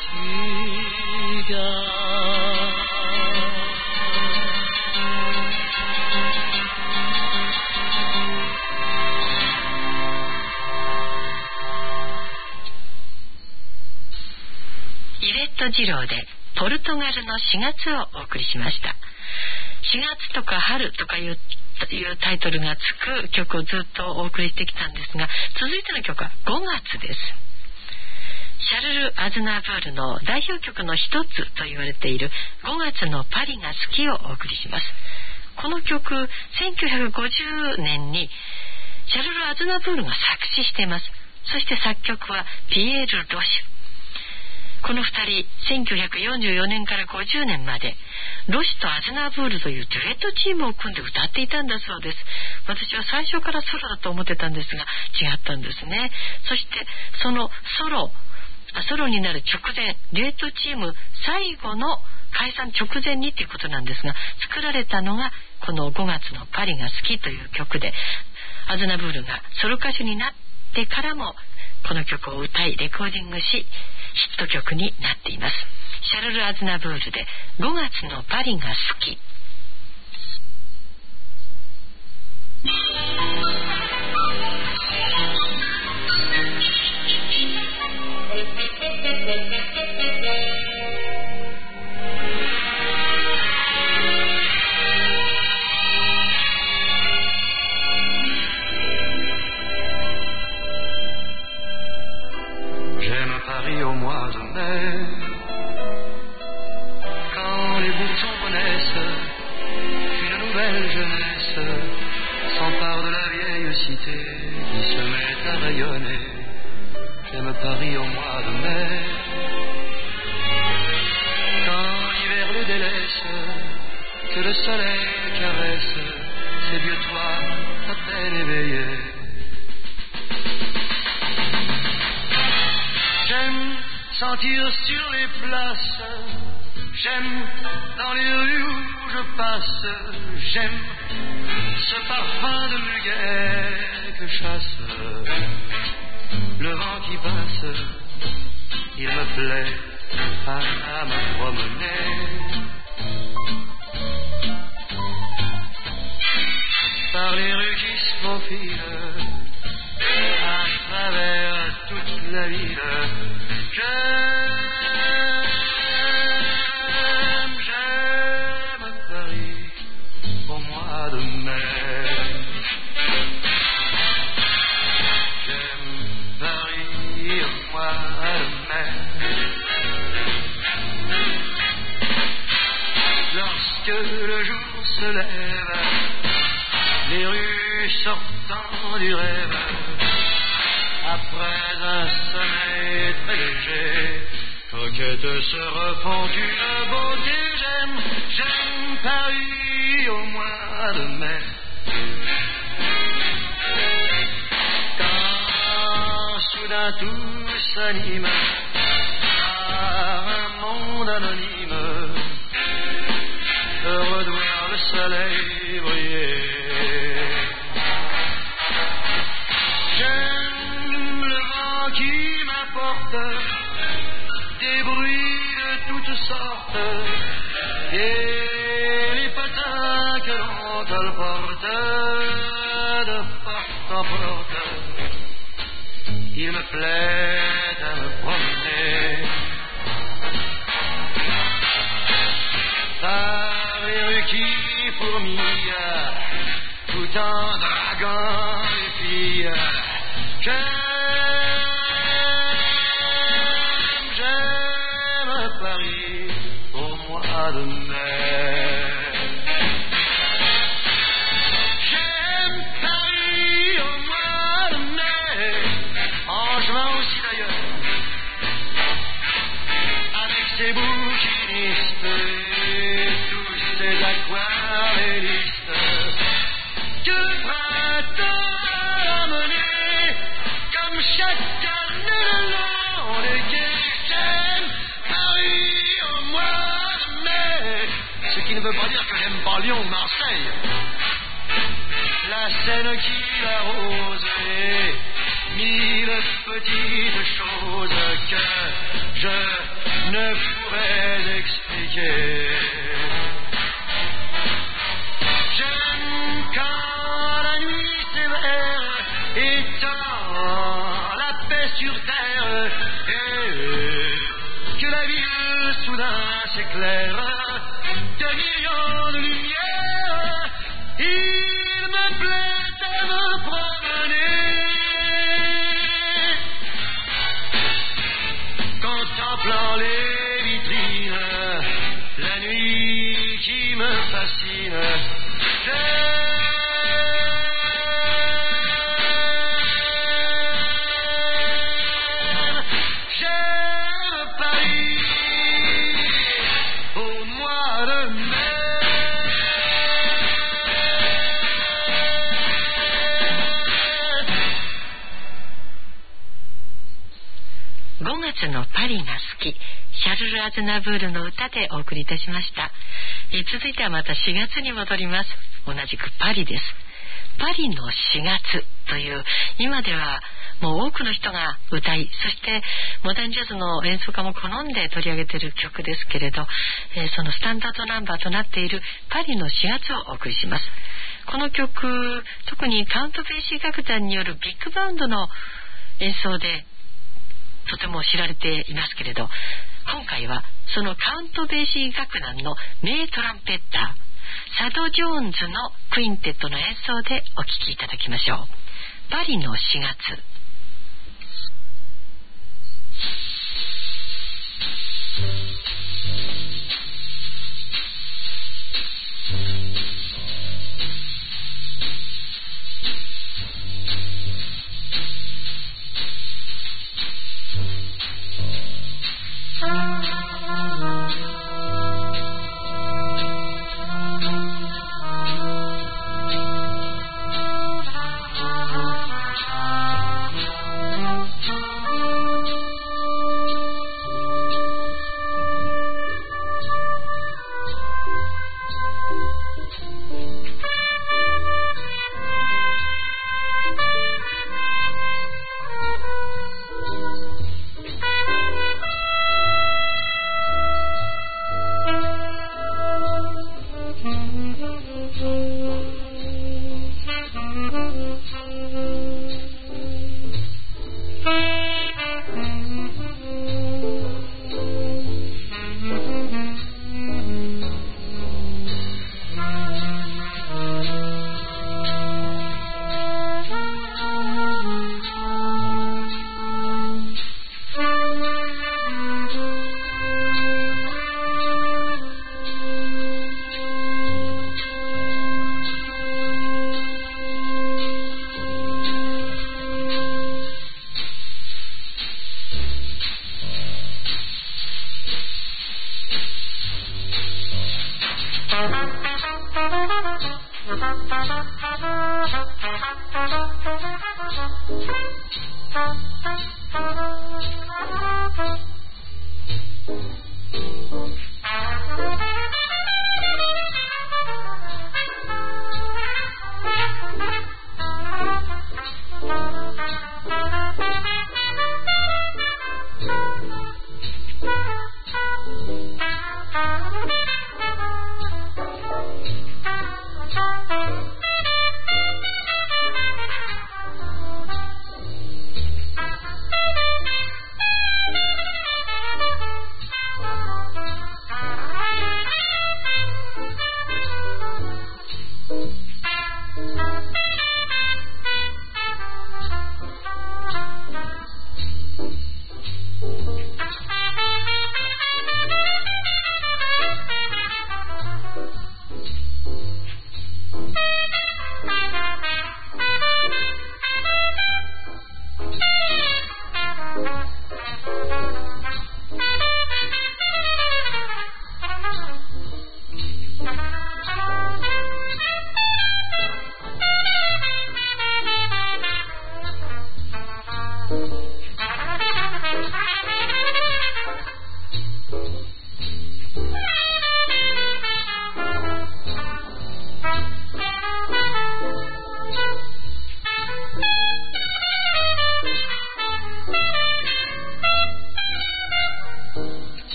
二郎でポルトガルの4月をお送りしました。4月とか春とかいうタイトルがつく曲をずっとお送りしてきたんですが、続いての曲は5月です。シャルル・アズナーブールの代表曲の一つと言われている5月のパリが好きをお送りします。この曲、1950年にシャルル・アズナーブールが作詞しています。そして作曲はピエール・ロシュ。この2人、1944年から50年までロシとアズナーブールというデュエットチームを組んで歌っていたんだそうです。私は最初からソロだと思ってたんですが違ったんですね。そしてそのソロになる直前、デュエットチーム最後の解散直前にということなんですが、作られたのがこの5月のパリが好きという曲で、アズナブールがソロ歌手になってからもこの曲を歌いレコーディングしヒット曲になっています。シャルル・アズナブールで5月のパリが好き。 nouvelle jeunesse s'empare de la vieille cité qui se met à rayonner. J'aime Paris au mois de mai, quand l'hiver le délaisse, que le soleil caresse ces vieux toits à peine éveillés. J'aime sentir sur les places, j'aime dans les rues où je passe, j'aime ce parfum de muguet que chasse le vent qui passe. Il me plaît à me promener par les rues qui se faufilent à travers toute la ville. J'aime Paris au mois de mai. J'aime Paris au mois de mai. Lorsque le jour se lève, les rues sortant du rêve, après un sommeil très léger, coquette se refont une beauté. J'aime Paris au mois de mai. Quand soudain tout s'anime par un monde anonyme, heureux de voir le soleil briller. J'aime le vent qui m'apporte des bruits de toutes sortes et les patins que l'on colporte de porte en porte. Il me plaît à me promener par les rues qui fourmillent, tout en draguant les filles. J'aime Paris au mois de mai. J'aime Paris au mois de mai, en juin aussi d'ailleurs, avec ses bouquinistes et tous ses aquarellistes. Que printemps a mené comme chaque année le long des quais. J'aime Paris au mois de mai, ce qui ne veut pas dire que j'aime pas Lyon ou Marseille. La Seine qui l'arrose et mille petites choses que je ne pourrais expliquer. J'aime quand la nuit sévère étend la paix sur terre et que la ville soudain s'éclaire de millions de lumière. Il me plaît à me promener, contemplant les vitrines, la nuit qui me fascine. J'aime Paris au mois de mai. 5月のパリが好き、シャルル・アズナブールの歌でお送りいたしました。続いてはまた4月に戻ります。同じくパリです。パリの4月という、今ではもう多くの人が歌い、そしてモダンジャズの演奏家も好んで取り上げている曲ですけれど、そのスタンダードナンバーとなっているパリの4月をお送りします。この曲、特にカウント・ベイシー楽団によるビッグバンドの演奏でとても知られていますけれど、今回はそのカウント・ベイシー楽団の名トランペッターサド・ジョーンズのクインテットの演奏でお聴きいただきましょう。パリの4月。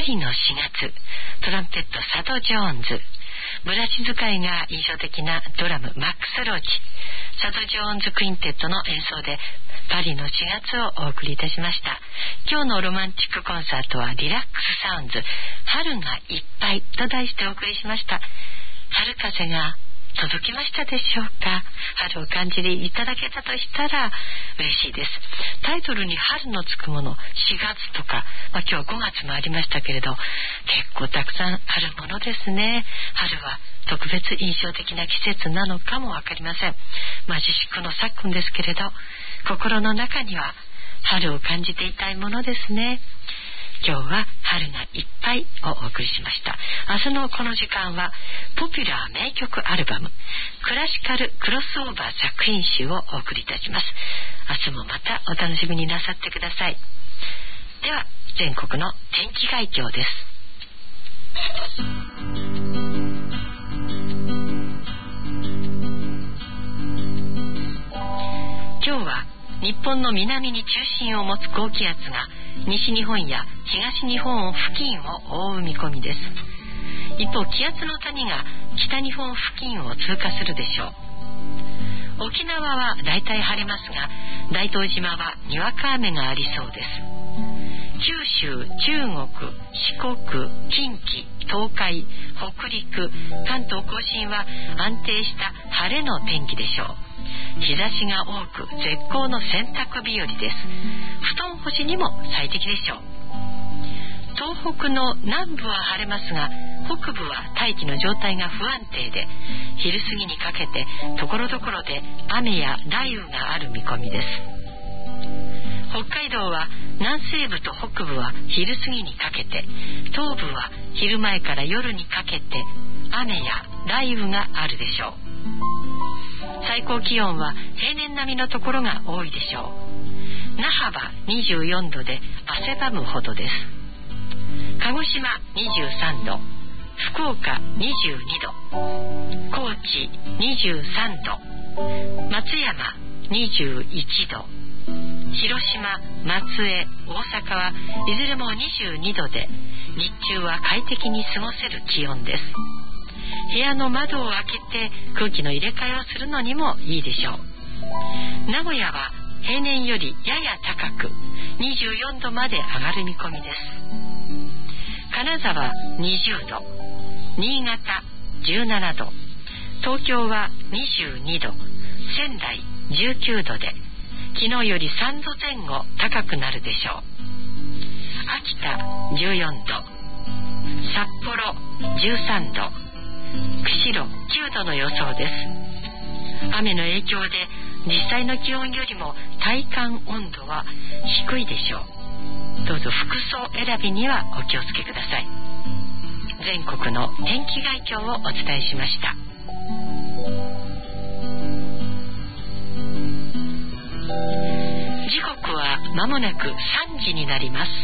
リの4月、トランペットサド・ジョーンズ、ブラシ使いが印象的なドラムマックス・ローチ、サド・ジョーンズ・クインテットの演奏でパリの4月をお送りいたしました。今日のロマンチックコンサートはリラックスサウンズ、春がいっぱいと題してお送りしました。春風が届きましたでしょうか。春を感じていただけたとしたら嬉しいです。タイトルに春のつくもの、4月とか、今日は5月もありましたけれど、結構たくさんあるものですね。春は特別印象的な季節なのかもわかりません。自粛の昨今ですけれど、心の中には春を感じていたいものですね。今日は春がいっぱいをお送りしました。明日のこの時間はポピュラー名曲アルバムクラシカルクロスオーバー作品集をお送りいたします。明日もまたお楽しみになさってください。では全国の天気概況です。今日は日本の南に中心を持つ高気圧が西日本や東日本付近を覆う見込みです。一方、気圧の谷が北日本付近を通過するでしょう。沖縄はだいたい晴れますが、大東島はにわか雨がありそうです。九州、中国、四国、近畿、東海、北陸、関東甲信は安定した晴れの天気でしょう。日差しが多く絶好の洗濯日和です。布団干しにも最適でしょう。東北の南部は晴れますが、北部は大気の状態が不安定で、昼過ぎにかけて所々で雨や雷雨がある見込みです。北海道は南西部と北部は昼過ぎにかけて、東部は昼前から夜にかけて雨や雷雨があるでしょう。最高気温は平年並みのところが多いでしょう。那覇は24度で汗ばむほどです。鹿児島23度、福岡22度、高知23度、松山21度、広島、松江、大阪はいずれも22度で、日中は快適に過ごせる気温です。部屋の窓を開けて空気の入れ替えをするのにもいいでしょう。名古屋は平年よりやや高く24度まで上がる見込みです。金沢20度、新潟17度、東京は22度、仙台19度で昨日より3度前後高くなるでしょう。秋田14度、札幌13度、釧路9度の予想です。雨の影響で実際の気温よりも体感温度は低いでしょう。どうぞ服装選びにはお気をつけください。全国の天気概況をお伝えしました。時刻は間もなく3時になります。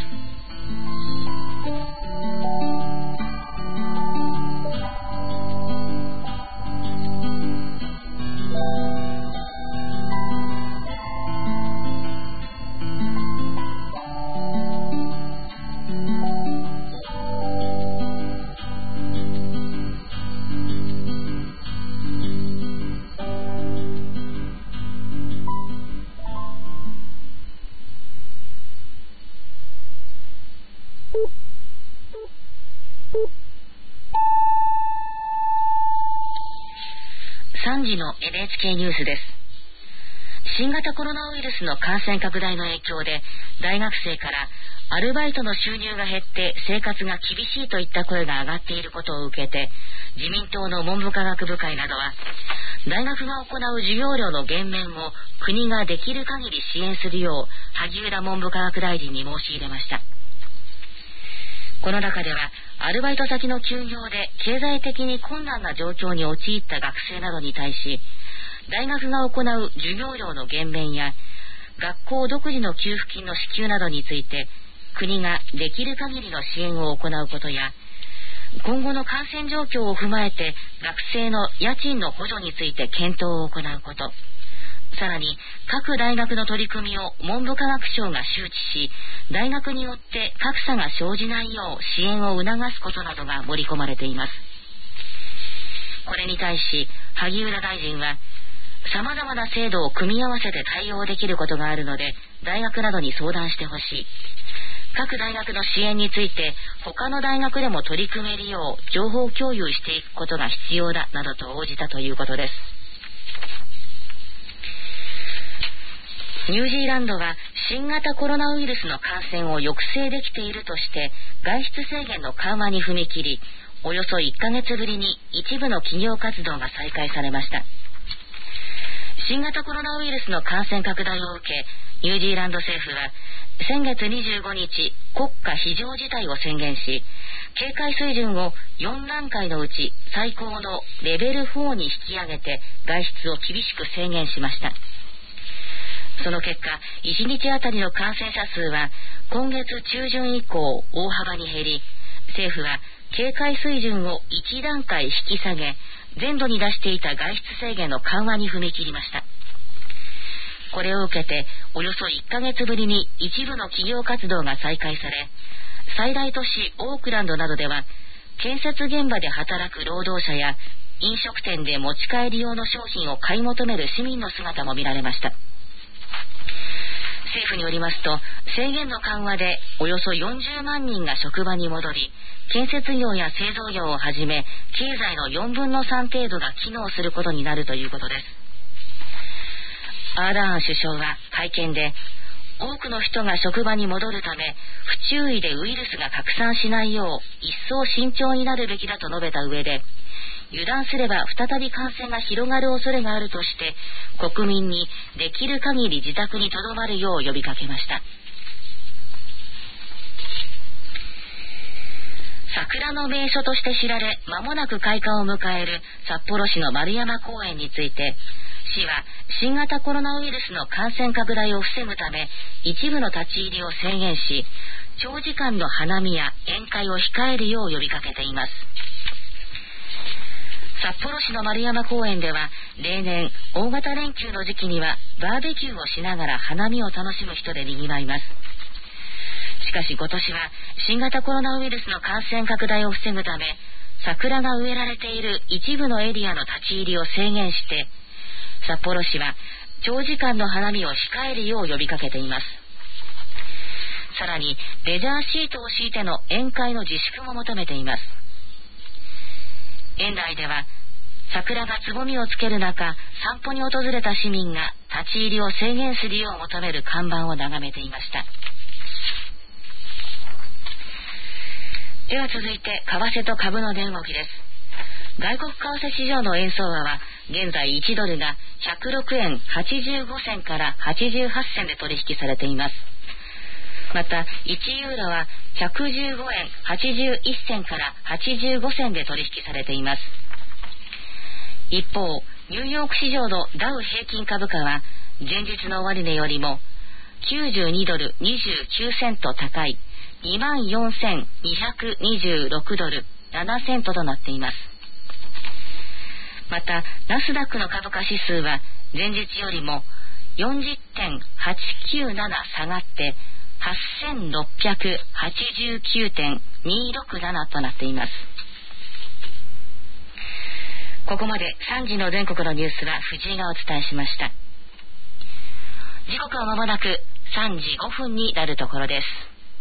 3時の NHK ニュースです。新型コロナウイルスの感染拡大の影響で、大学生からアルバイトの収入が減って生活が厳しいといった声が上がっていることを受けて、自民党の文部科学部会などは、大学が行う授業料の減免を国ができる限り支援するよう萩生田文部科学大臣に申し入れました。この中では、アルバイト先の休業で経済的に困難な状況に陥った学生などに対し、大学が行う授業料の減免や学校独自の給付金の支給などについて、国ができる限りの支援を行うことや、今後の感染状況を踏まえて学生の家賃の補助について検討を行うこと、 さらに各大学の取り組みを文部科学省が周知し、大学によって格差が生じないよう支援を促すことなどが盛り込まれています。これに対し萩生田大臣は、様々な制度を組み合わせて対応できることがあるので、大学などに相談してほしい。各大学の支援について他の大学でも取り組めるよう情報共有していくことが必要だなどと応じたということです。ニュージーランドは新型コロナウイルスの感染を抑制できているとして外出制限の緩和に踏み切り、およそ1ヶ月ぶりに一部の企業活動が再開されました。新型コロナウイルスの感染拡大を受け、ニュージーランド政府は先月25日国家非常事態を宣言し、警戒水準を4段階のうち最高のレベル4に引き上げて外出を厳しく制限しました。その結果、1日あたりの感染者数は今月中旬以降大幅に減り、政府は警戒水準を1段階引き下げ、全土に出していた外出制限の緩和に踏み切りました。これを受けておよそ1ヶ月ぶりに一部の企業活動が再開され、最大都市オークランドなどでは建設現場で働く労働者や飲食店で持ち帰り用の商品を買い求める市民の姿も見られました。政府によりますと、制限の緩和でおよそ40万人が職場に戻り、建設業や製造業をはじめ経済の4分の3程度が機能することになるということです。アーダーン首相は会見で、多くの人が職場に戻るため不注意でウイルスが拡散しないよう一層慎重になるべきだと述べた上で、油断すれば再び感染が広がる恐れがあるとして国民にできる限り自宅に留まるよう呼びかけました。桜の名所として知られ、間もなく開花を迎える札幌市の丸山公園について、市は新型コロナウイルスの感染拡大を防ぐため一部の立ち入りを制限し、長時間の花見や宴会を控えるよう呼びかけています。札幌市の丸山公園では例年大型連休の時期にはバーベキューをしながら花見を楽しむ人で賑わいます。しかし今年は新型コロナウイルスの感染拡大を防ぐため、桜が植えられている一部のエリアの立ち入りを制限して、札幌市は長時間の花見を控えるよう呼びかけています。さらにレジャーシートを敷いての宴会の自粛も求めています。園内では桜がつぼみをつける中、散歩に訪れた市民が立ち入りを制限するよう求める看板を眺めていました。では続いて為替と株の値動きです。外国為替市場の円相場は現在1ドルが106円85銭から88銭で取引されています。また1ユーロは115円81銭から85銭で取引されています。一方、ニューヨーク市場のダウ平均株価は前日の終値よりも92ドル29セント高い 24,226 ドル7セントとなっています。またナスダックの株価指数は前日よりも 40.897 下がって8689.267 となっています。ここまで3時の全国のニュースは藤井がお伝えしました。時刻はまもなく3時5分になるところです。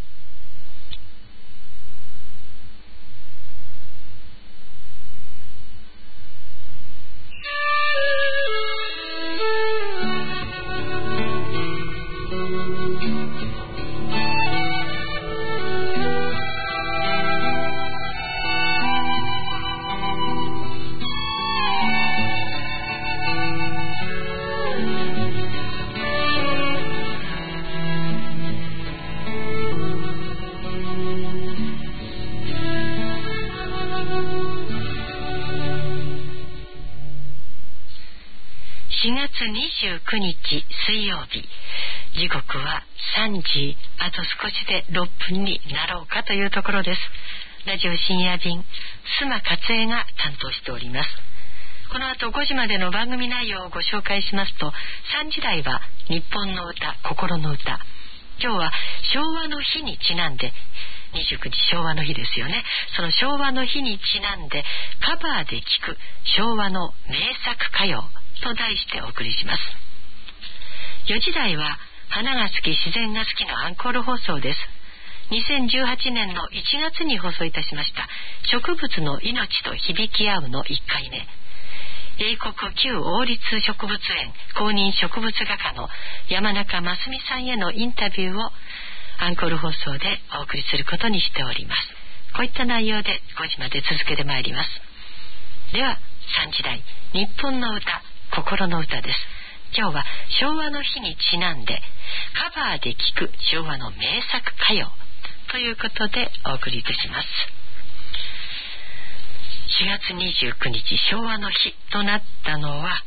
4月29日水曜日、時刻は3時あと少しで6分になろうかというところです。ラジオ深夜便、須磨勝恵が担当しております。 この後5時までの番組内容をご紹介しますと、3時台は日本の歌、心の歌。今日は昭和の日にちなんで、29日昭和の日ですよね。その昭和の日にちなんでカバーで聴く昭和の名作歌謡と題してお送りします。4時台は花が好き自然が好きのアンコール放送です。2018年の1月に放送いたしました植物の命と響き合うの1回目、英国旧王立植物園公認植物画家の山中真澄さんへのインタビューをアンコール放送でお送りすることにしております。こういった内容で5時まで続けてまいります。では3時台、日本の歌、心の歌です。今日は昭和の日にちなんでカバーで聴く昭和の名作歌謡ということでお送りいたします。4月29日昭和の日となったのは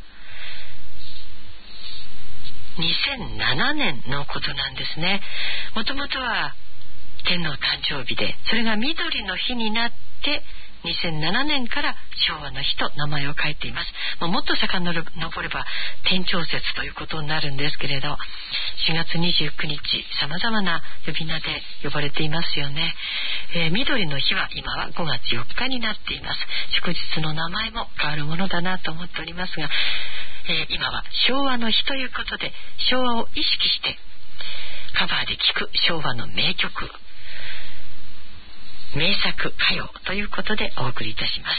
2007年のことなんですね。もともとは天皇誕生日で、それが緑の日になって2007年から昭和の日と名前を変えています。もっと遡れば天長節ということになるんですけれど、4月29日さまざまな呼び名で呼ばれていますよね。緑の日は今は5月4日になっています。祝日の名前も変わるものだなと思っておりますが、今は昭和の日ということで、昭和を意識してカバーで聴く昭和の名曲、名作歌謡ということでお送りいたします。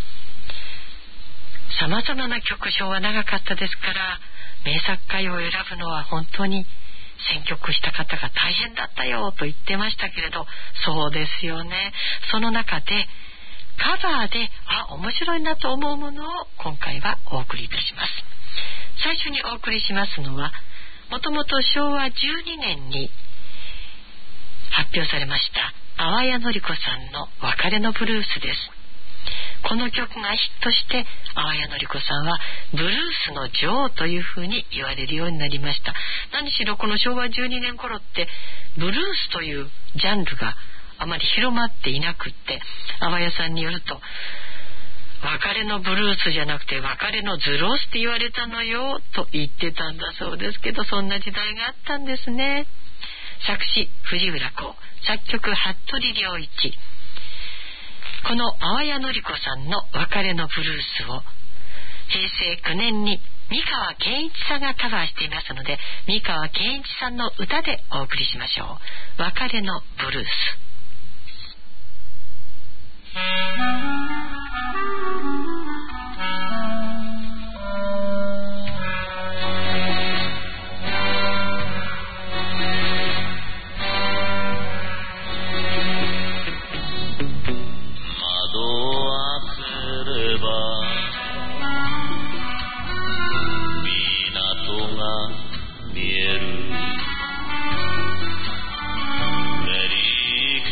さまざまな曲、昭和長かったですから、名作歌謡を選ぶのは本当に選曲した方が大変だったよと言ってましたけれど、そうですよね。その中でカバーで面白いなと思うものを今回はお送りいたします。最初にお送りしますのは、もともと昭和12年に発表されました淡谷のり子さんの別れのブルースです。この曲がヒットして淡谷のり子さんはブルースの女王というふうに言われるようになりました。何しろこの昭和12年頃ってブルースというジャンルがあまり広まっていなくって、淡谷さんによると別れのブルースじゃなくて別れのズロースって言われたのよと言ってたんだそうですけど、そんな時代があったんですね。作詞藤浦幸、作曲服部良一。この淡谷のり子さんの別れのブルースを平成9年に三川健一さんがカバーしていますので、三川健一さんの歌でお送りしましょう。別れのブルース。 メリ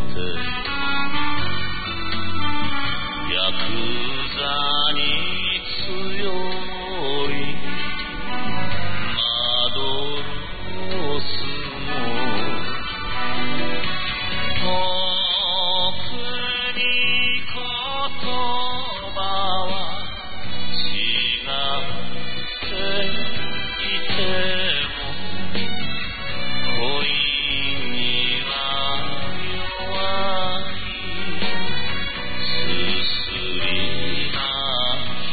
ヤクザに強いマドロスも遠くに言葉は違っていても恋には弱いすすり泣き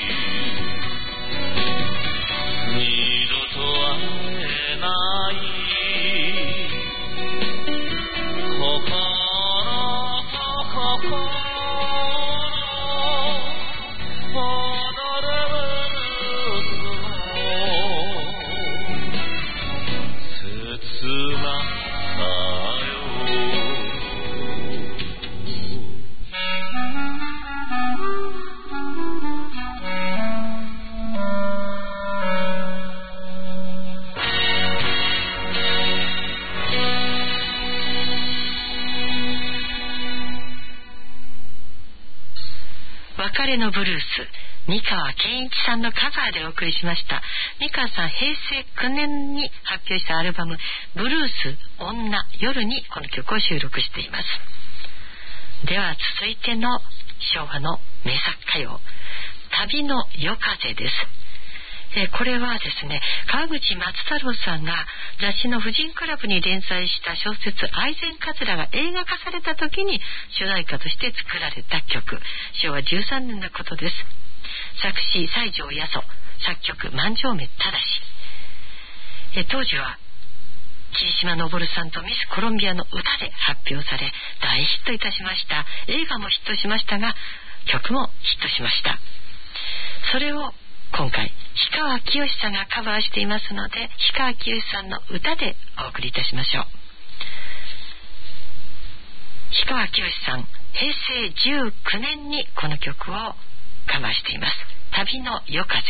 二度と会えない心と心踊る切なさよ別れのブルース、三川健一さんのカバーでお送りしました。三川さん、平成9年に発表したアルバムブルース女夜にこの曲を収録しています。では続いての昭和の名作歌謡、旅の夜風です。これはですね、川口松太郎さんが雑誌の婦人クラブに連載した小説愛染かつらが映画化された時に主題歌として作られた曲、昭和13年のことです。作詞西条八十、作曲万丈目忠。当時は桐島昇さんとミスコロンビアの歌で発表され大ヒットいたしました。映画もヒットしましたが曲もヒットしました。それを今回氷川きよしさんがカバーしていますので、氷川きよしさんの歌でお送りいたしましょう。氷川きよしさん、平成19年にこの曲をカバーしています。旅の夜風。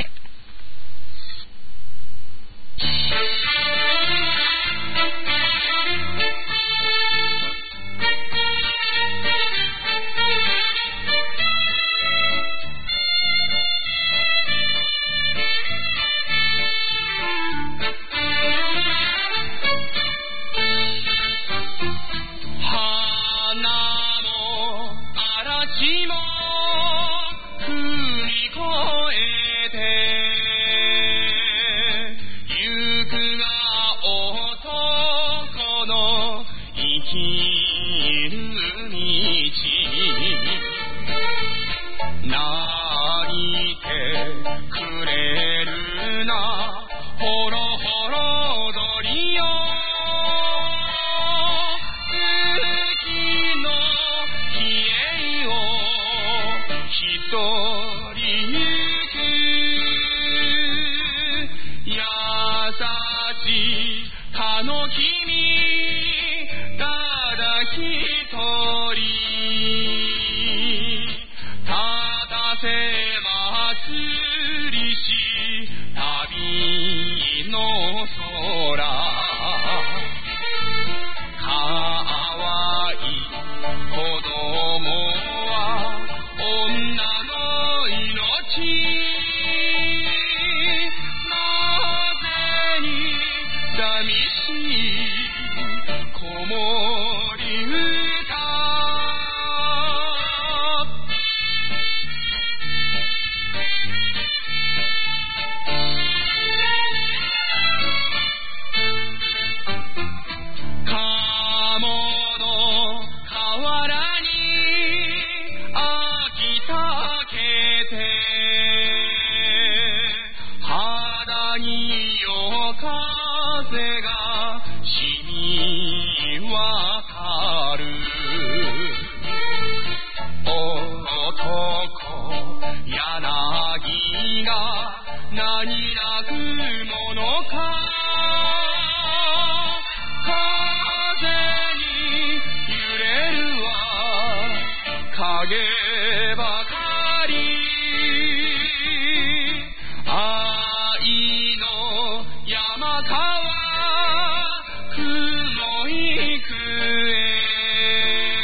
雲行く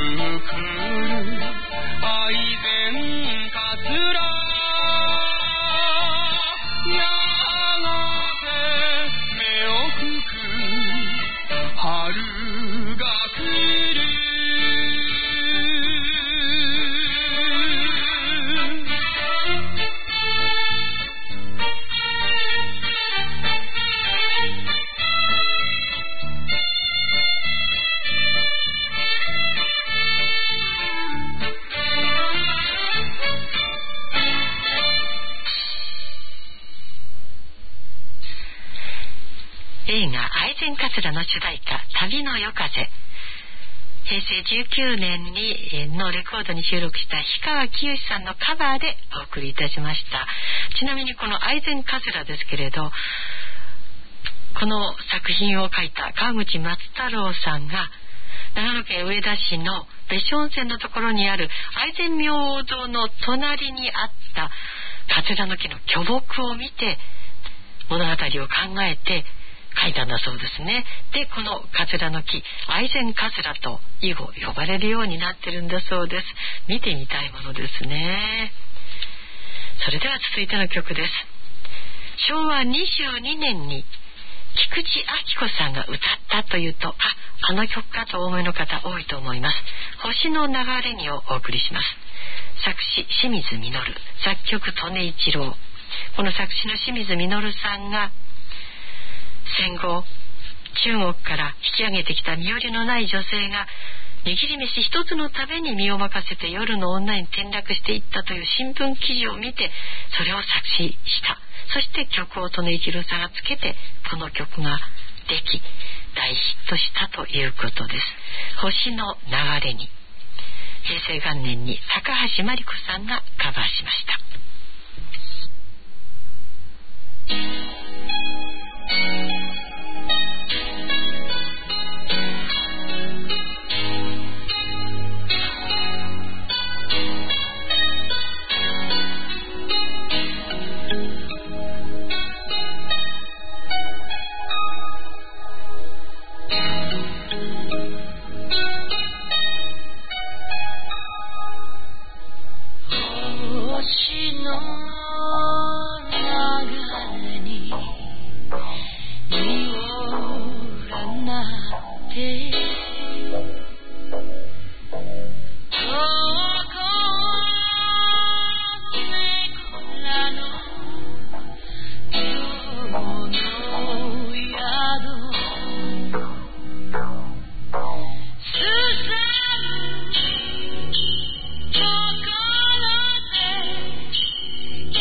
映画愛染かつらの主題歌旅の夜風、平成19年のレコードに収録した氷川きよしさんのカバーでお送りいたしました。ちなみにこの愛染かつらですけれど、この作品を書いた川口松太郎さんが長野県上田市の別所温泉のところにある愛染明王堂の隣にあったカツラの木の巨木を見て物語を考えて書いたんだそうですね。で、このカツラの木、愛染カツラと以後呼ばれるようになってるんだそうです。見てみたいものですね。それでは続いての曲です。昭和22年に菊池亜希子さんが歌ったというと、あの曲かとお思いの方多いと思います。星の流れにをお送りします。作詞清水実、作曲利根一郎。この作詞の清水実さんが戦後中国から引き上げてきた身寄りのない女性が握り飯一つのために身を任せて夜の女に転落していったという新聞記事を見て、それを作詞した。そして曲を利根一郎さんがつけてこの曲ができ大ヒットしたということです。星の流れに、平成元年に高橋真理子さんがカバーしました。 星の流れに身を占って君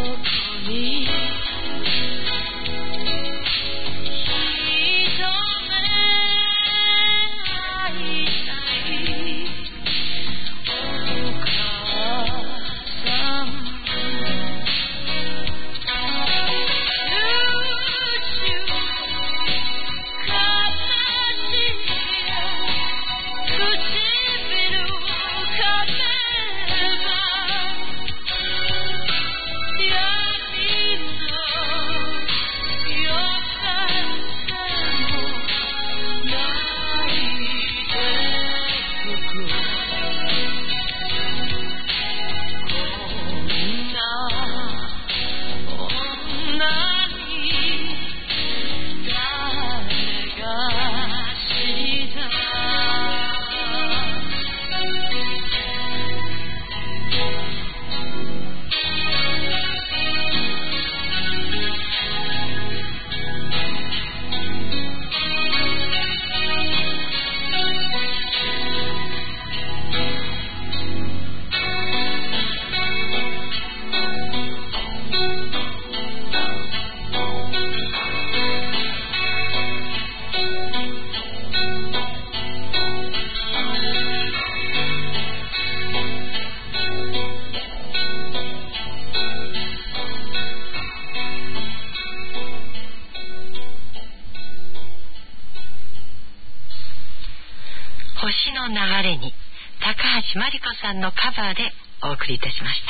星の流れに高橋真理子さんのカバーでお送りいたしました。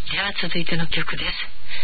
では続いての曲です。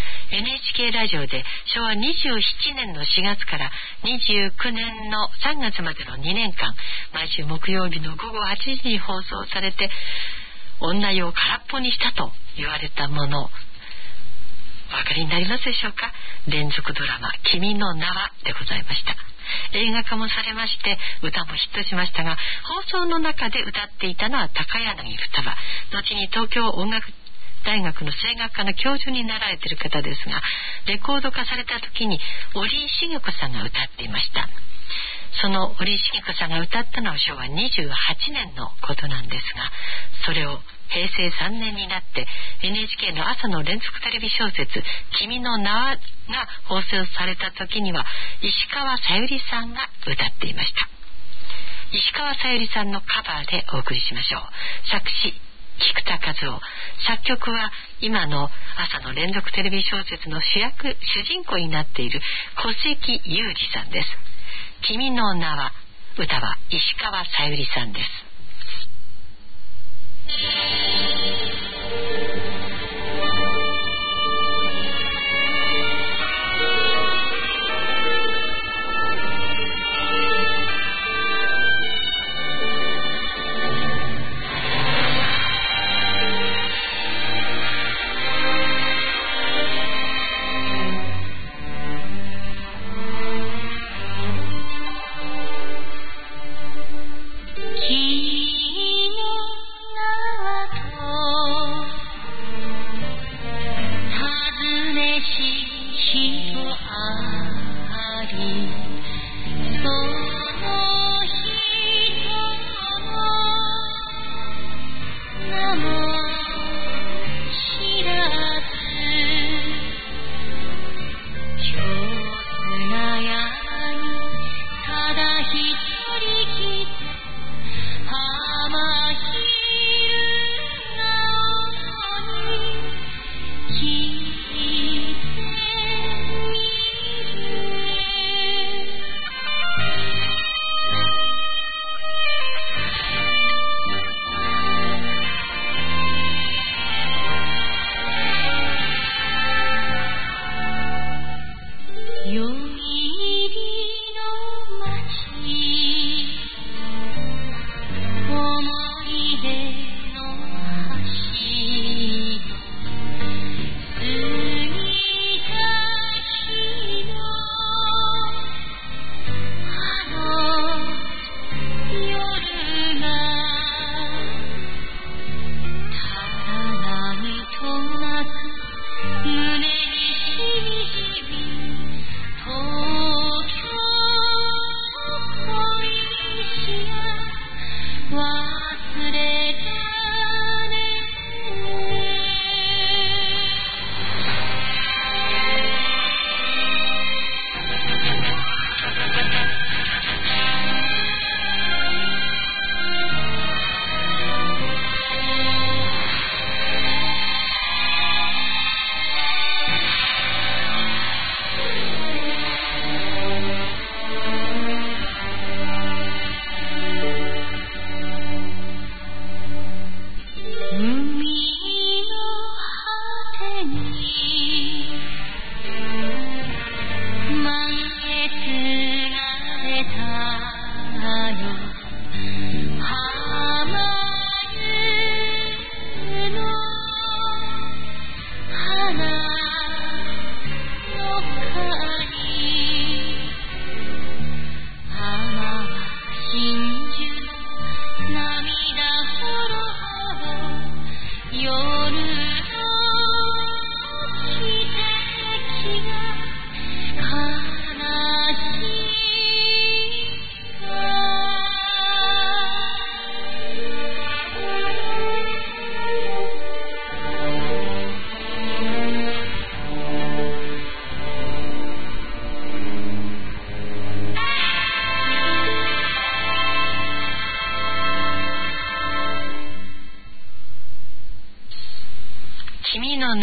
NHK ラジオで昭和27年の4月から29年の3月までの2年間、毎週木曜日の午後8時に放送されて、女湯を空っぽにしたと言われたもの、お分かりになりますでしょうか。連続ドラマ「君の名は」でございました。映画化もされまして歌もヒットしましたが、放送の中で歌っていたのは高柳双葉、後に東京音楽大学の声楽科の教授になられている方ですが、レコード化された時に折井茂子さんが歌っていました。その折井茂子さんが歌ったのは昭和28年のことなんですが、それを平成3年になって NHK の朝の連続テレビ小説「君の名は」が放送された時には石川さゆりさんが歌っていました。石川さゆりさんのカバーでお送りしましょう。作詞菊田一夫、作曲は今の朝の連続テレビ小説の主人公になっている小関裕二さんです。君の名は、歌は石川さゆりさんです。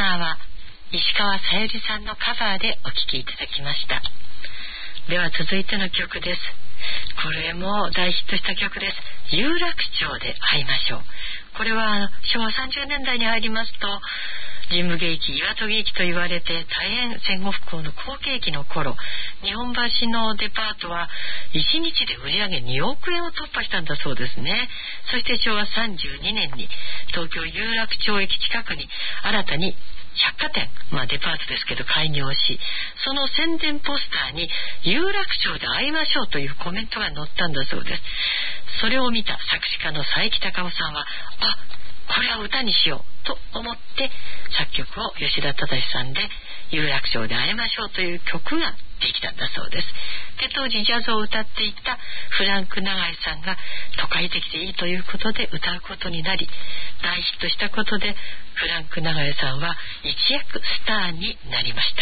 ナーは石川さゆりさんのカバーでお聴きいただきました。では続いての曲です。これも大ヒットした曲です。有楽町で会いましょう。これは昭和30年代に入りますと、神武劇、岩戸劇と言われて大変戦後復興の好景気の頃、日本橋のデパートは1日で売り上げ2億円を突破したんだそうですね。そして昭和32年に東京有楽町駅近くに新たに百貨店、デパートですけど開業し、その宣伝ポスターに有楽町で会いましょうというコメントが載ったんだそうです。それを見た作詞家の佐伯孝夫さんは、これは歌にしようと思って作曲を吉田忠さんで有楽町で会いましょうという曲ができたんだそうです。で、当時ジャズを歌っていたフランク永井さんが都会的でいいということで歌うことになり、大ヒットしたことでフランク永井さんは一躍スターになりました。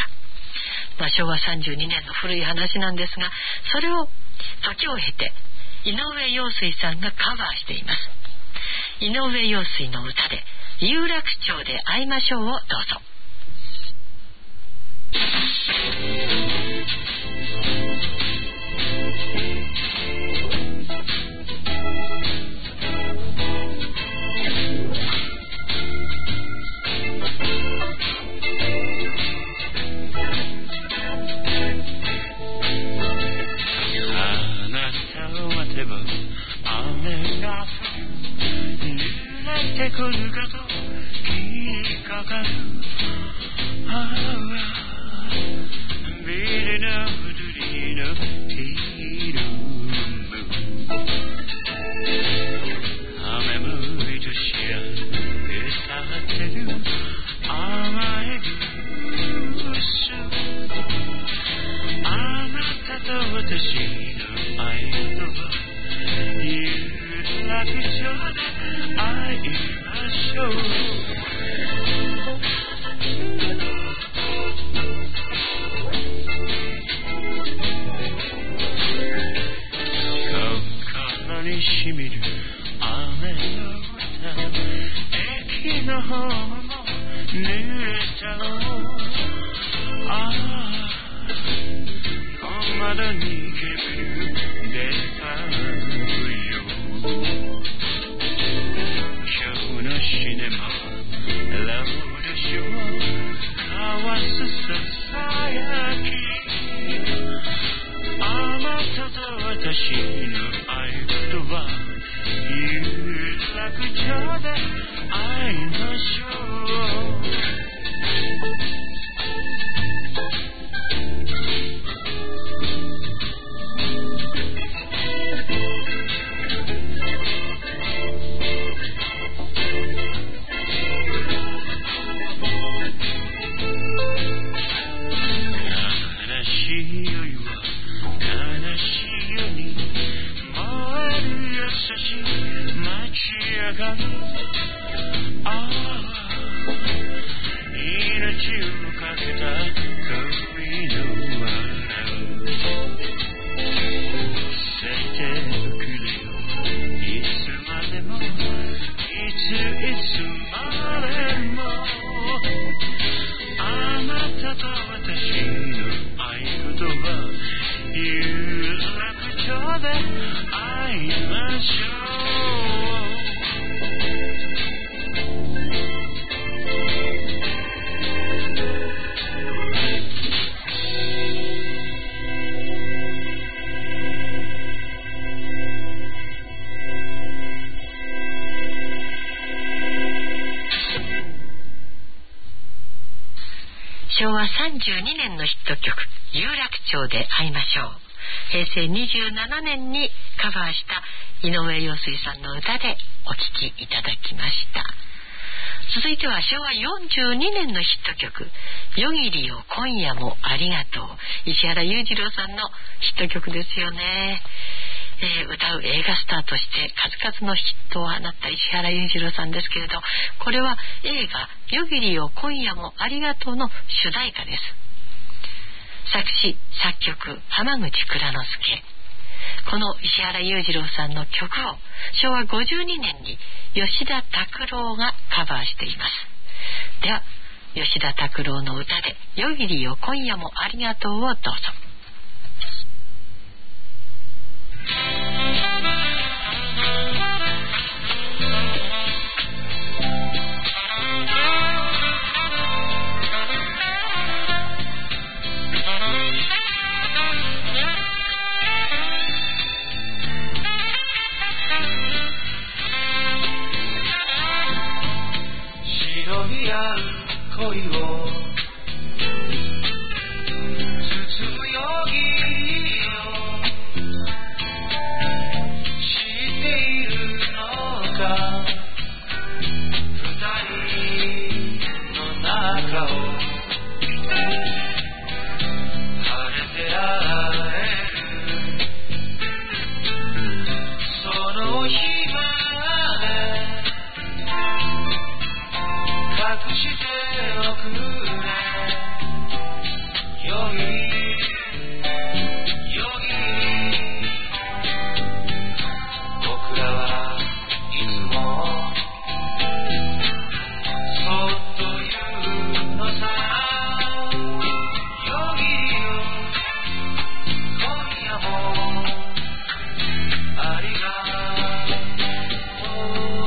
昭和32年の古い話なんですが、それを時を経て井上陽水さんがカバーしています。井上陽水の歌で有楽町で会いましょうをどうぞ。 あなたを待てば雨がてくるかと気にかかる。ビリのふるりのフィルム、雨向いとしあげたってる甘いブルース、あなたと私の愛は有楽町で会いましょう。心にしみる雨の歌、駅の方も濡れたの。小窓に煙るデパートよ、今日のシネマラブでしょう、交わすささやき、あなたと私の愛とは有楽町で会いましょう。 昭和32年のヒット曲有楽町で会いましょう。平成27年にカバーした井上陽水さんの歌でお聴きいただきました。続いては昭和42年のヒット曲夜霧よ今夜もありがとう、石原裕次郎さんのヒット曲ですよね。歌う映画スターとして数々のヒットを放った石原裕次郎さんですけれど、これは映画夜霧よ今夜もありがとうの主題歌です。作詞作曲浜口蔵之介。この石原裕次郎さんの曲を昭和52年に吉田拓郎がカバーしています。では吉田拓郎の歌で夜霧よ今夜もありがとうをどうぞ。 忍び合う恋を包むよぎよ知っているのか二人の中を晴れて会えるその日まで隠しておくねよぎよぎ僕らはいつもそっと言うのさよぎよ今夜もありがとう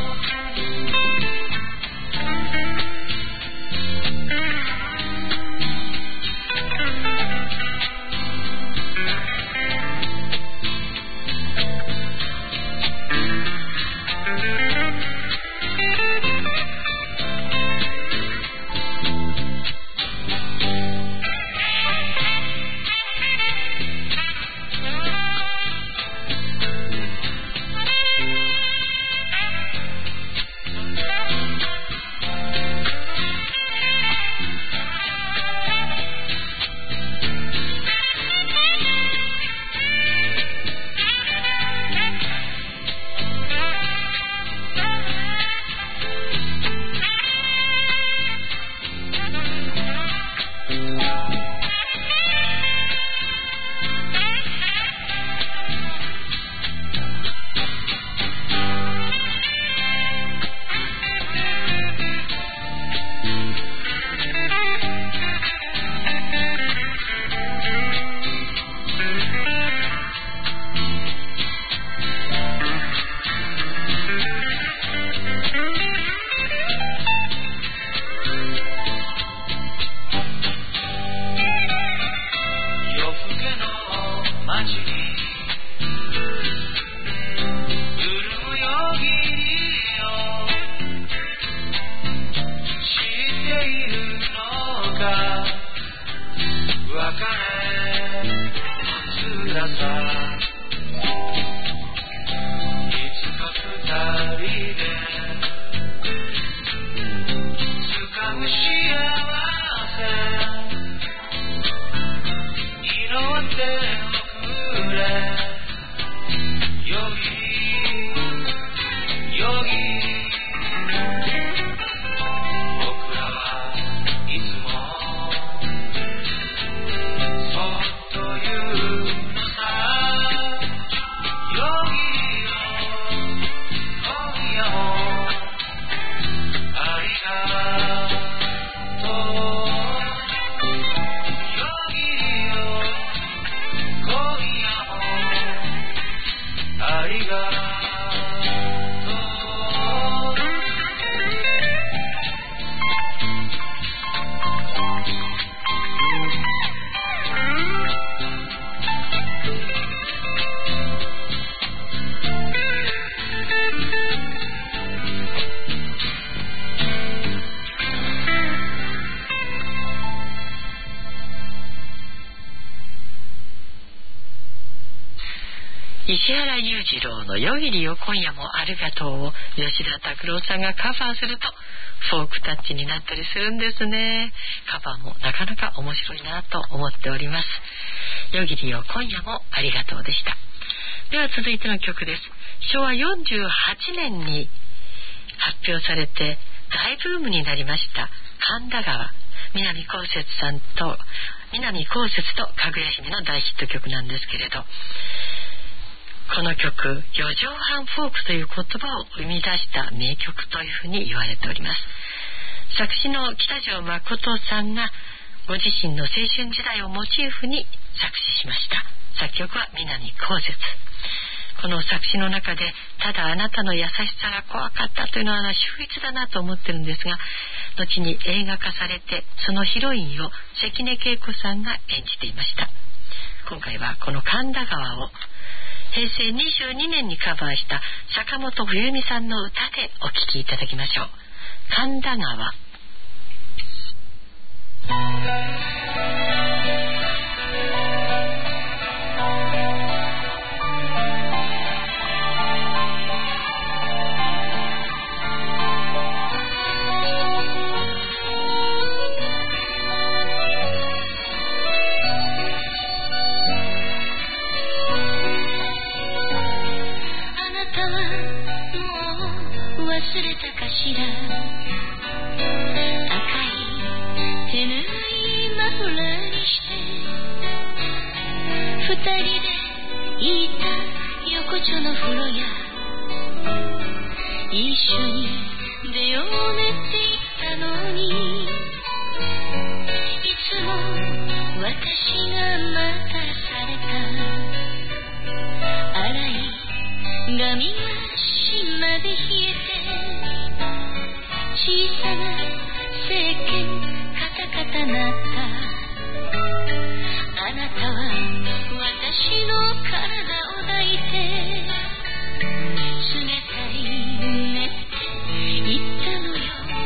石原裕次郎の夜霧よ今夜もありがとうを吉田拓郎さんがカバーするとフォークタッチになったりするんですね。カバーもなかなか面白いなと思っております。夜霧よ今夜もありがとうでした。では続いての曲です。昭和48年に発表されて大ブームになりました神田川、南こうせつさんと南こうせつとかぐや姫の大ヒット曲なんですけれど、この曲四畳半フォークという言葉を生み出した名曲というふうに言われております。 作詞の北条誠さんがご自身の青春時代をモチーフに作詞しました。作曲は南こうせつ。この作詞の中で、ただあなたの優しさが怖かったというのは秀逸だなと思ってるんですが、後に映画化されて、そのヒロインを関根恵子さんが演じていました。今回はこの神田川を平成22年にカバーした坂本冬美さんの歌でお聴きいただきましょう。神田川。 忘れたかしら、赤い手縫いマフラーにして二人でいた横丁の風呂屋、一緒に出ようねって言ったのに、いつも私が待たされた、洗い髪が芯まで冷えて、小さな石鹸カタカタなった、あなたは私の体を抱いて、冷たいねって言ったのよ。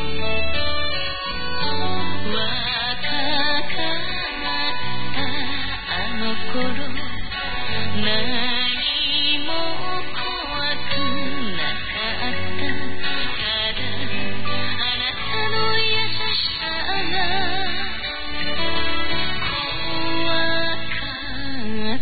若かったあの頃、何も怖くなかった、ただあなたの優しさが怖かった。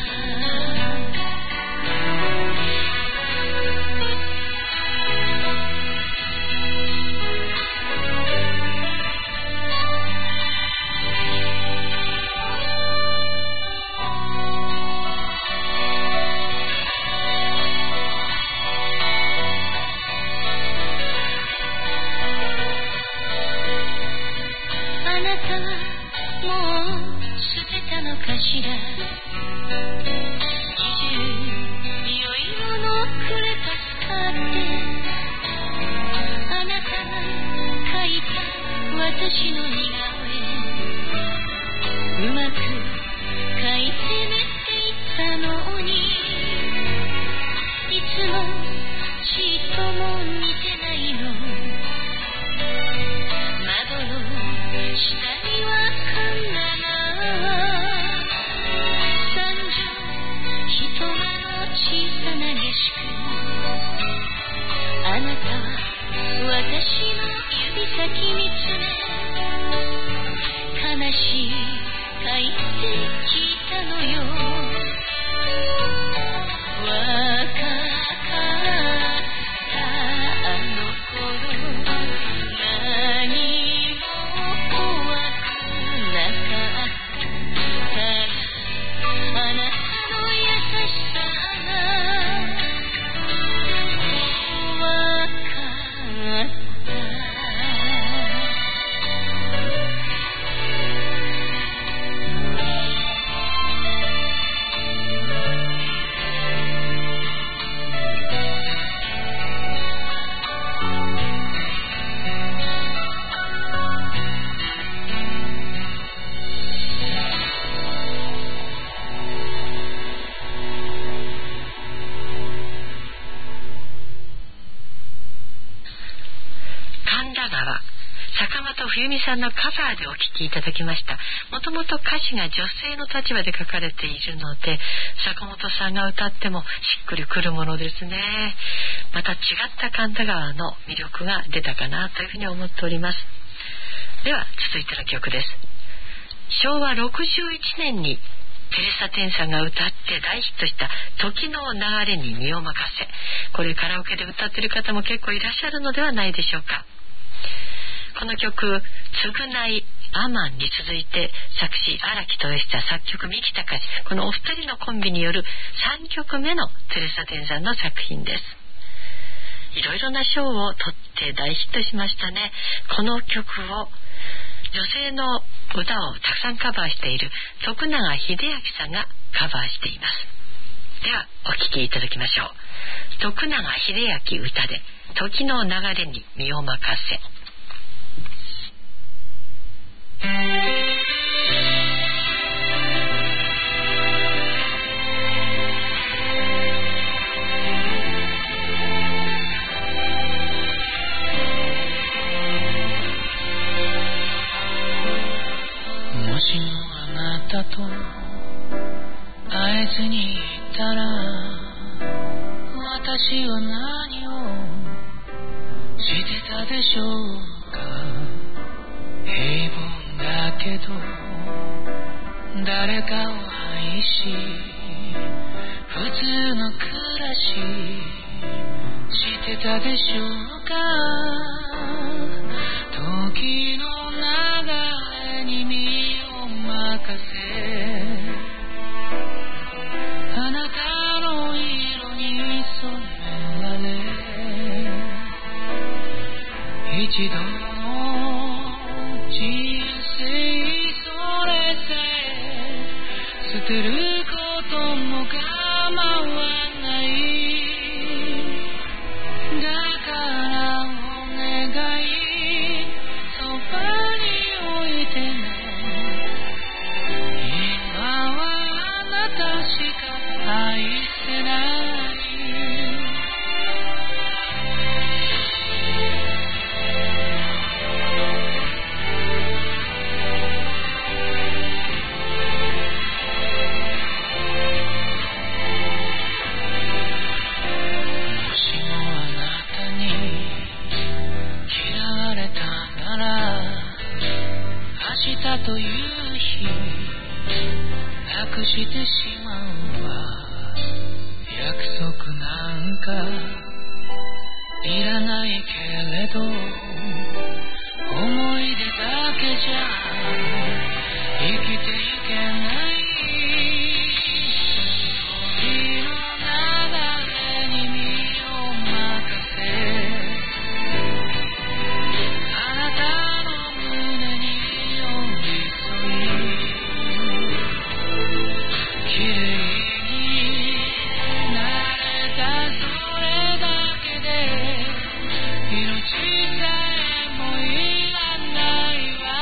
あなたはもう捨てたのかしら、20良いものくれたスカート、あなたが描いた私の似顔絵、うまく描いてねって言ったのに、いつもちっとも似てないの、窓の下にはカンナが、三畳一間の小さな下宿、あなたは私の指先見つめ、悲しいかいって聞いたのよ。若かったあの頃、何も怖くなかった、ただあなたの優しさが怖かった。 神田川、坂本冬美さんのカバーでお聴きいただきました。もともと歌詞が女性の立場で書かれているので、坂本さんが歌ってもしっくりくるものですね。また違った神田川の魅力が出たかなというふうに思っております。では続いての曲です。昭和61年にテレサ・テンさんが歌って大ヒットした時の流れに身を任せ、これカラオケで歌ってる方も結構いらっしゃるのではないでしょうか。この曲、償いアマンに続いて作詞荒木豊久、作曲三木隆、このお二人のコンビによる3曲目のテレサ・テンさんの作品です。 いろいろな賞を取って大ヒットしましたね。この曲を女性の歌をたくさんカバーしている徳永英明さんがカバーしています。ではお聴きいただきましょう。徳永英明歌で時の流れに身を任せ。 もしもあなたと会えずにいたら、私は何をしてたでしょうか。平凡だけど誰かを愛し、普通の暮らししてたでしょうか。時の流れに身を任せ、あなたの色に染められ、一度の人生それさえ捨てることも構わない。だからお願い、そばに置いてね。今はあなたしか愛せない。もしもあなたに嫌われたなら、明日という日なくしてしまうわ。約束なんかいらないけれど、思い出だけじゃ生きていけない。時の流れに身を任せ、あなたの胸に寄り添い、綺麗になれたそれだけで命さえもいらないわ。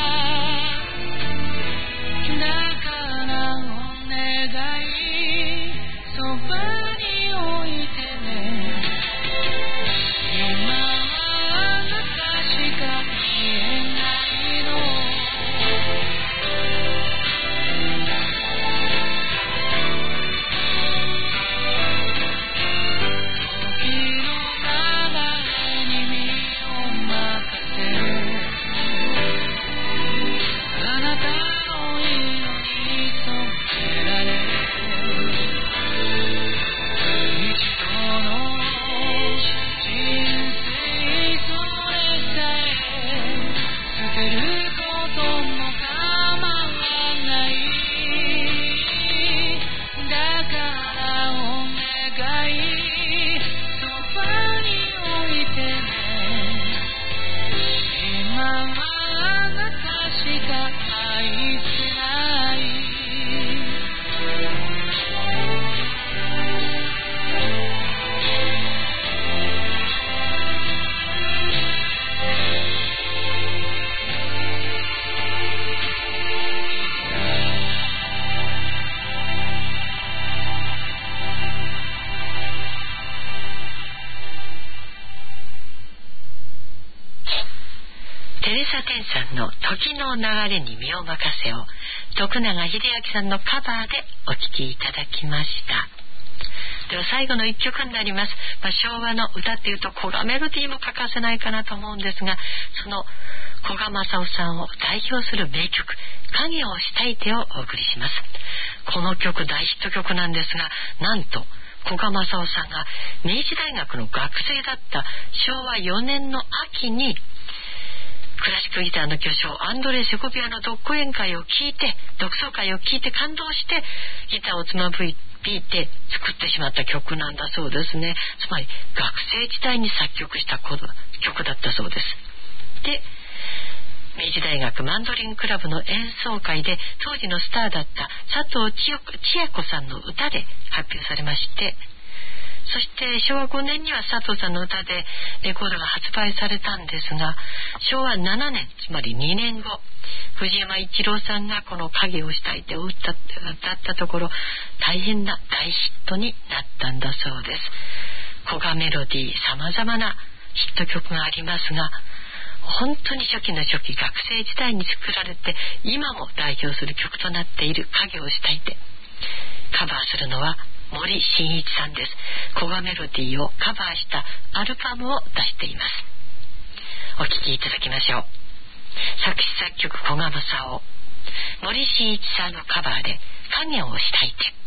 だからお願い、そばに置いてね。今はあなたしか言えないの。時の流れに身を任せ、あなたの色に染められ、一度の人生それさえ捨てることも構わない。だからお願い、そばに置いてね。今はあなたしか愛せない。 テレサ・テンさんの時の流れに身を任せを徳永英明さんのカバーでお聴きいただきました。では最後の一曲になります。昭和の歌っていうと古賀メロディーも欠かせないかなと思うんですが、その古賀正夫さんを代表する名曲影をしたいてをお送りします。この曲大ヒット曲なんですが、なんと古賀正夫さんが明治大学の学生だった昭和4年の秋にクラシックギターの巨匠アンドレ・セコビアの独奏会を聴いて感動してギターをつま引いて作ってしまった曲なんだそうですね。つまり学生時代に作曲した曲だったそうです。で、明治大学マンドリンクラブの演奏会で当時のスターだった佐藤千恵子さんの歌で発表されまして、そして昭和5年には佐藤さんの歌でレコードが発売されたんですが、昭和7年、つまり2年後、藤山一郎さんがこの影をしたいてを歌ったところ、大変な大ヒットになったんだそうです。古賀メロディー、様々なヒット曲がありますが、本当に初期の初期、学生時代に作られて今も代表する曲となっている影をしたいて、カバーするのは森進一さんです。古賀メロディーをカバーしたアルバムを出しています。お聴きいただきましょう。作詞作曲古賀正夫、森進一さんのカバーで影をしたいて。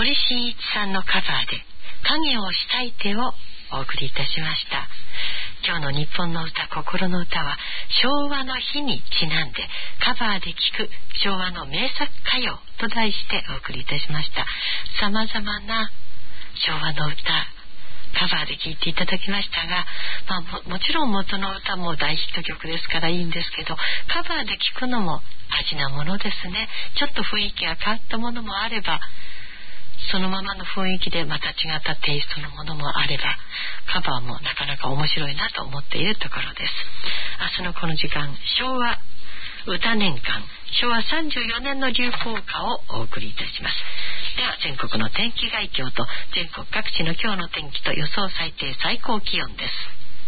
森進一さんのカバーで影をしたいてをお送りいたしました。今日の日本の歌、心の歌は昭和の日にちなんでカバーで聴く昭和の名作歌謡と題してお送りいたしました。様々な昭和の歌カバーで聴いていただきましたが、もちろん元の歌も大ヒット曲ですからいいんですけど、カバーで聴くのも味なものですね。ちょっと雰囲気が変わったものもあれば、そのままの雰囲気でまた違ったテイストのものもあれば、カバーもなかなか面白いなと思っているところです。明日のこの時間、昭和歌年間昭和34年の流行歌をお送りいたします。では全国の天気概況と全国各地の今日の天気と予想最低最高気温です。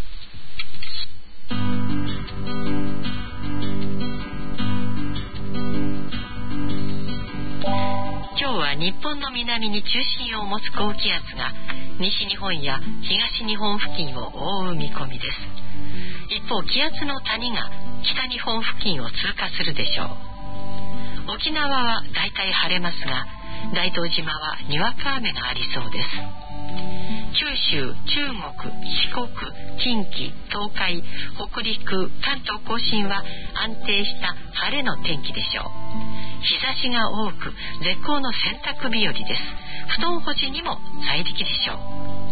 今日は日本の南に中心を持つ高気圧が西日本や東日本付近を覆う見込みです。一方、気圧の谷が北日本付近を通過するでしょう。沖縄はだいたい晴れますが、大東島はにわか雨がありそうです。九州、中国、四国、近畿、東海、北陸、関東甲信は安定した晴れの天気でしょう。日差しが多く絶好の洗濯日和です。布団干しにも最適でしょう。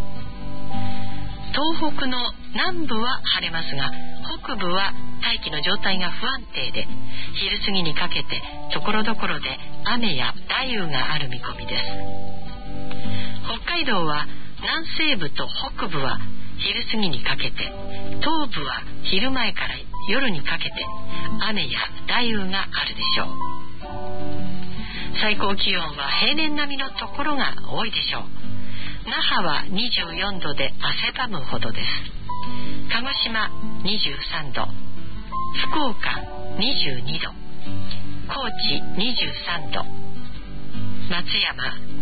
東北の南部は晴れますが、北部は大気の状態が不安定で、昼過ぎにかけて所々で雨や雷雨がある見込みです。北海道は南西部と北部は昼過ぎにかけて、東部は昼前から夜にかけて雨や雷雨があるでしょう。最高気温は平年並みのところが多いでしょう。那覇は24度で汗ばむほどです。鹿児島23度、福岡22度、高知23度、松山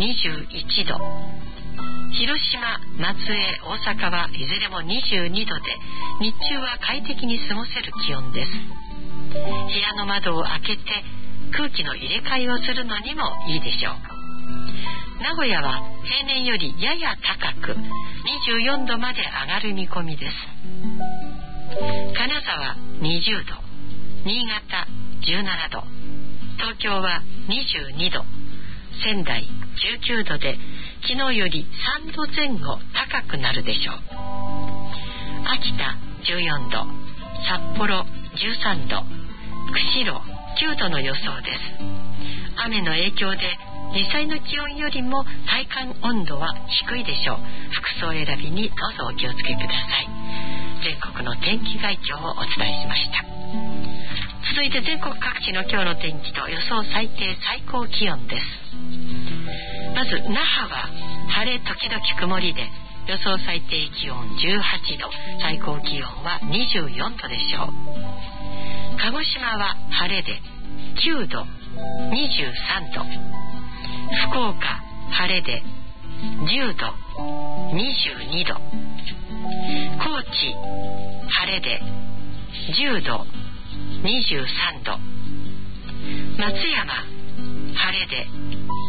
21度、広島、松江、大阪はいずれも22度で、日中は快適に過ごせる気温です。部屋の窓を開けて空気の入れ替えをするのにもいいでしょう。名古屋は平年よりやや高く24度まで上がる見込みです。金沢20度、新潟17度、東京は22度、仙台19度で昨日より3度前後高くなるでしょう。秋田14度、札幌13度、釧路9度の予想です。雨の影響で実際の気温よりも体感温度は低いでしょう。服装選びにどうぞお気をつけください。全国の天気概況をお伝えしました。続いて全国各地の今日の天気と予想最低最高気温です。まず那覇は晴れ時々曇りで予想最低気温18度、最高気温は24度でしょう。鹿児島は晴れで9度、23度、福岡晴れで10度、22度、高知晴れで10度、23度、松山晴れで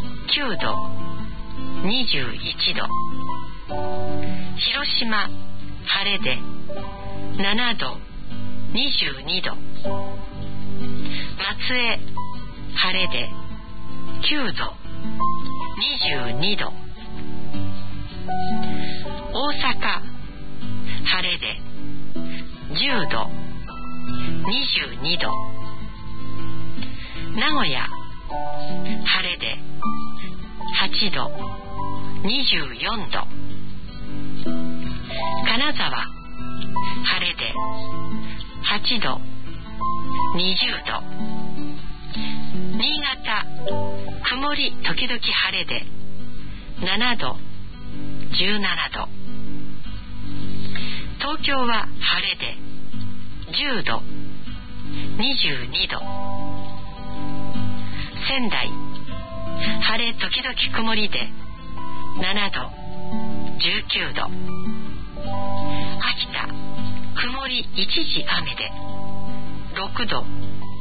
9度、21度、広島晴れで7度、22度、松江晴れで9度、22度、大阪晴れで10度、22度、名古屋晴れで8度、24度、金沢晴れで8度、20度、新潟曇り時々晴れで7度、17度、東京は晴れで10度、22度、仙台晴れ時々曇りで7度、19度、秋田曇り一時雨で6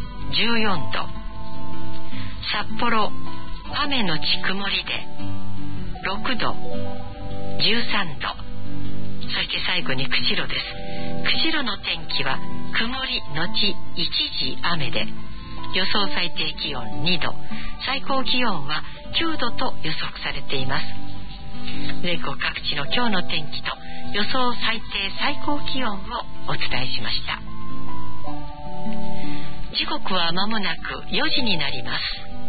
度、14度、札幌雨のち曇りで 6度、13度。そして最後に釧路です。釧路の天気は曇りのち一時雨で、予想最低気温2度、最高気温は9度と予測されています。全国各地の今日の天気と予想最低最高気温をお伝えしました。時刻は間もなく4時になります。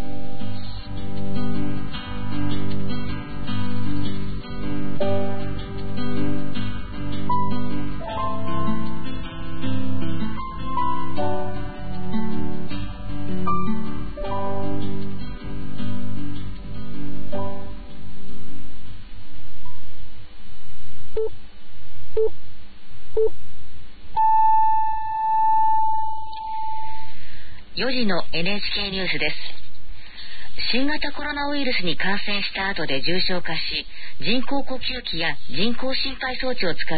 4時の NHK ニュースです。新型コロナウイルスに感染した後で重症化し、人工呼吸器や人工心肺装置を使っ